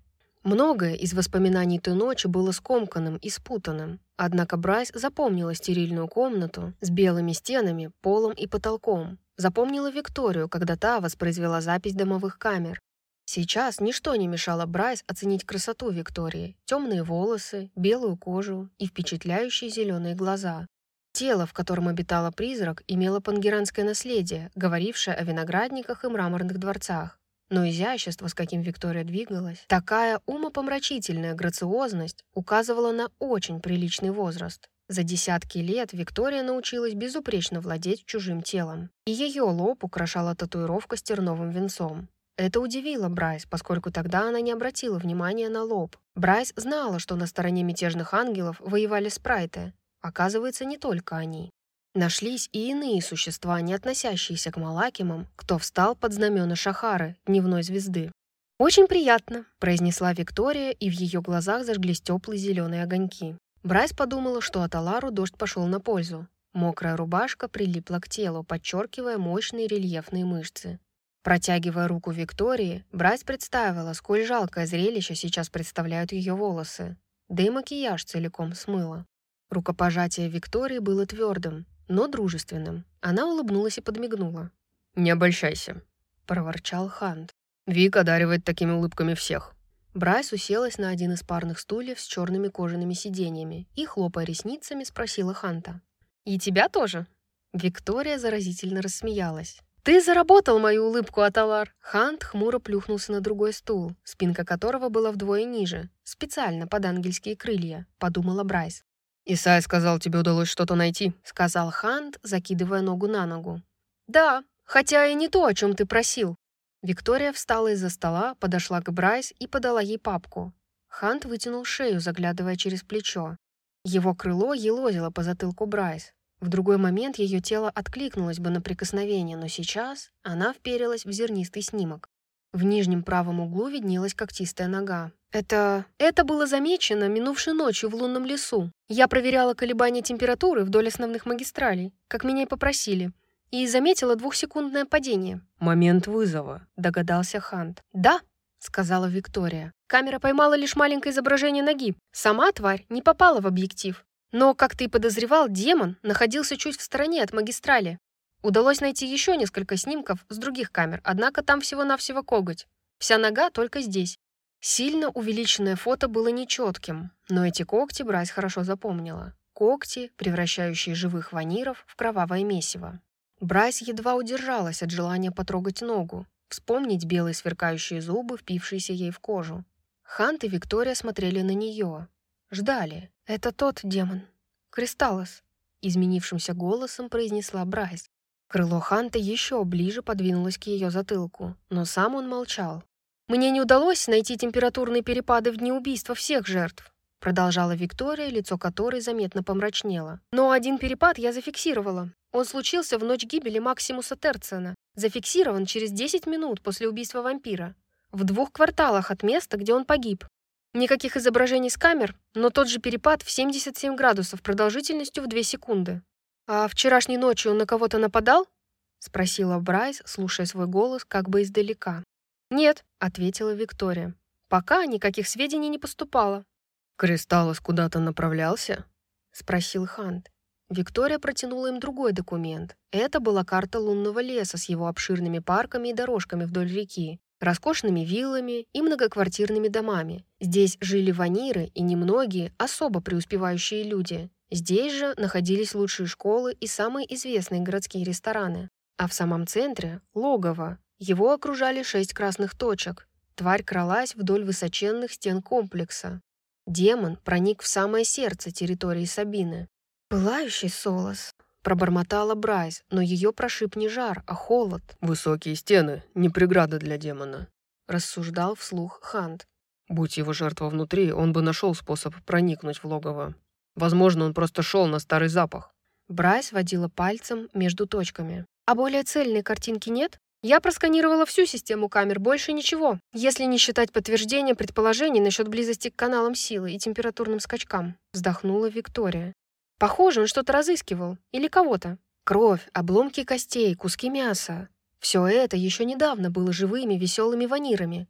Многое из воспоминаний той ночи было скомканным и спутанным, однако Брайс запомнила стерильную комнату с белыми стенами, полом и потолком, запомнила Викторию, когда та воспроизвела запись домовых камер. Сейчас ничто не мешало Брайс оценить красоту Виктории, темные волосы, белую кожу и впечатляющие зеленые глаза. Тело, в котором обитала призрак, имело пангеранское наследие, говорившее о виноградниках и мраморных дворцах. Но изящество, с каким Виктория двигалась, такая умопомрачительная грациозность указывала на очень приличный возраст. За десятки лет Виктория научилась безупречно владеть чужим телом, и ее лоб украшала татуировка с терновым венцом. Это удивило Брайс, поскольку тогда она не обратила внимания на лоб. Брайс знала, что на стороне мятежных ангелов воевали спрайты. Оказывается, не только они. Нашлись и иные существа, не относящиеся к Малакимам, кто встал под знамена Шахары, дневной звезды. «Очень приятно», — произнесла Виктория, и в ее глазах зажглись теплые зеленые огоньки. Брайс подумала, что Аталару дождь пошел на пользу. Мокрая рубашка прилипла к телу, подчеркивая мощные рельефные мышцы. Протягивая руку Виктории, Брайс представила, сколь жалкое зрелище сейчас представляют ее волосы. Да и макияж целиком смыло. Рукопожатие Виктории было твердым, но дружественным. Она улыбнулась и подмигнула. «Не обольщайся», — проворчал Хант. «Вик одаривает такими улыбками всех». Брайс уселась на один из парных стульев с черными кожаными сиденьями и, хлопая ресницами, спросила Ханта. «И тебя тоже?» Виктория заразительно рассмеялась. «Ты заработал мою улыбку, Аталар!» Хант хмуро плюхнулся на другой стул, спинка которого была вдвое ниже, специально под ангельские крылья, подумала Брайс. «Исай сказал, тебе удалось что-то найти», — сказал Хант, закидывая ногу на ногу. «Да, хотя и не то, о чем ты просил». Виктория встала из-за стола, подошла к Брайс и подала ей папку. Хант вытянул шею, заглядывая через плечо. Его крыло елозило по затылку Брайс. В другой момент ее тело откликнулось бы на прикосновение, но сейчас она вперилась в зернистый снимок. В нижнем правом углу виднелась когтистая нога. Это... Это было замечено минувшей ночью в лунном лесу. Я проверяла колебания температуры вдоль основных магистралей, как меня и попросили, и заметила двухсекундное падение. «Момент вызова», — догадался Хант. «Да», — сказала Виктория. Камера поймала лишь маленькое изображение ноги. Сама тварь не попала в объектив. Но, как ты и подозревал, демон находился чуть в стороне от магистрали. Удалось найти еще несколько снимков с других камер, однако там всего-навсего коготь. Вся нога только здесь. Сильно увеличенное фото было нечетким, но эти когти Брайс хорошо запомнила. Когти, превращающие живых ваниров в кровавое месиво. Брайс едва удержалась от желания потрогать ногу, вспомнить белые сверкающие зубы, впившиеся ей в кожу. Хант и Виктория смотрели на нее. Ждали. «Это тот демон. Кристаллос», — изменившимся голосом произнесла Брайс. Крыло Ханта еще ближе подвинулось к ее затылку, но сам он молчал. «Мне не удалось найти температурные перепады в дни убийства всех жертв», продолжала Виктория, лицо которой заметно помрачнело. «Но один перепад я зафиксировала. Он случился в ночь гибели Максимуса Терциана. Зафиксирован через десять минут после убийства вампира. В двух кварталах от места, где он погиб. Никаких изображений с камер, но тот же перепад в семьдесят семь градусов продолжительностью в две секунды. «А вчерашней ночью он на кого-то нападал?» спросила Брайс, слушая свой голос как бы издалека. «Нет», — ответила Виктория. «Пока никаких сведений не поступало». «Кристаллос куда-то направлялся?» — спросил Хант. Виктория протянула им другой документ. Это была карта лунного леса с его обширными парками и дорожками вдоль реки, роскошными виллами и многоквартирными домами. Здесь жили ваниры и немногие, особо преуспевающие люди. Здесь же находились лучшие школы и самые известные городские рестораны. А в самом центре — логово. Его окружали шесть красных точек. Тварь кралась вдоль высоченных стен комплекса. Демон проник в самое сердце территории Сабины. «Пылающий Солос», — пробормотала Брайс, но ее прошиб не жар, а холод. «Высокие стены — не преграда для демона», — рассуждал вслух Хант. «Будь его жертва внутри, он бы нашел способ проникнуть в логово. Возможно, он просто шел на старый запах». Брайс водила пальцем между точками. «А более цельной картинки нет? Я просканировала всю систему камер, больше ничего, если не считать подтверждения предположений насчет близости к каналам силы и температурным скачкам», — вздохнула Виктория. «Похоже, он что-то разыскивал. Или кого-то. Кровь, обломки костей, куски мяса. Все это еще недавно было живыми, веселыми ванирами.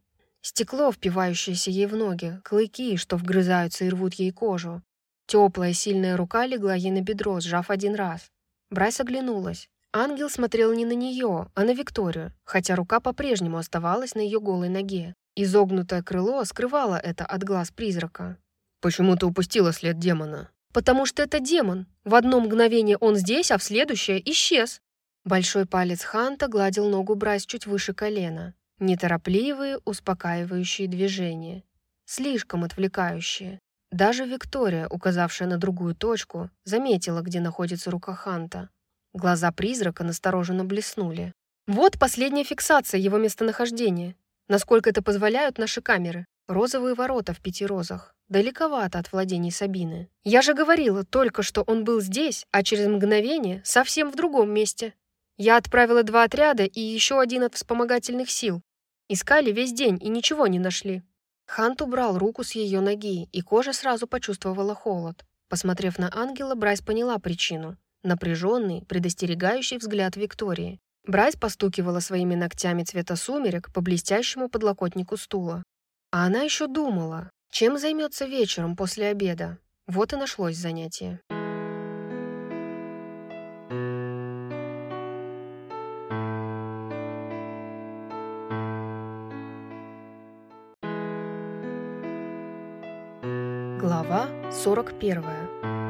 Стекло, впивающееся ей в ноги, клыки, что вгрызаются и рвут ей кожу. Теплая, сильная рука легла ей на бедро, сжав один раз. Брайс оглянулась. Ангел смотрел не на нее, а на Викторию, хотя рука по-прежнему оставалась на ее голой ноге. Изогнутое крыло скрывало это от глаз призрака. «Почему ты упустила след демона?» «Потому что это демон. В одно мгновение он здесь, а в следующее исчез». Большой палец Ханта гладил ногу Брайс чуть выше колена. Неторопливые, успокаивающие движения. Слишком отвлекающие. Даже Виктория, указавшая на другую точку, заметила, где находится рука Ханта. Глаза призрака настороженно блеснули. «Вот последняя фиксация его местонахождения. Насколько это позволяют наши камеры. Розовые ворота в пяти розах. Далековато от владений Сабины. Я же говорила только, что он был здесь, а через мгновение совсем в другом месте. Я отправила два отряда и еще один от вспомогательных сил. Искали весь день и ничего не нашли». Хант убрал руку с ее ноги, и кожа сразу почувствовала холод. Посмотрев на ангела, Брайс поняла причину. Напряженный, предостерегающий взгляд Виктории. Брайс постукивала своими ногтями цвета сумерек по блестящему подлокотнику стула. А она еще думала, чем займется вечером после обеда. Вот и нашлось занятие. Глава сорок первая.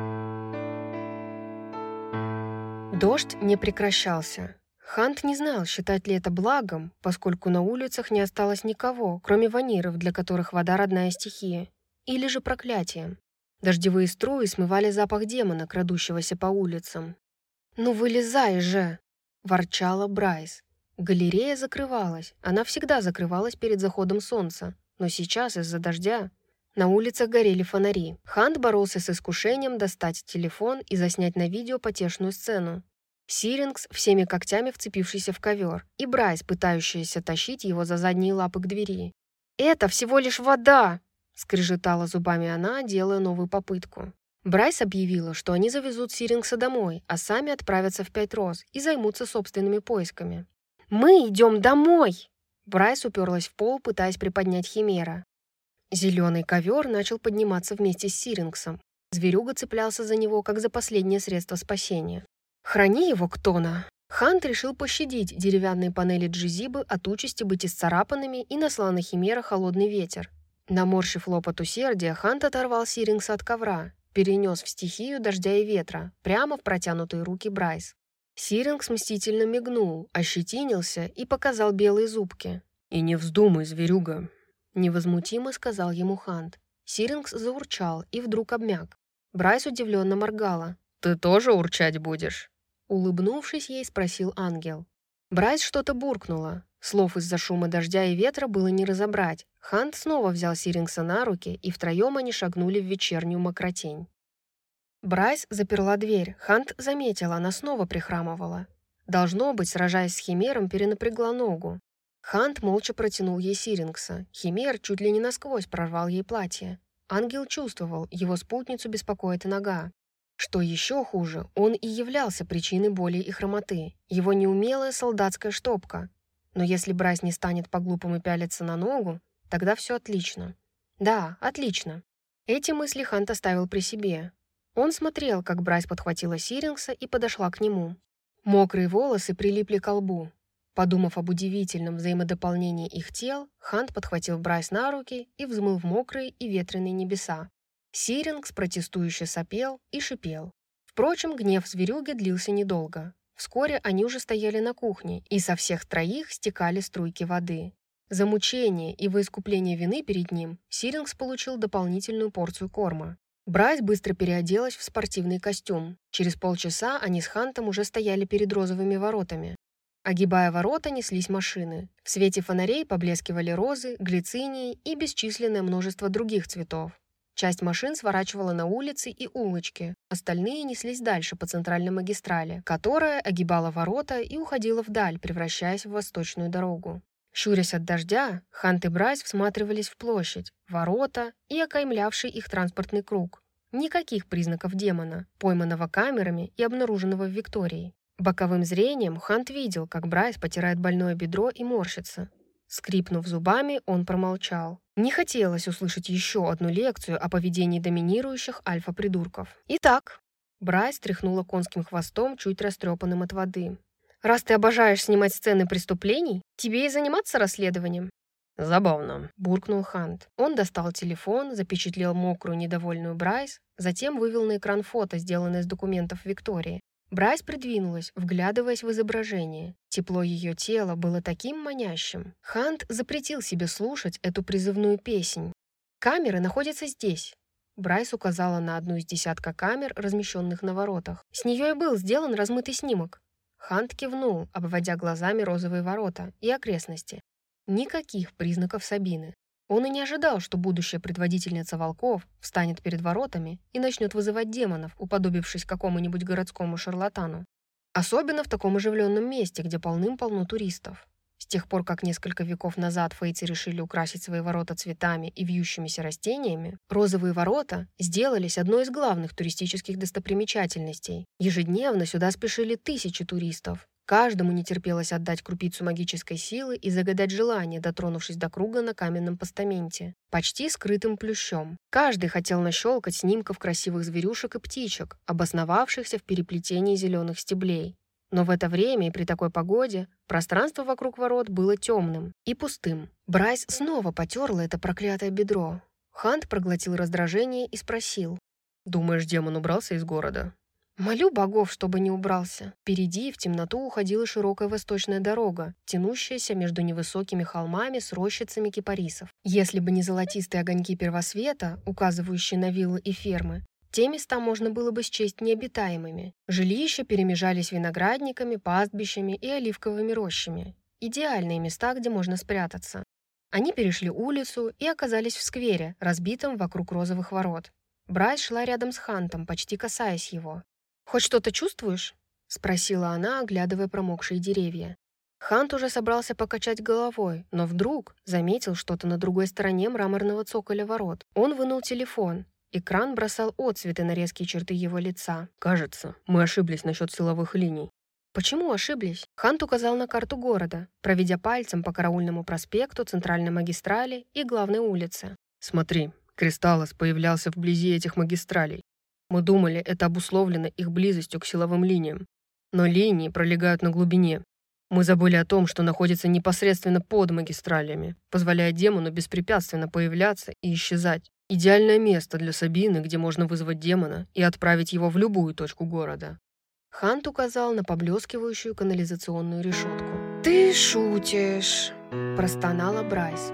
Дождь не прекращался. Хант не знал, считать ли это благом, поскольку на улицах не осталось никого, кроме ваниров, для которых вода родная стихия, или же проклятием. Дождевые струи смывали запах демона, крадущегося по улицам. «Ну вылезай же!» – ворчала Брайс. Галерея закрывалась. Она всегда закрывалась перед заходом солнца, но сейчас из-за дождя на улицах горели фонари. Хант боролся с искушением достать телефон и заснять на видео потешную сцену. Сирингс, всеми когтями вцепившийся в ковер, и Брайс, пытающаяся тащить его за задние лапы к двери. «Это всего лишь вода!» — скрежетала зубами она, делая новую попытку. Брайс объявила, что они завезут Сирингса домой, а сами отправятся в Пять Роз и займутся собственными поисками. «Мы идем домой!» Брайс уперлась в пол, пытаясь приподнять Химера. Зеленый ковер начал подниматься вместе с Сирингсом. Зверюга цеплялся за него, как за последнее средство спасения. «Храни его, Ктона!» Хант решил пощадить деревянные панели Джизибы от участи быть исцарапанными и наслал на Химера холодный ветер. Наморщив лоб от усердия, Хант оторвал Сирингса от ковра, перенес в стихию дождя и ветра, прямо в протянутые руки Брайс. Сирингс мстительно мигнул, ощетинился и показал белые зубки. «И не вздумай, зверюга!» Невозмутимо сказал ему Хант. Сирингс заурчал и вдруг обмяк. Брайс удивленно моргала. «Ты тоже урчать будешь?» Улыбнувшись ей, спросил ангел. Брайс что-то буркнула. Слов из-за шума дождя и ветра было не разобрать. Хант снова взял Сирингса на руки, и втроем они шагнули в вечернюю мокротень. Брайс заперла дверь. Хант заметила, она снова прихрамывала. Должно быть, сражаясь с Химером, перенапрягла ногу. Хант молча протянул ей Сирингса. Химер чуть ли не насквозь прорвал ей платье. Ангел чувствовал, его спутницу беспокоит нога. Что еще хуже, он и являлся причиной боли и хромоты. Его неумелая солдатская штопка. Но если Брайс не станет по-глупому пялиться на ногу, тогда все отлично. Да, отлично. Эти мысли Хант оставил при себе. Он смотрел, как Брайс подхватила Сирингса и подошла к нему. Мокрые волосы прилипли к лбу. Подумав об удивительном взаимодополнении их тел, Хант подхватил Брайс на руки и взмыл в мокрые и ветреные небеса. Сирингс протестующе сопел и шипел. Впрочем, гнев зверюги длился недолго. Вскоре они уже стояли на кухне, и со всех троих стекали струйки воды. За мучение и во искупление вины перед ним Сирингс получил дополнительную порцию корма. Брайс быстро переоделась в спортивный костюм. Через полчаса они с Хантом уже стояли перед розовыми воротами. Огибая ворота, неслись машины. В свете фонарей поблескивали розы, глицинии и бесчисленное множество других цветов. Часть машин сворачивала на улицы и улочки, остальные неслись дальше по центральной магистрали, которая огибала ворота и уходила вдаль, превращаясь в восточную дорогу. Щурясь от дождя, Хант и Брайс всматривались в площадь, ворота и окаймлявший их транспортный круг. Никаких признаков демона, пойманного камерами и обнаруженного в Виктории. Боковым зрением Хант видел, как Брайс потирает больное бедро и морщится. Скрипнув зубами, он промолчал. Не хотелось услышать еще одну лекцию о поведении доминирующих альфа-придурков. «Итак», — Брайс тряхнула конским хвостом, чуть растрепанным от воды. «Раз ты обожаешь снимать сцены преступлений, тебе и заниматься расследованием». «Забавно», — буркнул Хант. Он достал телефон, запечатлел мокрую, недовольную Брайс, затем вывел на экран фото, сделанное с документов Виктории. Брайс придвинулась, вглядываясь в изображение. Тепло ее тела было таким манящим. Хант запретил себе слушать эту призывную песнь. «Камеры находятся здесь». Брайс указала на одну из десятка камер, размещенных на воротах. С нее и был сделан размытый снимок. Хант кивнул, обводя глазами розовые ворота и окрестности. Никаких признаков Сабины. Он и не ожидал, что будущая предводительница волков встанет перед воротами и начнет вызывать демонов, уподобившись какому-нибудь городскому шарлатану. Особенно в таком оживленном месте, где полным-полно туристов. С тех пор, как несколько веков назад фейцы решили украсить свои ворота цветами и вьющимися растениями, розовые ворота сделались одной из главных туристических достопримечательностей. Ежедневно сюда спешили тысячи туристов. Каждому не терпелось отдать крупицу магической силы и загадать желание, дотронувшись до круга на каменном постаменте, почти скрытым плющом. Каждый хотел нащелкать снимков красивых зверюшек и птичек, обосновавшихся в переплетении зеленых стеблей. Но в это время и при такой погоде пространство вокруг ворот было темным и пустым. Брайс снова потерла это проклятое бедро. Хант проглотил раздражение и спросил. «Думаешь, демон убрался из города?» «Молю богов, чтобы не убрался». Впереди в темноту уходила широкая восточная дорога, тянущаяся между невысокими холмами с рощицами кипарисов. Если бы не золотистые огоньки первосвета, указывающие на виллы и фермы, те места можно было бы счесть необитаемыми. Жилища перемежались виноградниками, пастбищами и оливковыми рощами. Идеальные места, где можно спрятаться. Они перешли улицу и оказались в сквере, разбитом вокруг розовых ворот. Брайс шла рядом с Хантом, почти касаясь его. «Хоть что-то чувствуешь?» — спросила она, оглядывая промокшие деревья. Хант уже собрался покачать головой, но вдруг заметил что-то на другой стороне мраморного цоколя ворот. Он вынул телефон. Экран бросал отцветы на резкие черты его лица. «Кажется, мы ошиблись насчет силовых линий». «Почему ошиблись?» Хант указал на карту города, проведя пальцем по Караульному проспекту, центральной магистрали и главной улице. «Смотри, Кристаллос появлялся вблизи этих магистралей. Мы думали, это обусловлено их близостью к силовым линиям. Но линии пролегают на глубине. Мы забыли о том, что находится непосредственно под магистралями, позволяя демону беспрепятственно появляться и исчезать. Идеальное место для Сабины, где можно вызвать демона и отправить его в любую точку города». Хант указал на поблескивающую канализационную решетку. «Ты шутишь», – простонала Брайс.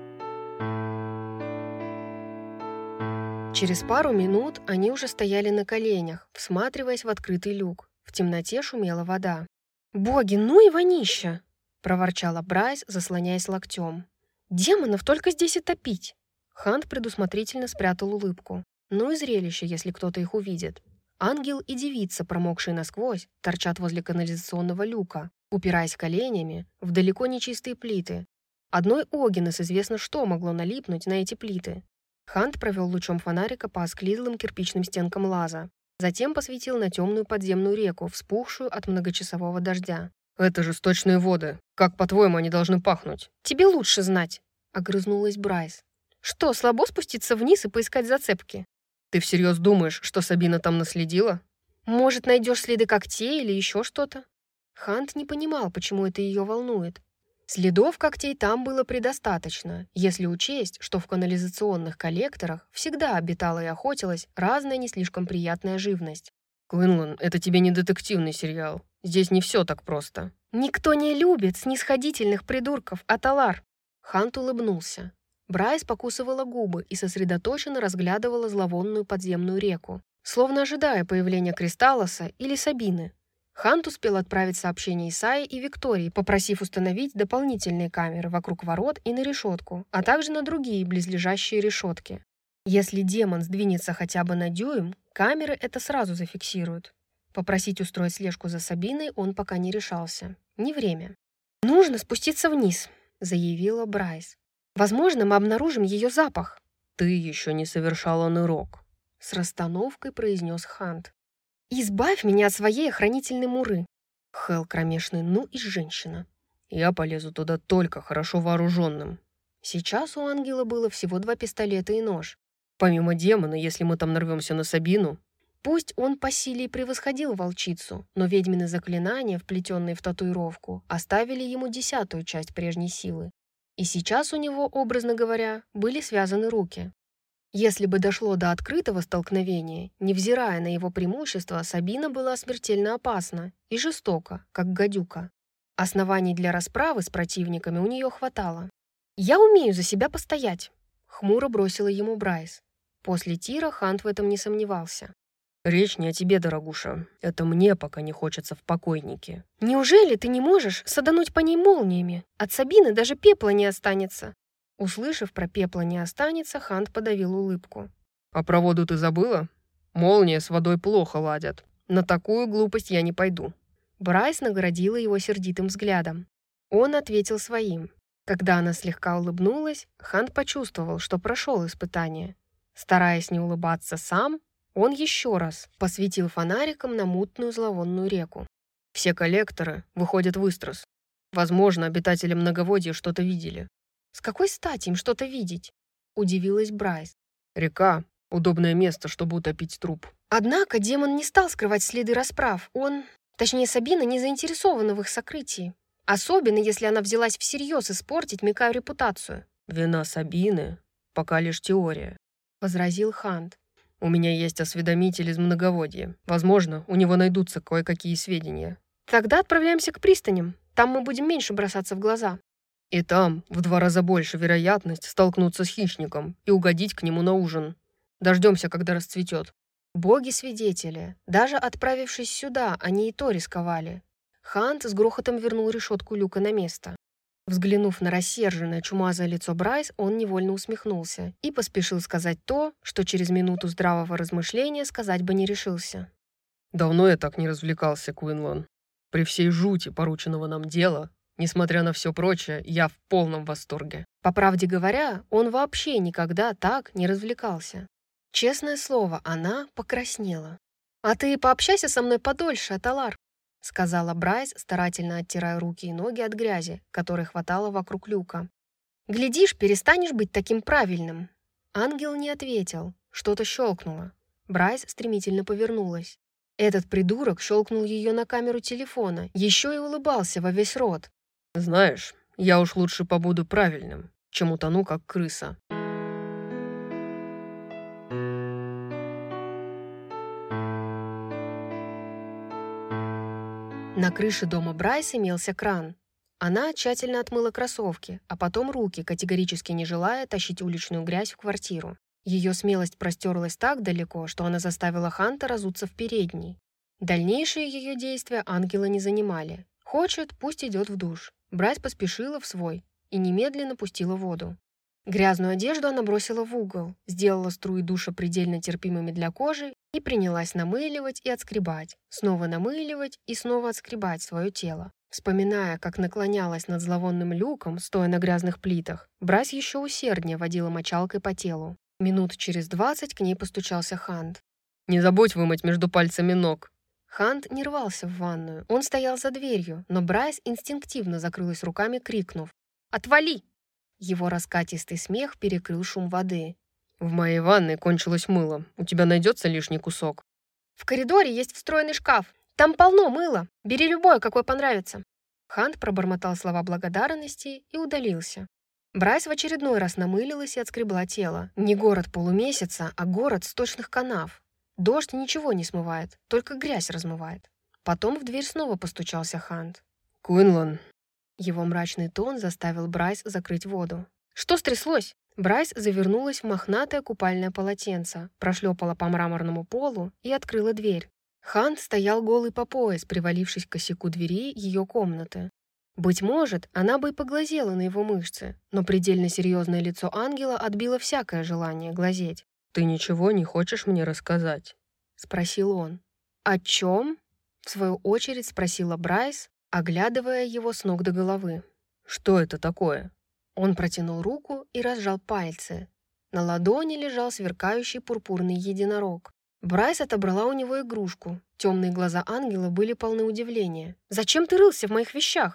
Через пару минут они уже стояли на коленях, всматриваясь в открытый люк. В темноте шумела вода. «Боги, ну и вонища!» – проворчала Брайс, заслоняясь локтем. «Демонов только здесь и топить!» Хант предусмотрительно спрятал улыбку. Ну и зрелище, если кто-то их увидит. Ангел и девица, промокшие насквозь, торчат возле канализационного люка, упираясь коленями в далеко не чистые плиты. Одной Огинес известно, что могло налипнуть на эти плиты. Хант провел лучом фонарика по осклизлым кирпичным стенкам лаза. Затем посветил на темную подземную реку, вспухшую от многочасового дождя. «Это же сточные воды. Как, по-твоему, они должны пахнуть?» «Тебе лучше знать», — огрызнулась Брайс. «Что, слабо спуститься вниз и поискать зацепки?» «Ты всерьез думаешь, что Сабина там наследила?» «Может, найдешь следы когтей или еще что-то?» Хант не понимал, почему это ее волнует. Следов когтей там было предостаточно, если учесть, что в канализационных коллекторах всегда обитала и охотилась разная не слишком приятная живность. «Квинлан, это тебе не детективный сериал. Здесь не все так просто». «Никто не любит снисходительных придурков, Аталар!» Хант улыбнулся. Брайс покусывала губы и сосредоточенно разглядывала зловонную подземную реку, словно ожидая появления Кристаллоса или Сабины. Хант успел отправить сообщение Исаи и Виктории, попросив установить дополнительные камеры вокруг ворот и на решетку, а также на другие близлежащие решетки. Если демон сдвинется хотя бы на дюйм, камеры это сразу зафиксируют. Попросить устроить слежку за Сабиной он пока не решался. Не время. «Нужно спуститься вниз», — заявила Брайс. «Возможно, мы обнаружим ее запах». «Ты еще не совершала нырок», — с расстановкой произнес Хант. «Избавь меня от своей охранительной муры». Хелл кромешный, ну и женщина. Я полезу туда только хорошо вооруженным. Сейчас у ангела было всего два пистолета и нож. Помимо демона, если мы там нарвемся на Сабину... Пусть он по силе и превосходил волчицу, но ведьмины заклинания, вплетенные в татуировку, оставили ему десятую часть прежней силы. И сейчас у него, образно говоря, были связаны руки. Если бы дошло до открытого столкновения, невзирая на его преимущества, Сабина была смертельно опасна и жестока, как гадюка. Оснований для расправы с противниками у нее хватало. «Я умею за себя постоять», — хмуро бросила ему Брайс. После тира Хант в этом не сомневался. «Речь не о тебе, дорогуша. Это мне пока не хочется в покойнике». «Неужели ты не можешь садануть по ней молниями? От Сабины даже пепла не останется». Услышав про пепла не останется, Хант подавил улыбку. «А про воду ты забыла? Молния с водой плохо ладят. На такую глупость я не пойду». Брайс наградила его сердитым взглядом. Он ответил своим. Когда она слегка улыбнулась, Хант почувствовал, что прошел испытание. Стараясь не улыбаться сам, он еще раз посветил фонариком на мутную зловонную реку. «Все коллекторы выходят в Истрос. Возможно, обитатели многоводья что-то видели». «С какой стати им что-то видеть?» — удивилась Брайс. «Река — удобное место, чтобы утопить труп». Однако демон не стал скрывать следы расправ. Он, точнее Сабина, не заинтересована в их сокрытии. Особенно, если она взялась всерьез испортить Микаю репутацию. «Вина Сабины пока лишь теория», — возразил Хант. «У меня есть осведомитель из многоводья. Возможно, у него найдутся кое-какие сведения». «Тогда отправляемся к пристаням. Там мы будем меньше бросаться в глаза». «И там в два раза больше вероятность столкнуться с хищником и угодить к нему на ужин. Дождемся, когда расцветет». Боги-свидетели. Даже отправившись сюда, они и то рисковали. Хант с грохотом вернул решетку люка на место. Взглянув на рассерженное чумазое лицо Брайс, он невольно усмехнулся и поспешил сказать то, что через минуту здравого размышления сказать бы не решился. «Давно я так не развлекался, Куинлан. При всей жути порученного нам дела, несмотря на все прочее, я в полном восторге». По правде говоря, он вообще никогда так не развлекался. Честное слово, она покраснела. «А ты пообщайся со мной подольше, Аталар», — сказала Брайс, старательно оттирая руки и ноги от грязи, которой хватало вокруг люка. «Глядишь, перестанешь быть таким правильным». Ангел не ответил, что-то щелкнуло. Брайс стремительно повернулась. Этот придурок щелкнул ее на камеру телефона, еще и улыбался во весь рот. «Знаешь, я уж лучше побуду правильным, чем утону, как крыса». На крыше дома Брайс имелся кран. Она тщательно отмыла кроссовки, а потом руки, категорически не желая тащить уличную грязь в квартиру. Ее смелость простерлась так далеко, что она заставила Ханта разуться в передней. Дальнейшие ее действия ангела не занимали. Хочет, пусть идет в душ. Брайс поспешила в свой и немедленно пустила воду. Грязную одежду она бросила в угол, сделала струи душа предельно терпимыми для кожи и принялась намыливать и отскребать, снова намыливать и снова отскребать свое тело. Вспоминая, как наклонялась над зловонным люком, стоя на грязных плитах, Брайс еще усерднее водила мочалкой по телу. Минут через двадцать к ней постучался Хант. «Не забудь вымыть между пальцами ног». Хант не рвался в ванную, он стоял за дверью, но Брайс инстинктивно закрылась руками, крикнув: «Отвали!». Его раскатистый смех перекрыл шум воды. «В моей ванной кончилось мыло. У тебя найдется лишний кусок?» «В коридоре есть встроенный шкаф. Там полно мыла. Бери любое, какое понравится». Хант пробормотал слова благодарности и удалился. Брайс в очередной раз намылилась и отскребла тело. Не город полумесяца, а город сточных канав. Дождь ничего не смывает, только грязь размывает. Потом в дверь снова постучался Хант. «Куинлан». Его мрачный тон заставил Брайс закрыть воду. «Что стряслось?» Брайс завернулась в мохнатое купальное полотенце, прошлепала по мраморному полу и открыла дверь. Хант стоял голый по пояс, привалившись к косяку двери ее комнаты. Быть может, она бы и поглазела на его мышцы, но предельно серьезное лицо ангела отбило всякое желание глазеть. «Ты ничего не хочешь мне рассказать?» — спросил он. «О чем?» — в свою очередь спросила Брайс, оглядывая его с ног до головы. «Что это такое?» Он протянул руку и разжал пальцы. На ладони лежал сверкающий пурпурный единорог. Брайс отобрала у него игрушку. Темные глаза ангела были полны удивления. «Зачем ты рылся в моих вещах?»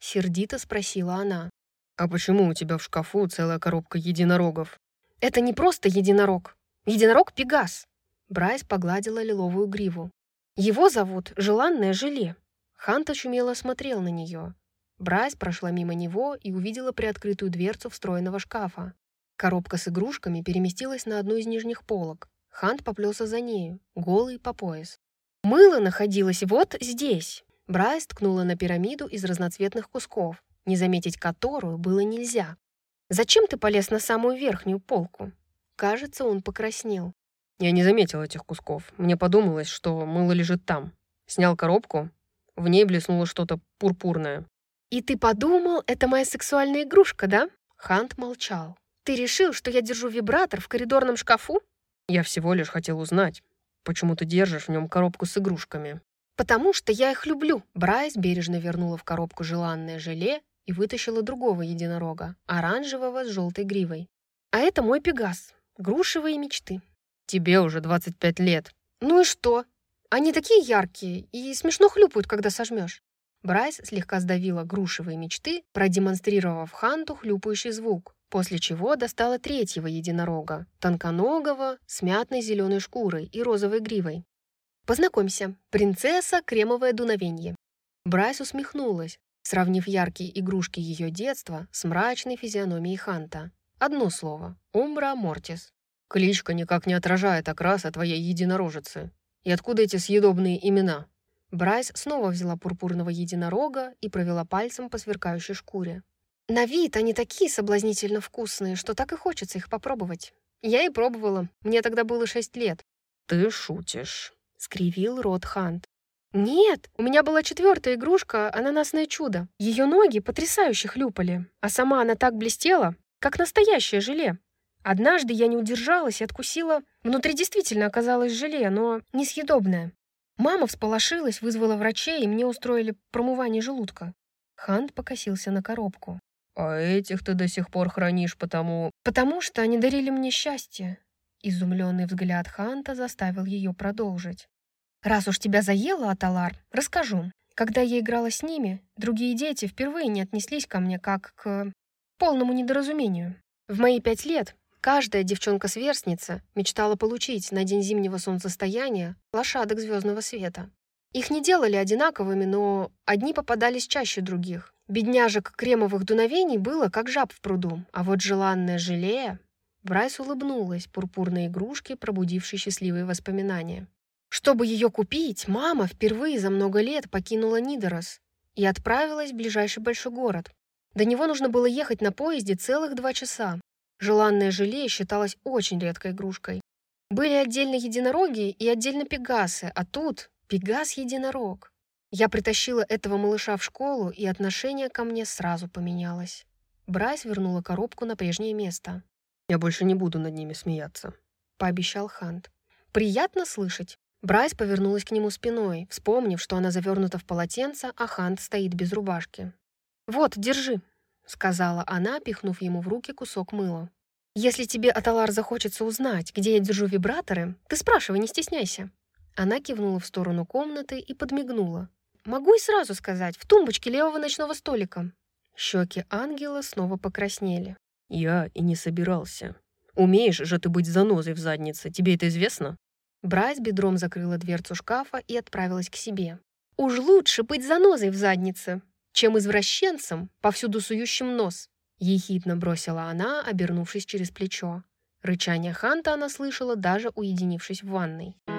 Сердито спросила она. «А почему у тебя в шкафу целая коробка единорогов?» «Это не просто единорог. Единорог Пегас». Брайс погладила лиловую гриву. «Его зовут Желанное желе». Хант очумело смотрел на нее. Брайс прошла мимо него и увидела приоткрытую дверцу встроенного шкафа. Коробка с игрушками переместилась на одну из нижних полок. Хант поплелся за нею, голый по пояс. «Мыло находилось вот здесь». Брайс ткнула на пирамиду из разноцветных кусков, не заметить которую было нельзя. «Зачем ты полез на самую верхнюю полку?» Кажется, он покраснел. «Я не заметил этих кусков. Мне подумалось, что мыло лежит там. Снял коробку, в ней блеснуло что-то пурпурное». «И ты подумал, это моя сексуальная игрушка, да?» Хант молчал. «Ты решил, что я держу вибратор в коридорном шкафу?» «Я всего лишь хотел узнать, почему ты держишь в нем коробку с игрушками?» «Потому что я их люблю». Брайс бережно вернула в коробку желанное желе и вытащила другого единорога, оранжевого с желтой гривой. «А это мой Пегас. Грушевые мечты». «Тебе уже двадцать пять лет». «Ну и что? Они такие яркие и смешно хлюпают, когда сожмешь». Брайс слегка сдавила грушевые мечты, продемонстрировав Ханту хлюпающий звук, после чего достала третьего единорога, тонконогого, с мятной зеленой шкурой и розовой гривой. «Познакомься, принцесса Кремовое дуновенье». Брайс усмехнулась, сравнив яркие игрушки ее детства с мрачной физиономией Ханта. Одно слово — Умбра Мортис. «Кличка никак не отражает окраса твоей единорожицы. И откуда эти съедобные имена?» Брайс снова взяла пурпурного единорога и провела пальцем по сверкающей шкуре. «На вид они такие соблазнительно вкусные, что так и хочется их попробовать. Я и пробовала. Мне тогда было шесть лет». «Ты шутишь», — скривил рот Хант. «Нет, у меня была четвертая игрушка — ананасное чудо. Ее ноги потрясающе хлюпали, а сама она так блестела, как настоящее желе. Однажды я не удержалась и откусила. Внутри действительно оказалось желе, но несъедобное. Мама всполошилась, вызвала врачей, и мне устроили промывание желудка». Хант покосился на коробку. «А этих ты до сих пор хранишь, потому...» «Потому что они дарили мне счастье». Изумленный взгляд Ханта заставил ее продолжить. «Раз уж тебя заело, Аталар, расскажу. Когда я играла с ними, другие дети впервые не отнеслись ко мне как к полному недоразумению. В мои пять лет каждая девчонка-сверстница мечтала получить на день зимнего солнцестояния лошадок звездного света. Их не делали одинаковыми, но одни попадались чаще других. Бедняжек кремовых дуновений было, как жаб в пруду, а вот желанное желе...» Брайс улыбнулась пурпурной игрушке, пробудившей счастливые воспоминания. «Чтобы ее купить, мама впервые за много лет покинула Нидорос и отправилась в ближайший большой город. До него нужно было ехать на поезде целых два часа. Желанное желе считалось очень редкой игрушкой. Были отдельно единороги и отдельно пегасы, а тут Пегас-единорог. Я притащила этого малыша в школу, и отношение ко мне сразу поменялось». Брайс вернула коробку на прежнее место. «Я больше не буду над ними смеяться», — пообещал Хант. «Приятно слышать». Брайс повернулась к нему спиной, вспомнив, что она завернута в полотенце, а Хант стоит без рубашки. «Вот, держи», — сказала она, пихнув ему в руки кусок мыла. «Если тебе, Аталар, захочется узнать, где я держу вибраторы, ты спрашивай, не стесняйся». Она кивнула в сторону комнаты и подмигнула. «Могу и сразу сказать, в тумбочке левого ночного столика». Щеки ангела снова покраснели. «Я и не собирался. Умеешь же ты быть занозой в заднице, тебе это известно?» Брайс бедром закрыла дверцу шкафа и отправилась к себе. «Уж лучше быть занозой в заднице, чем извращенцем, повсюду сующим нос», — ехидно бросила она, обернувшись через плечо. Рычание Ханта она слышала, даже уединившись в ванной.